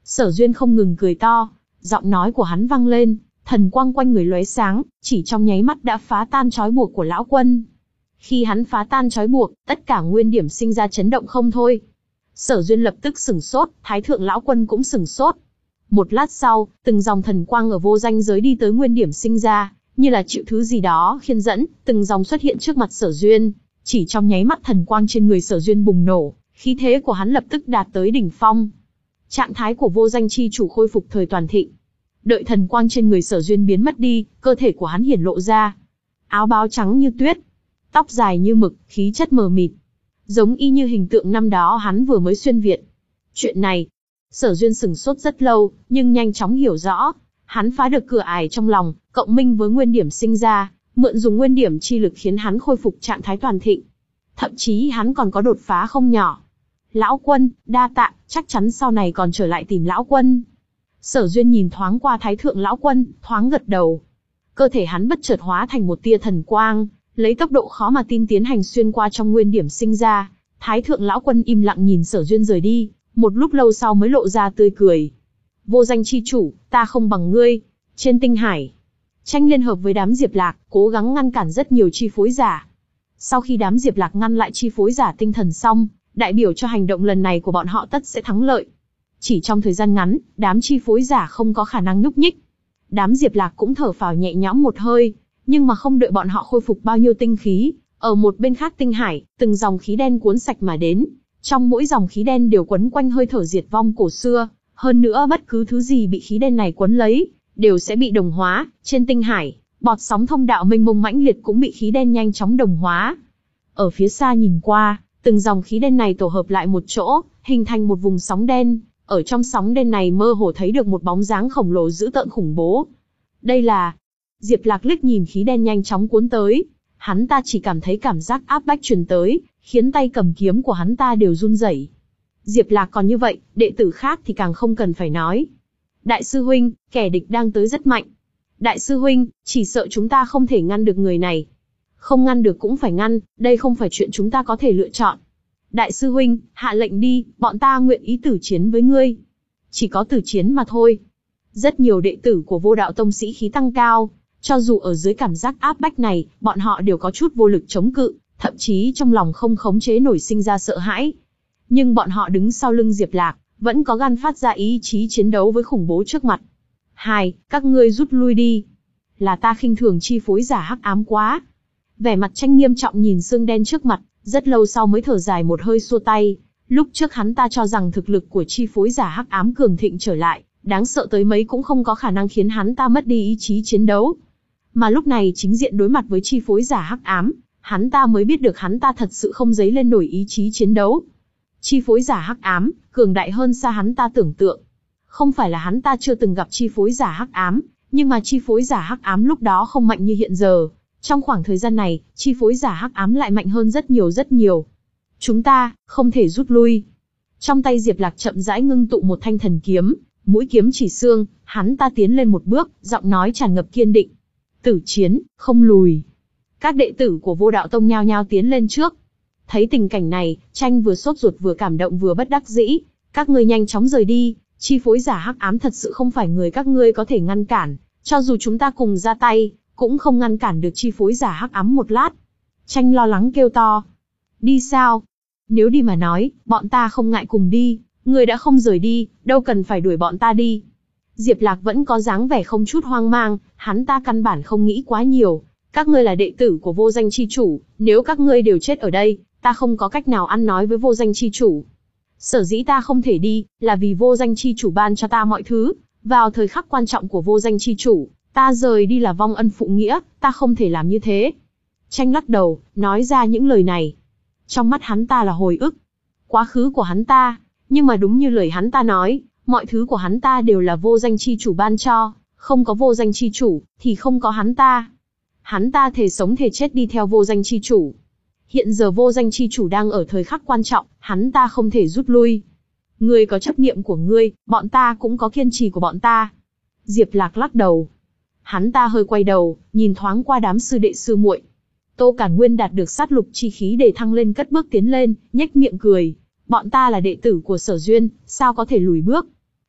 Sở Duyên không ngừng cười to, giọng nói của hắn vang lên, thần quang quanh người lóe sáng, chỉ trong nháy mắt đã phá tan trói buộc của lão quân. Khi hắn phá tan trói buộc, tất cả nguyên điểm sinh ra chấn động không thôi. Sở Duyên lập tức sửng sốt, Thái thượng lão quân cũng sửng sốt. Một lát sau, từng dòng thần quang ở vô danh giới đi tới nguyên điểm sinh ra, như là chịu thứ gì đó khiên dẫn, từng dòng xuất hiện trước mặt Sở Duyên. Chỉ trong nháy mắt thần quang trên người Sở Duyên bùng nổ, khí thế của hắn lập tức đạt tới đỉnh phong. Trạng thái của vô danh chi chủ khôi phục thời toàn thịnh. Đợi thần quang trên người Sở Duyên biến mất đi, cơ thể của hắn hiển lộ ra. Áo bào trắng như tuyết, tóc dài như mực, khí chất mờ mịt, giống y như hình tượng năm đó hắn vừa mới xuyên Việt. Chuyện này, Sở Duyên sửng sốt rất lâu, nhưng nhanh chóng hiểu rõ. Hắn phá được cửa ải trong lòng, cộng minh với nguyên điểm sinh ra, mượn dùng nguyên điểm chi lực khiến hắn khôi phục trạng thái toàn thịnh. Thậm chí hắn còn có đột phá không nhỏ. Lão quân, đa tạ, chắc chắn sau này còn trở lại tìm lão quân. Sở Duyên nhìn thoáng qua Thái thượng lão quân, thoáng gật đầu. Cơ thể hắn bất chợt hóa thành một tia thần quang, lấy tốc độ khó mà tin tiến hành xuyên qua trong nguyên điểm sinh ra. Thái thượng lão quân im lặng nhìn Sở Duyên rời đi, một lúc lâu sau mới lộ ra tươi cười. Vô danh chi chủ, ta không bằng ngươi. Trên tinh hải, Tranh liên hợp với đám Diệp Lạc, cố gắng ngăn cản rất nhiều chi phối giả. Sau khi đám Diệp Lạc ngăn lại chi phối giả tinh thần xong, đại biểu cho hành động lần này của bọn họ tất sẽ thắng lợi. Chỉ trong thời gian ngắn, đám chi phối giả không có khả năng nhúc nhích. Đám Diệp Lạc cũng thở phào nhẹ nhõm một hơi, nhưng mà không đợi bọn họ khôi phục bao nhiêu tinh khí, ở một bên khác tinh hải, từng dòng khí đen cuốn sạch mà đến. Trong mỗi dòng khí đen đều quấn quanh hơi thở diệt vong cổ xưa, hơn nữa bất cứ thứ gì bị khí đen này quấn lấy, đều sẽ bị đồng hóa. Trên tinh hải, bọt sóng thông đạo mênh mông mãnh liệt cũng bị khí đen nhanh chóng đồng hóa. Ở phía xa nhìn qua, từng dòng khí đen này tổ hợp lại một chỗ, hình thành một vùng sóng đen. Ở trong sóng đen này mơ hồ thấy được một bóng dáng khổng lồ dữ tợn khủng bố. Đây là... Diệp Lạc liếc nhìn khí đen nhanh chóng cuốn tới, hắn ta chỉ cảm thấy cảm giác áp bách truyền tới, khiến tay cầm kiếm của hắn ta đều run rẩy. Diệp Lạc còn như vậy, đệ tử khác thì càng không cần phải nói. Đại sư huynh, kẻ địch đang tới rất mạnh. Đại sư huynh, chỉ sợ chúng ta không thể ngăn được người này. Không ngăn được cũng phải ngăn, đây không phải chuyện chúng ta có thể lựa chọn. Đại sư huynh, hạ lệnh đi, bọn ta nguyện ý tử chiến với ngươi. Chỉ có tử chiến mà thôi. Rất nhiều đệ tử của Vô Đạo Tông sĩ khí tăng cao, cho dù ở dưới cảm giác áp bách này, bọn họ đều có chút vô lực chống cự, thậm chí trong lòng không khống chế nổi sinh ra sợ hãi. Nhưng bọn họ đứng sau lưng Diệp Lạc, vẫn có gan phát ra ý chí chiến đấu với khủng bố trước mặt. Hai, các ngươi rút lui đi. Là ta khinh thường chi phối giả hắc ám quá. Vẻ mặt Tranh nghiêm trọng nhìn xương đen trước mặt, rất lâu sau mới thở dài một hơi xua tay. Lúc trước hắn ta cho rằng thực lực của chi phối giả hắc ám cường thịnh trở lại, đáng sợ tới mấy cũng không có khả năng khiến hắn ta mất đi ý chí chiến đấu. Mà lúc này chính diện đối mặt với chi phối giả hắc ám, hắn ta mới biết được hắn ta thật sự không dấy lên nổi ý chí chiến đấu. Chi phối giả hắc ám, cường đại hơn xa hắn ta tưởng tượng. Không phải là hắn ta chưa từng gặp chi phối giả hắc ám, nhưng mà chi phối giả hắc ám lúc đó không mạnh như hiện giờ. Trong khoảng thời gian này, chi phối giả hắc ám lại mạnh hơn rất nhiều rất nhiều. Chúng ta, không thể rút lui. Trong tay Diệp Lạc chậm rãi ngưng tụ một thanh thần kiếm, mũi kiếm chỉ xương, hắn ta tiến lên một bước, giọng nói tràn ngập kiên định. Tử chiến, không lùi. Các đệ tử của Vô Đạo Tông nhao nhao tiến lên trước. Thấy tình cảnh này, Tranh vừa sốt ruột vừa cảm động vừa bất đắc dĩ. Các ngươi nhanh chóng rời đi, chi phối giả hắc ám thật sự không phải người các ngươi có thể ngăn cản. Cho dù chúng ta cùng ra tay, cũng không ngăn cản được chi phối giả hắc ám một lát. Tranh lo lắng kêu to. Đi sao? Nếu đi mà nói, bọn ta không ngại cùng đi. Người đã không rời đi, đâu cần phải đuổi bọn ta đi. Diệp Lạc vẫn có dáng vẻ không chút hoang mang, hắn ta căn bản không nghĩ quá nhiều. Các ngươi là đệ tử của vô danh chi chủ, nếu các ngươi đều chết ở đây, ta không có cách nào ăn nói với vô danh chi chủ. Sở dĩ ta không thể đi, là vì vô danh chi chủ ban cho ta mọi thứ. Vào thời khắc quan trọng của vô danh chi chủ, ta rời đi là vong ân phụ nghĩa, ta không thể làm như thế. Tranh lắc đầu, nói ra những lời này. Trong mắt hắn ta là hồi ức, quá khứ của hắn ta, nhưng mà đúng như lời hắn ta nói, mọi thứ của hắn ta đều là vô danh chi chủ ban cho, không có vô danh chi chủ, thì không có hắn ta. Hắn ta thề sống thề chết đi theo vô danh chi chủ. Hiện giờ vô danh chi chủ đang ở thời khắc quan trọng, hắn ta không thể rút lui. Ngươi có chấp niệm của ngươi, bọn ta cũng có kiên trì của bọn ta. Diệp Lạc lắc đầu. Hắn ta hơi quay đầu, nhìn thoáng qua đám sư đệ sư muội. Tô Cản Nguyên đạt được sát lục chi khí để thăng lên cất bước tiến lên, nhếch miệng cười. Bọn ta là đệ tử của Sở Duyên, sao có thể lùi bước?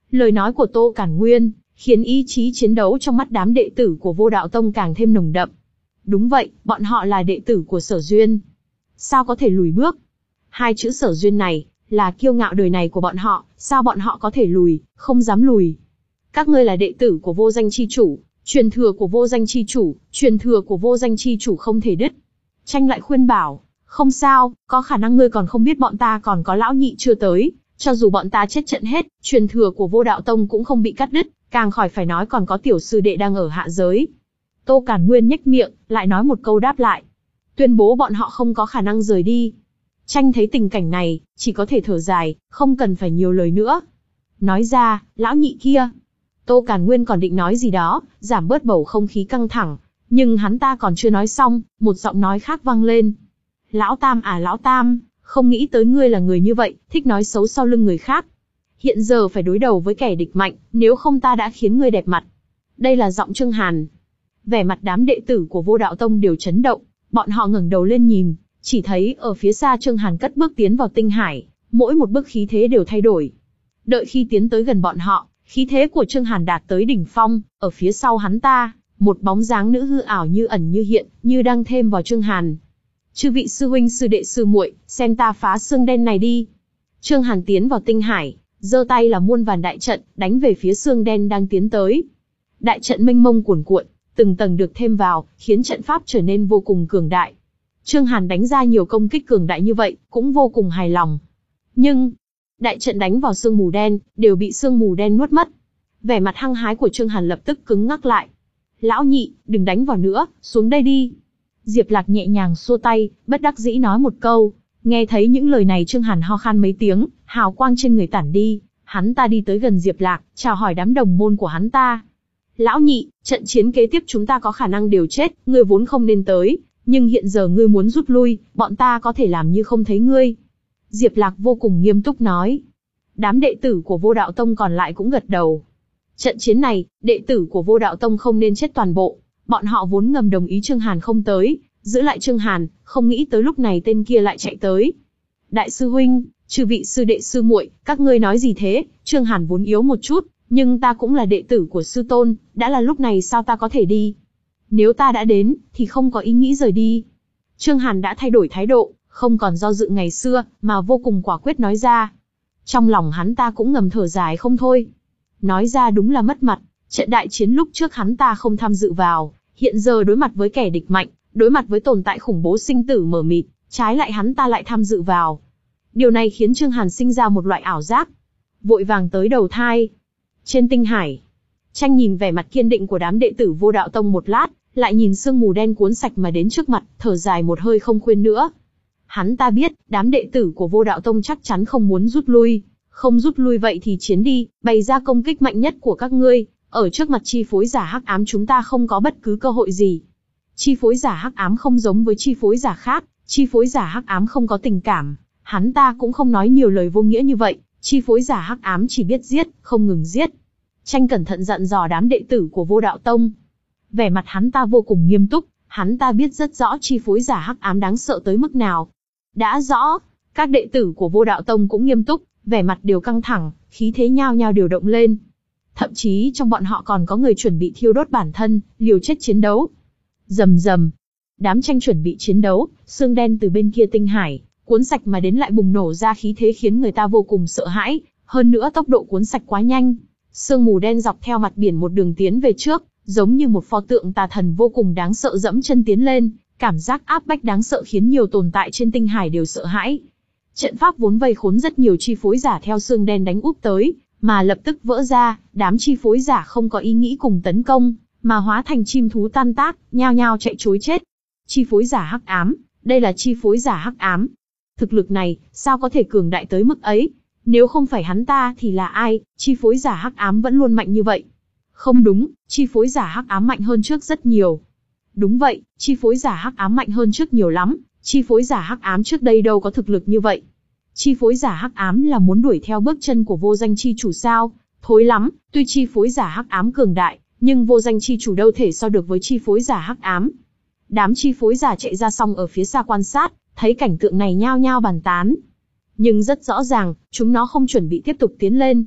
Lời nói của Tô Cản Nguyên khiến ý chí chiến đấu trong mắt đám đệ tử của Vô Đạo Tông càng thêm nồng đậm. Đúng vậy, bọn họ là đệ tử của Sở Duyên. Sao có thể lùi bước? Hai chữ Sở Duyên này là kiêu ngạo đời này của bọn họ, sao bọn họ có thể lùi, không dám lùi. Các ngươi là đệ tử của Vô Danh Chi Chủ, truyền thừa của Vô Danh Chi Chủ, truyền thừa của Vô Danh Chi Chủ không thể đứt. Tranh lại khuyên bảo, không sao, có khả năng ngươi còn không biết bọn ta còn có lão nhị chưa tới, cho dù bọn ta chết trận hết, truyền thừa của Vô Đạo Tông cũng không bị cắt đứt, càng khỏi phải nói còn có tiểu sư đệ đang ở hạ giới. Tô Cản Nguyên nhếch miệng, lại nói một câu đáp lại, tuyên bố bọn họ không có khả năng rời đi. Tranh thấy tình cảnh này, chỉ có thể thở dài, không cần phải nhiều lời nữa. Nói ra, lão nhị kia. Tô Cản Nguyên còn định nói gì đó, giảm bớt bầu không khí căng thẳng, nhưng hắn ta còn chưa nói xong, một giọng nói khác vang lên. Lão Tam à lão Tam, không nghĩ tới ngươi là người như vậy, thích nói xấu sau lưng người khác. Hiện giờ phải đối đầu với kẻ địch mạnh, nếu không ta đã khiến ngươi đẹp mặt. Đây là giọng Trương Hàn. Vẻ mặt đám đệ tử của Vô Đạo Tông đều chấn động, bọn họ ngẩng đầu lên nhìn, chỉ thấy ở phía xa Trương Hàn cất bước tiến vào tinh hải, mỗi một bước khí thế đều thay đổi. Đợi khi tiến tới gần bọn họ, khí thế của Trương Hàn đạt tới đỉnh phong, ở phía sau hắn ta, một bóng dáng nữ hư ảo như ẩn như hiện, như đang thêm vào Trương Hàn. Chư vị sư huynh sư đệ sư muội, xem ta phá xương đen này đi. Trương Hàn tiến vào tinh hải, giơ tay là muôn vàn đại trận, đánh về phía xương đen đang tiến tới. Đại trận mênh mông cuồn cuộn, từng tầng được thêm vào, khiến trận pháp trở nên vô cùng cường đại. Trương Hàn đánh ra nhiều công kích cường đại như vậy, cũng vô cùng hài lòng. Nhưng, đại trận đánh vào sương mù đen, đều bị sương mù đen nuốt mất. Vẻ mặt hăng hái của Trương Hàn lập tức cứng ngắc lại. Lão nhị, đừng đánh vào nữa, xuống đây đi. Diệp Lạc nhẹ nhàng xua tay, bất đắc dĩ nói một câu. Nghe thấy những lời này Trương Hàn ho khan mấy tiếng, hào quang trên người tản đi. Hắn ta đi tới gần Diệp Lạc, chào hỏi đám đồng môn của hắn ta. Lão nhị, trận chiến kế tiếp chúng ta có khả năng đều chết, ngươi vốn không nên tới. Nhưng hiện giờ ngươi muốn rút lui, bọn ta có thể làm như không thấy ngươi. Diệp Lạc vô cùng nghiêm túc nói. Đám đệ tử của Vô Đạo Tông còn lại cũng gật đầu. Trận chiến này, đệ tử của Vô Đạo Tông không nên chết toàn bộ. Bọn họ vốn ngầm đồng ý Trương Hàn không tới, giữ lại Trương Hàn, không nghĩ tới lúc này tên kia lại chạy tới. Đại sư huynh, chư vị sư đệ sư muội, các ngươi nói gì thế? Trương Hàn vốn yếu một chút, nhưng ta cũng là đệ tử của sư tôn, đã là lúc này sao ta có thể đi? Nếu ta đã đến, thì không có ý nghĩ rời đi. Trương Hàn đã thay đổi thái độ, không còn do dự ngày xưa, mà vô cùng quả quyết nói ra. Trong lòng hắn ta cũng ngầm thở dài không thôi. Nói ra đúng là mất mặt, trận đại chiến lúc trước hắn ta không tham dự vào, hiện giờ đối mặt với kẻ địch mạnh, đối mặt với tồn tại khủng bố sinh tử mờ mịt, trái lại hắn ta lại tham dự vào. Điều này khiến Trương Hàn sinh ra một loại ảo giác, vội vàng tới đầu thai. Trên tinh hải, Tranh nhìn vẻ mặt kiên định của đám đệ tử Vô Đạo Tông một lát, lại nhìn sương mù đen cuốn sạch mà đến trước mặt, thở dài một hơi không khuyên nữa. Hắn ta biết, đám đệ tử của Vô Đạo Tông chắc chắn không muốn rút lui, không rút lui vậy thì chiến đi, bày ra công kích mạnh nhất của các ngươi, ở trước mặt chi phối giả hắc ám chúng ta không có bất cứ cơ hội gì. Chi phối giả hắc ám không giống với chi phối giả khác, chi phối giả hắc ám không có tình cảm, hắn ta cũng không nói nhiều lời vô nghĩa như vậy, chi phối giả hắc ám chỉ biết giết, không ngừng giết. Tranh cẩn thận dặn dò đám đệ tử của Vô Đạo Tông. Vẻ mặt hắn ta vô cùng nghiêm túc, hắn ta biết rất rõ chi phối giả hắc ám đáng sợ tới mức nào. Đã rõ, các đệ tử của Vô Đạo Tông cũng nghiêm túc, vẻ mặt đều căng thẳng, khí thế nhao nhao điều động lên. Thậm chí trong bọn họ còn có người chuẩn bị thiêu đốt bản thân, liều chết chiến đấu. Rầm rầm, đám Tranh chuẩn bị chiến đấu, xương đen từ bên kia tinh hải, cuốn sạch mà đến lại bùng nổ ra khí thế khiến người ta vô cùng sợ hãi, hơn nữa tốc độ cuốn sạch quá nhanh. Sương mù đen dọc theo mặt biển một đường tiến về trước, giống như một pho tượng tà thần vô cùng đáng sợ dẫm chân tiến lên, cảm giác áp bách đáng sợ khiến nhiều tồn tại trên tinh hải đều sợ hãi. Trận pháp vốn vây khốn rất nhiều chi phối giả theo xương đen đánh úp tới, mà lập tức vỡ ra, đám chi phối giả không có ý nghĩ cùng tấn công, mà hóa thành chim thú tan tác, nhao nhao chạy trối chết. Chi phối giả hắc ám, đây là chi phối giả hắc ám. Thực lực này, sao có thể cường đại tới mức ấy? Nếu không phải hắn ta thì là ai, chi phối giả hắc ám vẫn luôn mạnh như vậy? Không đúng, chi phối giả hắc ám mạnh hơn trước rất nhiều. Đúng vậy, chi phối giả hắc ám mạnh hơn trước nhiều lắm, chi phối giả hắc ám trước đây đâu có thực lực như vậy. Chi phối giả hắc ám là muốn đuổi theo bước chân của vô danh chi chủ sao? Thối lắm, tuy chi phối giả hắc ám cường đại, nhưng vô danh chi chủ đâu thể so được với chi phối giả hắc ám. Đám chi phối giả chạy ra xong ở phía xa quan sát, thấy cảnh tượng này nhao nhao bàn tán. Nhưng rất rõ ràng, chúng nó không chuẩn bị tiếp tục tiến lên.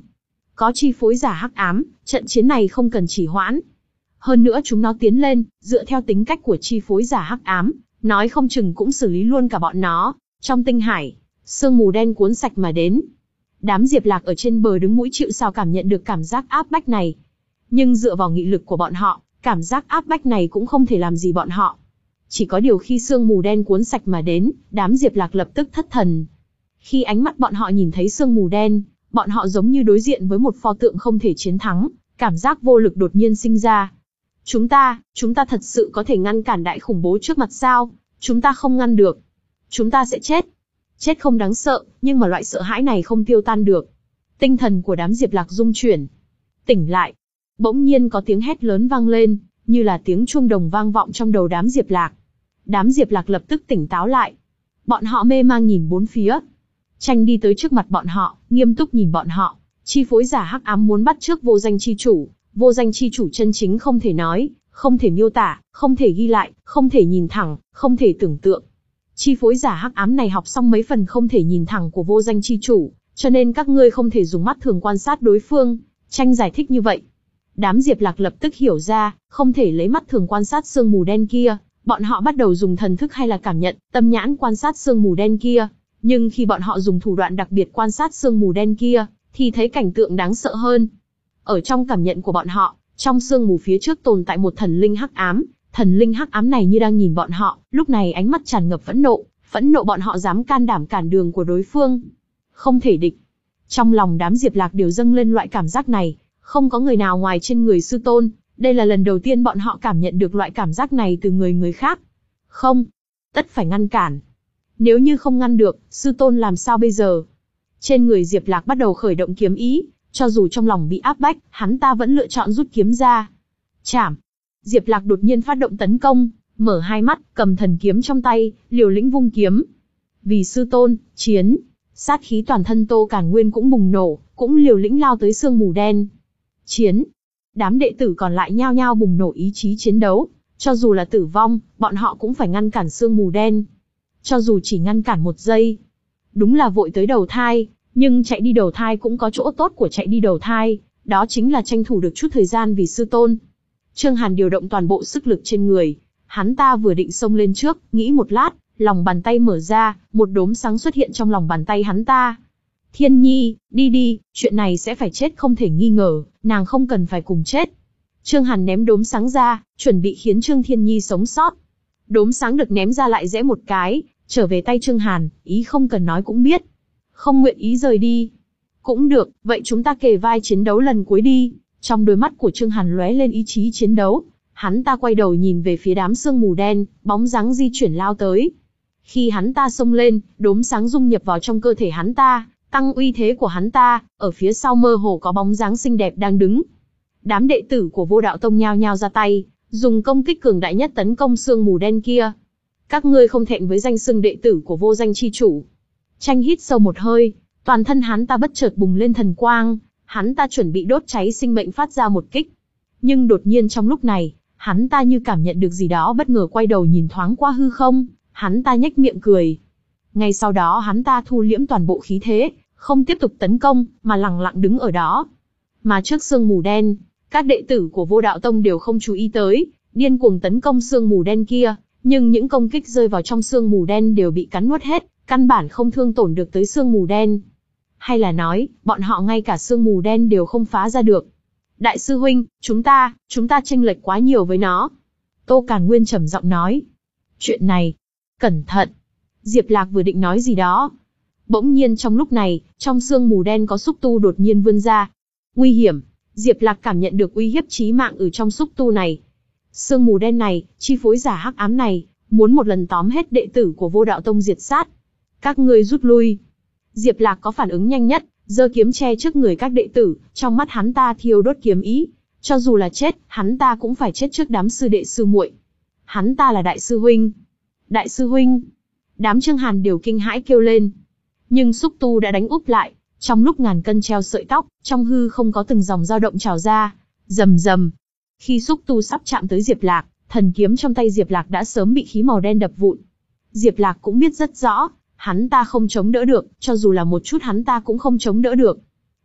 Có chi phối giả hắc ám, trận chiến này không cần trì hoãn. Hơn nữa chúng nó tiến lên, dựa theo tính cách của chi phối giả hắc ám, nói không chừng cũng xử lý luôn cả bọn nó. Trong tinh hải, sương mù đen cuốn sạch mà đến. Đám Diệp Lạc ở trên bờ đứng mũi chịu sào cảm nhận được cảm giác áp bách này. Nhưng dựa vào nghị lực của bọn họ, cảm giác áp bách này cũng không thể làm gì bọn họ. Chỉ có điều khi sương mù đen cuốn sạch mà đến, đám Diệp Lạc lập tức thất thần. Khi ánh mắt bọn họ nhìn thấy sương mù đen, bọn họ giống như đối diện với một pho tượng không thể chiến thắng, cảm giác vô lực đột nhiên sinh ra. Chúng ta, chúng ta thật sự có thể ngăn cản đại khủng bố trước mặt sao? Chúng ta không ngăn được. Chúng ta sẽ chết. Chết không đáng sợ, nhưng mà loại sợ hãi này không tiêu tan được. Tinh thần của đám Diệp Lạc rung chuyển. Tỉnh lại. Bỗng nhiên có tiếng hét lớn vang lên, như là tiếng chuông đồng vang vọng trong đầu đám Diệp Lạc. Đám Diệp Lạc lập tức tỉnh táo lại. Bọn họ mê mang nhìn bốn phía. Tranh đi tới trước mặt bọn họ, nghiêm túc nhìn bọn họ. Chi phối giả hắc ám muốn bắt trước vô danh chi chủ. Vô danh chi chủ chân chính không thể nói, không thể miêu tả, không thể ghi lại, không thể nhìn thẳng, không thể tưởng tượng. Chi phối giả hắc ám này học xong mấy phần không thể nhìn thẳng của vô danh chi chủ, cho nên các ngươi không thể dùng mắt thường quan sát đối phương. Tranh giải thích như vậy. Đám Diệp Lạc lập tức hiểu ra, không thể lấy mắt thường quan sát sương mù đen kia. Bọn họ bắt đầu dùng thần thức hay là cảm nhận, tâm nhãn quan sát sương mù đen kia. Nhưng khi bọn họ dùng thủ đoạn đặc biệt quan sát sương mù đen kia, thì thấy cảnh tượng đáng sợ hơn. Ở trong cảm nhận của bọn họ, trong sương mù phía trước tồn tại một thần linh hắc ám. Thần linh hắc ám này như đang nhìn bọn họ, lúc này ánh mắt tràn ngập phẫn nộ, phẫn nộ bọn họ dám can đảm cản đường của đối phương. Không thể địch. Trong lòng đám Diệp Lạc đều dâng lên loại cảm giác này, không có người nào ngoài trên người sư tôn, đây là lần đầu tiên bọn họ cảm nhận được loại cảm giác này từ người người khác. Không, tất phải ngăn cản. Nếu như không ngăn được, sư tôn làm sao bây giờ? Trên người Diệp Lạc bắt đầu khởi động kiếm ý, cho dù trong lòng bị áp bách, hắn ta vẫn lựa chọn rút kiếm ra. Chảm. Diệp Lạc đột nhiên phát động tấn công, mở hai mắt, cầm thần kiếm trong tay, liều lĩnh vung kiếm. Vì sư tôn, chiến. Sát khí toàn thân Tô Càn Nguyên cũng bùng nổ, cũng liều lĩnh lao tới sương mù đen. Chiến. Đám đệ tử còn lại nhao nhao bùng nổ ý chí chiến đấu, cho dù là tử vong, bọn họ cũng phải ngăn cản sương mù đen. Cho dù chỉ ngăn cản một giây. Đúng là vội tới đầu thai, nhưng chạy đi đầu thai cũng có chỗ tốt của chạy đi đầu thai, đó chính là tranh thủ được chút thời gian vì sư tôn. Trương Hàn điều động toàn bộ sức lực trên người, hắn ta vừa định xông lên trước, nghĩ một lát, lòng bàn tay mở ra, một đốm sáng xuất hiện trong lòng bàn tay hắn ta. Thiên Nhi, đi đi, chuyện này sẽ phải chết không thể nghi ngờ, nàng không cần phải cùng chết. Trương Hàn ném đốm sáng ra, chuẩn bị khiến Trương Thiên Nhi sống sót. Đốm sáng được ném ra lại rẽ một cái, trở về tay Trương Hàn, ý không cần nói cũng biết. Không nguyện ý rời đi. Cũng được, vậy chúng ta kề vai chiến đấu lần cuối đi. Trong đôi mắt của Trương Hàn lóe lên ý chí chiến đấu. Hắn ta quay đầu nhìn về phía đám sương mù đen, bóng dáng di chuyển lao tới. Khi hắn ta xông lên, đốm sáng dung nhập vào trong cơ thể hắn ta, tăng uy thế của hắn ta, ở phía sau mơ hồ có bóng dáng xinh đẹp đang đứng. Đám đệ tử của Vô Đạo Tông nhao nhao ra tay, dùng công kích cường đại nhất tấn công sương mù đen kia. Các ngươi không thẹn với danh xưng đệ tử của vô danh chi chủ. Tranh hít sâu một hơi, toàn thân hắn ta bất chợt bùng lên thần quang, hắn ta chuẩn bị đốt cháy sinh mệnh phát ra một kích. Nhưng đột nhiên trong lúc này, hắn ta như cảm nhận được gì đó bất ngờ quay đầu nhìn thoáng qua hư không, hắn ta nhếch miệng cười. Ngay sau đó hắn ta thu liễm toàn bộ khí thế, không tiếp tục tấn công, mà lặng lặng đứng ở đó. Mà trước sương mù đen, các đệ tử của Vô Đạo Tông đều không chú ý tới, điên cuồng tấn công sương mù đen kia, nhưng những công kích rơi vào trong sương mù đen đều bị cắn nuốt hết, căn bản không thương tổn được tới sương mù đen. Hay là nói, bọn họ ngay cả sương mù đen đều không phá ra được. Đại sư huynh, chúng ta, chúng ta chênh lệch quá nhiều với nó. Tô Càn Nguyên trầm giọng nói. Chuyện này, cẩn thận. Diệp Lạc vừa định nói gì đó. Bỗng nhiên trong lúc này, trong sương mù đen có xúc tu đột nhiên vươn ra. Nguy hiểm, Diệp Lạc cảm nhận được uy hiếp chí mạng ở trong xúc tu này. Sương mù đen này, chi phối giả hắc ám này, muốn một lần tóm hết đệ tử của Vô Đạo Tông diệt sát. Các ngươi rút lui. Diệp Lạc có phản ứng nhanh nhất, giơ kiếm che trước người các đệ tử, trong mắt hắn ta thiêu đốt kiếm ý. Cho dù là chết, hắn ta cũng phải chết trước đám sư đệ sư muội. Hắn ta là đại sư huynh. Đại sư huynh. Đám Trương Hàn đều kinh hãi kêu lên. Nhưng xúc tu đã đánh úp lại, trong lúc ngàn cân treo sợi tóc, trong hư không có từng dòng dao động trào ra, rầm rầm. Khi xúc tu sắp chạm tới Diệp Lạc, thần kiếm trong tay Diệp Lạc đã sớm bị khí màu đen đập vụn. Diệp Lạc cũng biết rất rõ, hắn ta không chống đỡ được, cho dù là một chút hắn ta cũng không chống đỡ được.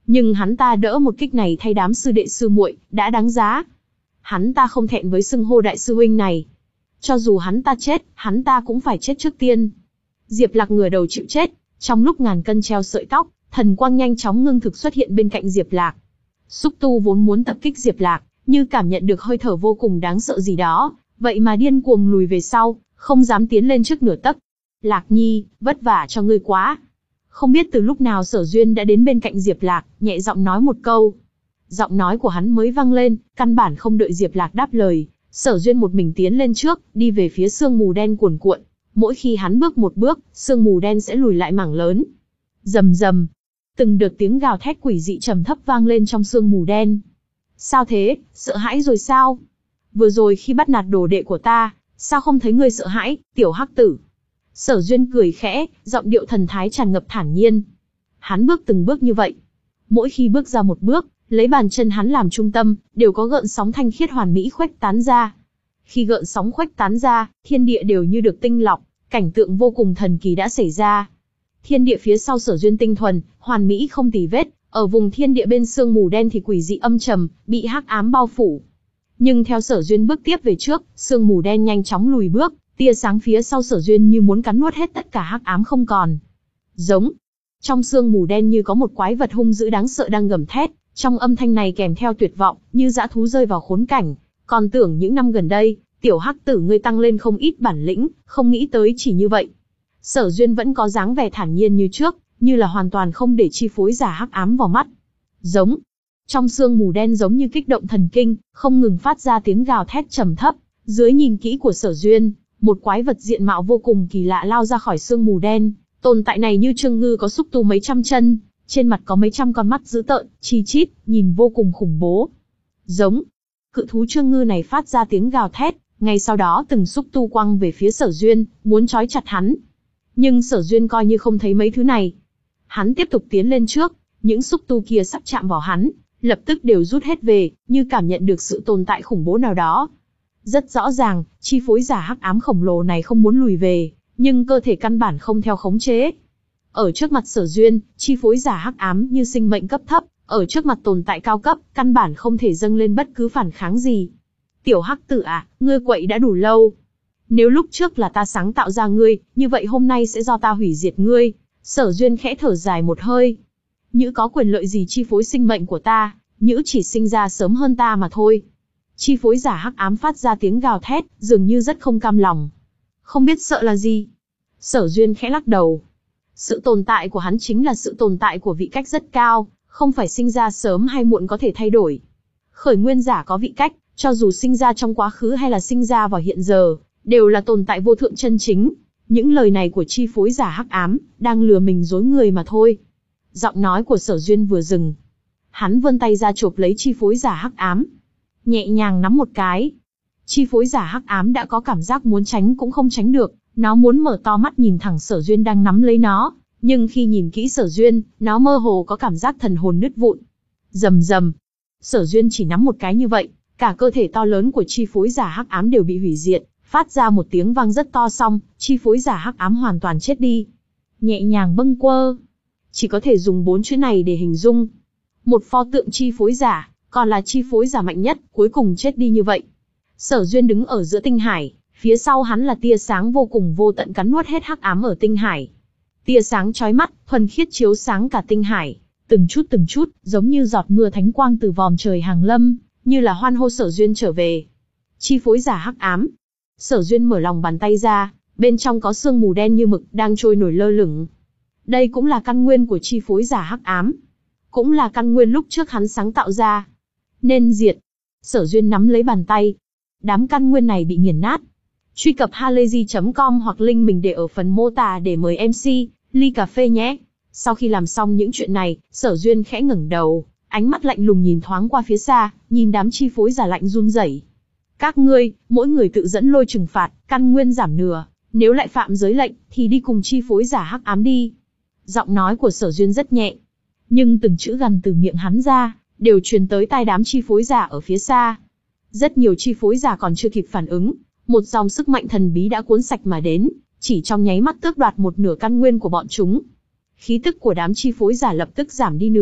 Nhưng hắn ta đỡ một kích này thay đám sư đệ sư muội, đã đáng giá. Hắn ta không thẹn với xưng hô đại sư huynh này. Cho dù hắn ta chết, hắn ta cũng phải chết trước tiên. Diệp Lạc ngửa đầu chịu chết, trong lúc ngàn cân treo sợi tóc, thần quang nhanh chóng ngưng thực xuất hiện bên cạnh Diệp Lạc. Xúc tu vốn muốn tập kích Diệp Lạc, như cảm nhận được hơi thở vô cùng đáng sợ gì đó, vậy mà điên cuồng lùi về sau, không dám tiến lên trước nửa tấc. Lạc Nhi, vất vả cho ngươi quá. Không biết từ lúc nào Sở Duyên đã đến bên cạnh Diệp Lạc, nhẹ giọng nói một câu. Giọng nói của hắn mới vang lên, căn bản không đợi Diệp Lạc đáp lời, Sở Duyên một mình tiến lên trước, đi về phía sương mù đen cuồn cuộn. Mỗi khi hắn bước một bước, sương mù đen sẽ lùi lại mảng lớn. Rầm rầm, từng đợt tiếng gào thét quỷ dị trầm thấp vang lên trong sương mù đen. Sao thế, sợ hãi rồi sao? Vừa rồi khi bắt nạt đồ đệ của ta, sao không thấy ngươi sợ hãi, tiểu hắc tử? Sở Duyên cười khẽ, giọng điệu thần thái tràn ngập thản nhiên. Hắn bước từng bước như vậy. Mỗi khi bước ra một bước, lấy bàn chân hắn làm trung tâm, đều có gợn sóng thanh khiết hoàn mỹ khuếch tán ra. Khi gợn sóng khuếch tán ra, thiên địa đều như được tinh lọc, cảnh tượng vô cùng thần kỳ đã xảy ra. Thiên địa phía sau Sở Duyên tinh thuần, hoàn mỹ không tì vết, ở vùng thiên địa bên sương mù đen thì quỷ dị âm trầm, bị hắc ám bao phủ. Nhưng theo Sở Duyên bước tiếp về trước, sương mù đen nhanh chóng lùi bước, tia sáng phía sau Sở Duyên như muốn cắn nuốt hết tất cả hắc ám không còn. Giống. Trong sương mù đen như có một quái vật hung dữ đáng sợ đang gầm thét, trong âm thanh này kèm theo tuyệt vọng, như dã thú rơi vào khốn cảnh. Còn tưởng những năm gần đây, tiểu hắc tử ngươi tăng lên không ít bản lĩnh, không nghĩ tới chỉ như vậy. Sở Duyên vẫn có dáng vẻ thản nhiên như trước, như là hoàn toàn không để chi phối giả hắc ám vào mắt. Giống. Trong sương mù đen giống như kích động thần kinh, không ngừng phát ra tiếng gào thét trầm thấp. Dưới nhìn kỹ của Sở Duyên, một quái vật diện mạo vô cùng kỳ lạ lao ra khỏi sương mù đen. Tồn tại này như Trương Ngư có xúc tu mấy trăm chân, trên mặt có mấy trăm con mắt dữ tợn, chi chít, nhìn vô cùng khủng bố. Giống. Cự thú Trương Ngư này phát ra tiếng gào thét, ngay sau đó từng xúc tu quăng về phía Sở Duyên, muốn trói chặt hắn. Nhưng Sở Duyên coi như không thấy mấy thứ này. Hắn tiếp tục tiến lên trước, những xúc tu kia sắp chạm vào hắn, lập tức đều rút hết về, như cảm nhận được sự tồn tại khủng bố nào đó. Rất rõ ràng, chi phối giả hắc ám khổng lồ này không muốn lùi về, nhưng cơ thể căn bản không theo khống chế. Ở trước mặt Sở Duyên, chi phối giả hắc ám như sinh mệnh cấp thấp, ở trước mặt tồn tại cao cấp, căn bản không thể dâng lên bất cứ phản kháng gì. Tiểu hắc tử à, ngươi quậy đã đủ lâu. Nếu lúc trước là ta sáng tạo ra ngươi, như vậy hôm nay sẽ do ta hủy diệt ngươi. Sở Duyên khẽ thở dài một hơi. Nhữ có quyền lợi gì chi phối sinh mệnh của ta, Nhữ chỉ sinh ra sớm hơn ta mà thôi. Chi phối giả hắc ám phát ra tiếng gào thét, dường như rất không cam lòng. Không biết sợ là gì? Sở Duyên khẽ lắc đầu. Sự tồn tại của hắn chính là sự tồn tại của vị cách rất cao, không phải sinh ra sớm hay muộn có thể thay đổi. Khởi nguyên giả có vị cách, cho dù sinh ra trong quá khứ hay là sinh ra vào hiện giờ, đều là tồn tại vô thượng chân chính. Những lời này của chi phối giả hắc ám, đang lừa mình dối người mà thôi. Giọng nói của Sở Duyên vừa dừng. Hắn vươn tay ra chộp lấy chi phối giả hắc ám. Nhẹ nhàng nắm một cái. Chi phối giả hắc ám đã có cảm giác muốn tránh cũng không tránh được, nó muốn mở to mắt nhìn thẳng Sở Duyên đang nắm lấy nó. Nhưng khi nhìn kỹ Sở Duyên, nó mơ hồ có cảm giác thần hồn nứt vụn. Rầm rầm. Sở Duyên chỉ nắm một cái như vậy, cả cơ thể to lớn của chi phối giả hắc ám đều bị hủy diệt, phát ra một tiếng vang rất to xong, chi phối giả hắc ám hoàn toàn chết đi. Nhẹ nhàng bâng quơ. Chỉ có thể dùng bốn chữ này để hình dung. Một pho tượng chi phối giả, còn là chi phối giả mạnh nhất, cuối cùng chết đi như vậy. Sở Duyên đứng ở giữa tinh hải, phía sau hắn là tia sáng vô cùng vô tận cắn nuốt hết hắc ám ở tinh hải. Tia sáng chói mắt, thuần khiết chiếu sáng cả tinh hải, từng chút từng chút, giống như giọt mưa thánh quang từ vòm trời hàng lâm, như là hoan hô Sở Duyên trở về. Chi phối giả hắc ám. Sở Duyên mở lòng bàn tay ra, bên trong có sương mù đen như mực đang trôi nổi lơ lửng. Đây cũng là căn nguyên của chi phối giả hắc ám, cũng là căn nguyên lúc trước hắn sáng tạo ra. Nên diệt. Sở Duyên nắm lấy bàn tay. Đám căn nguyên này bị nghiền nát. Truy cập halayzi chấm com hoặc link mình để ở phần mô tả để mời em xê, ly cà phê nhé. Sau khi làm xong những chuyện này, Sở Duyên khẽ ngẩng đầu, ánh mắt lạnh lùng nhìn thoáng qua phía xa, nhìn đám chi phối giả lạnh run rẩy. Các ngươi, mỗi người tự dẫn lôi trừng phạt, căn nguyên giảm nửa, nếu lại phạm giới lệnh, thì đi cùng chi phối giả hắc ám đi. Giọng nói của Sở Duyên rất nhẹ, nhưng từng chữ gần từ miệng hắn ra, đều truyền tới tai đám chi phối giả ở phía xa. Rất nhiều chi phối giả còn chưa kịp phản ứng, một dòng sức mạnh thần bí đã cuốn sạch mà đến, chỉ trong nháy mắt tước đoạt một nửa căn nguyên của bọn chúng. Khí tức của đám chi phối giả lập tức giảm đi nửa,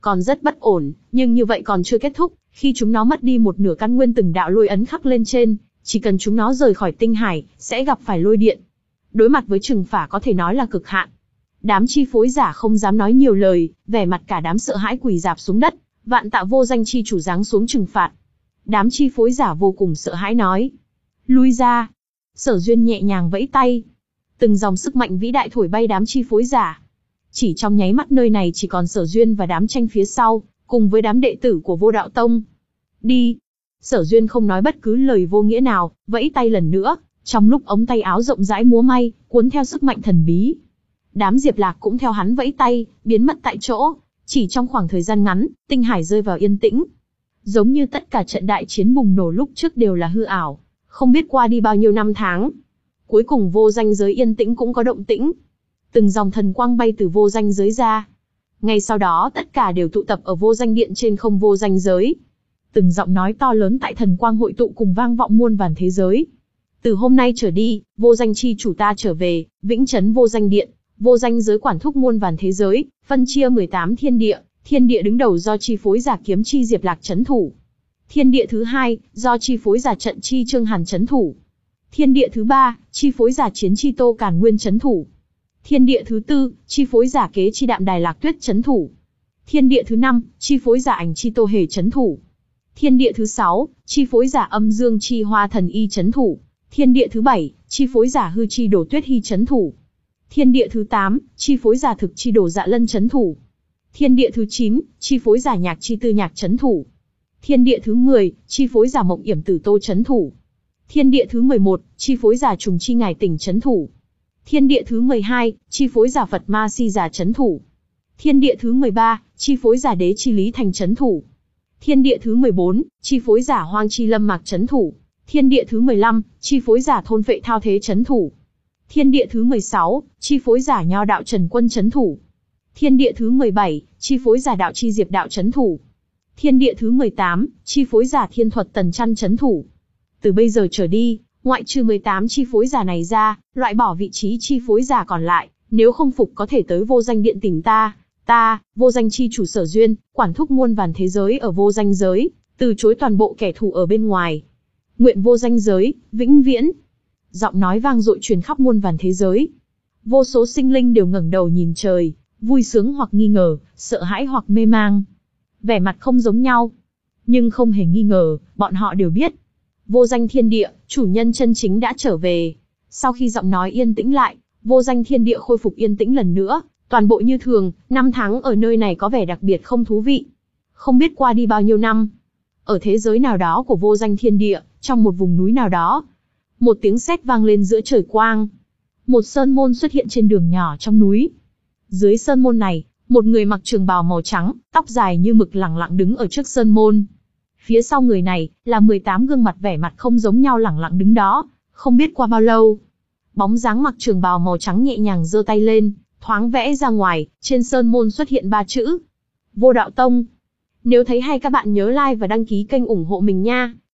còn rất bất ổn, nhưng như vậy còn chưa kết thúc, khi chúng nó mất đi một nửa căn nguyên từng đạo lôi ấn khắc lên trên, chỉ cần chúng nó rời khỏi tinh hải, sẽ gặp phải lôi điện. Đối mặt với trừng phạt có thể nói là cực hạn. Đám chi phối giả không dám nói nhiều lời, vẻ mặt cả đám sợ hãi quỳ rạp xuống đất, vạn tạo vô danh chi chủ giáng xuống trừng phạt. Đám chi phối giả vô cùng sợ hãi nói. Lui ra. Sở Duyên nhẹ nhàng vẫy tay. Từng dòng sức mạnh vĩ đại thổi bay đám chi phối giả. Chỉ trong nháy mắt nơi này chỉ còn Sở Duyên và đám tranh phía sau, cùng với đám đệ tử của Vô Đạo Tông. Đi. Sở Duyên không nói bất cứ lời vô nghĩa nào, vẫy tay lần nữa, trong lúc ống tay áo rộng rãi múa may, cuốn theo sức mạnh thần bí. Đám Diệp Lạc cũng theo hắn vẫy tay, biến mất tại chỗ. Chỉ trong khoảng thời gian ngắn, tinh hải rơi vào yên tĩnh. Giống như tất cả trận đại chiến bùng nổ lúc trước đều là hư ảo, không biết qua đi bao nhiêu năm tháng. Cuối cùng vô danh giới yên tĩnh cũng có động tĩnh. Từng dòng thần quang bay từ vô danh giới ra. Ngay sau đó tất cả đều tụ tập ở vô danh điện trên không vô danh giới. Từng giọng nói to lớn tại thần quang hội tụ cùng vang vọng muôn vàn thế giới. Từ hôm nay trở đi, vô danh chi chủ ta trở về, vĩnh trấn vô danh điện, vô danh giới quản thúc muôn vàn thế giới, phân chia mười tám thiên địa, thiên địa đứng đầu do chi phối giả kiếm chi Diệp Lạc trấn thủ. Thiên địa thứ hai, do chi phối giả trận chi Trương Hàn trấn thủ. Thiên địa thứ ba, chi phối giả chiến chi Tô Càn Nguyên trấn thủ. Thiên địa thứ tư, chi phối giả kế chi Đạm Đài Lạc Tuyết trấn thủ. Thiên địa thứ năm, chi phối giả ảnh chi Tô Hề trấn thủ. Thiên địa thứ sáu, chi phối giả âm dương chi Hoa Thần Y trấn thủ. Thiên địa thứ bảy, chi phối giả hư chi Đổ Tuyết Hy trấn thủ. Thiên địa thứ tám, chi phối giả thực chi Đổ Dạ Lân trấn thủ. Thiên địa thứ chín, chi phối giả nhạc chi Tư Nhạc trấn thủ. Thiên địa thứ mười, chi phối giả Mộng Yểm Tử Tô trấn thủ. Thiên địa thứ mười một, chi phối giả Trùng chi Ngải Tỉnh trấn thủ. Thiên địa thứ mười hai, chi phối giả Phật Ma Si giả trấn thủ. Thiên địa thứ mười ba, chi phối giả Đế chi Lý Thành trấn thủ. Thiên địa thứ mười bốn, chi phối giả Hoang chi Lâm Mạc trấn thủ. Thiên địa thứ mười lăm, chi phối giả Thôn Vệ Thao Thế trấn thủ. Thiên địa thứ mười sáu, chi phối giả Nho Đạo Trần Quân trấn thủ. Thiên địa thứ mười bảy, chi phối giả Đạo chi Diệp Đạo trấn thủ. Thiên địa thứ mười tám, chi phối giả Thiên Thuật Tần Trăn trấn thủ. Từ bây giờ trở đi, ngoại trừ mười tám chi phối giả này ra, loại bỏ vị trí chi phối giả còn lại, nếu không phục có thể tới vô danh điện tìm ta. Ta, vô danh chi chủ Sở Duyên, quản thúc muôn vàn thế giới ở vô danh giới, từ chối toàn bộ kẻ thù ở bên ngoài. Nguyện vô danh giới, vĩnh viễn. Giọng nói vang dội truyền khắp muôn vàn thế giới. Vô số sinh linh đều ngẩng đầu nhìn trời, vui sướng hoặc nghi ngờ, sợ hãi hoặc mê mang. Vẻ mặt không giống nhau. Nhưng không hề nghi ngờ, bọn họ đều biết. Vô danh thiên địa, chủ nhân chân chính đã trở về. Sau khi giọng nói yên tĩnh lại, vô danh thiên địa khôi phục yên tĩnh lần nữa. Toàn bộ như thường, năm tháng ở nơi này có vẻ đặc biệt không thú vị. Không biết qua đi bao nhiêu năm. Ở thế giới nào đó của vô danh thiên địa, trong một vùng núi nào đó. Một tiếng sét vang lên giữa trời quang. Một sơn môn xuất hiện trên đường nhỏ trong núi. Dưới sơn môn này, một người mặc trường bào màu trắng, tóc dài như mực lẳng lặng đứng ở trước sơn môn. Phía sau người này, là mười tám gương mặt vẻ mặt không giống nhau lẳng lặng đứng đó. Không biết qua bao lâu. Bóng dáng mặc trường bào màu trắng nhẹ nhàng giơ tay lên, thoáng vẽ ra ngoài, trên sơn môn xuất hiện ba chữ. Vô Đạo Tông. Nếu thấy hay các bạn nhớ like và đăng ký kênh ủng hộ mình nha.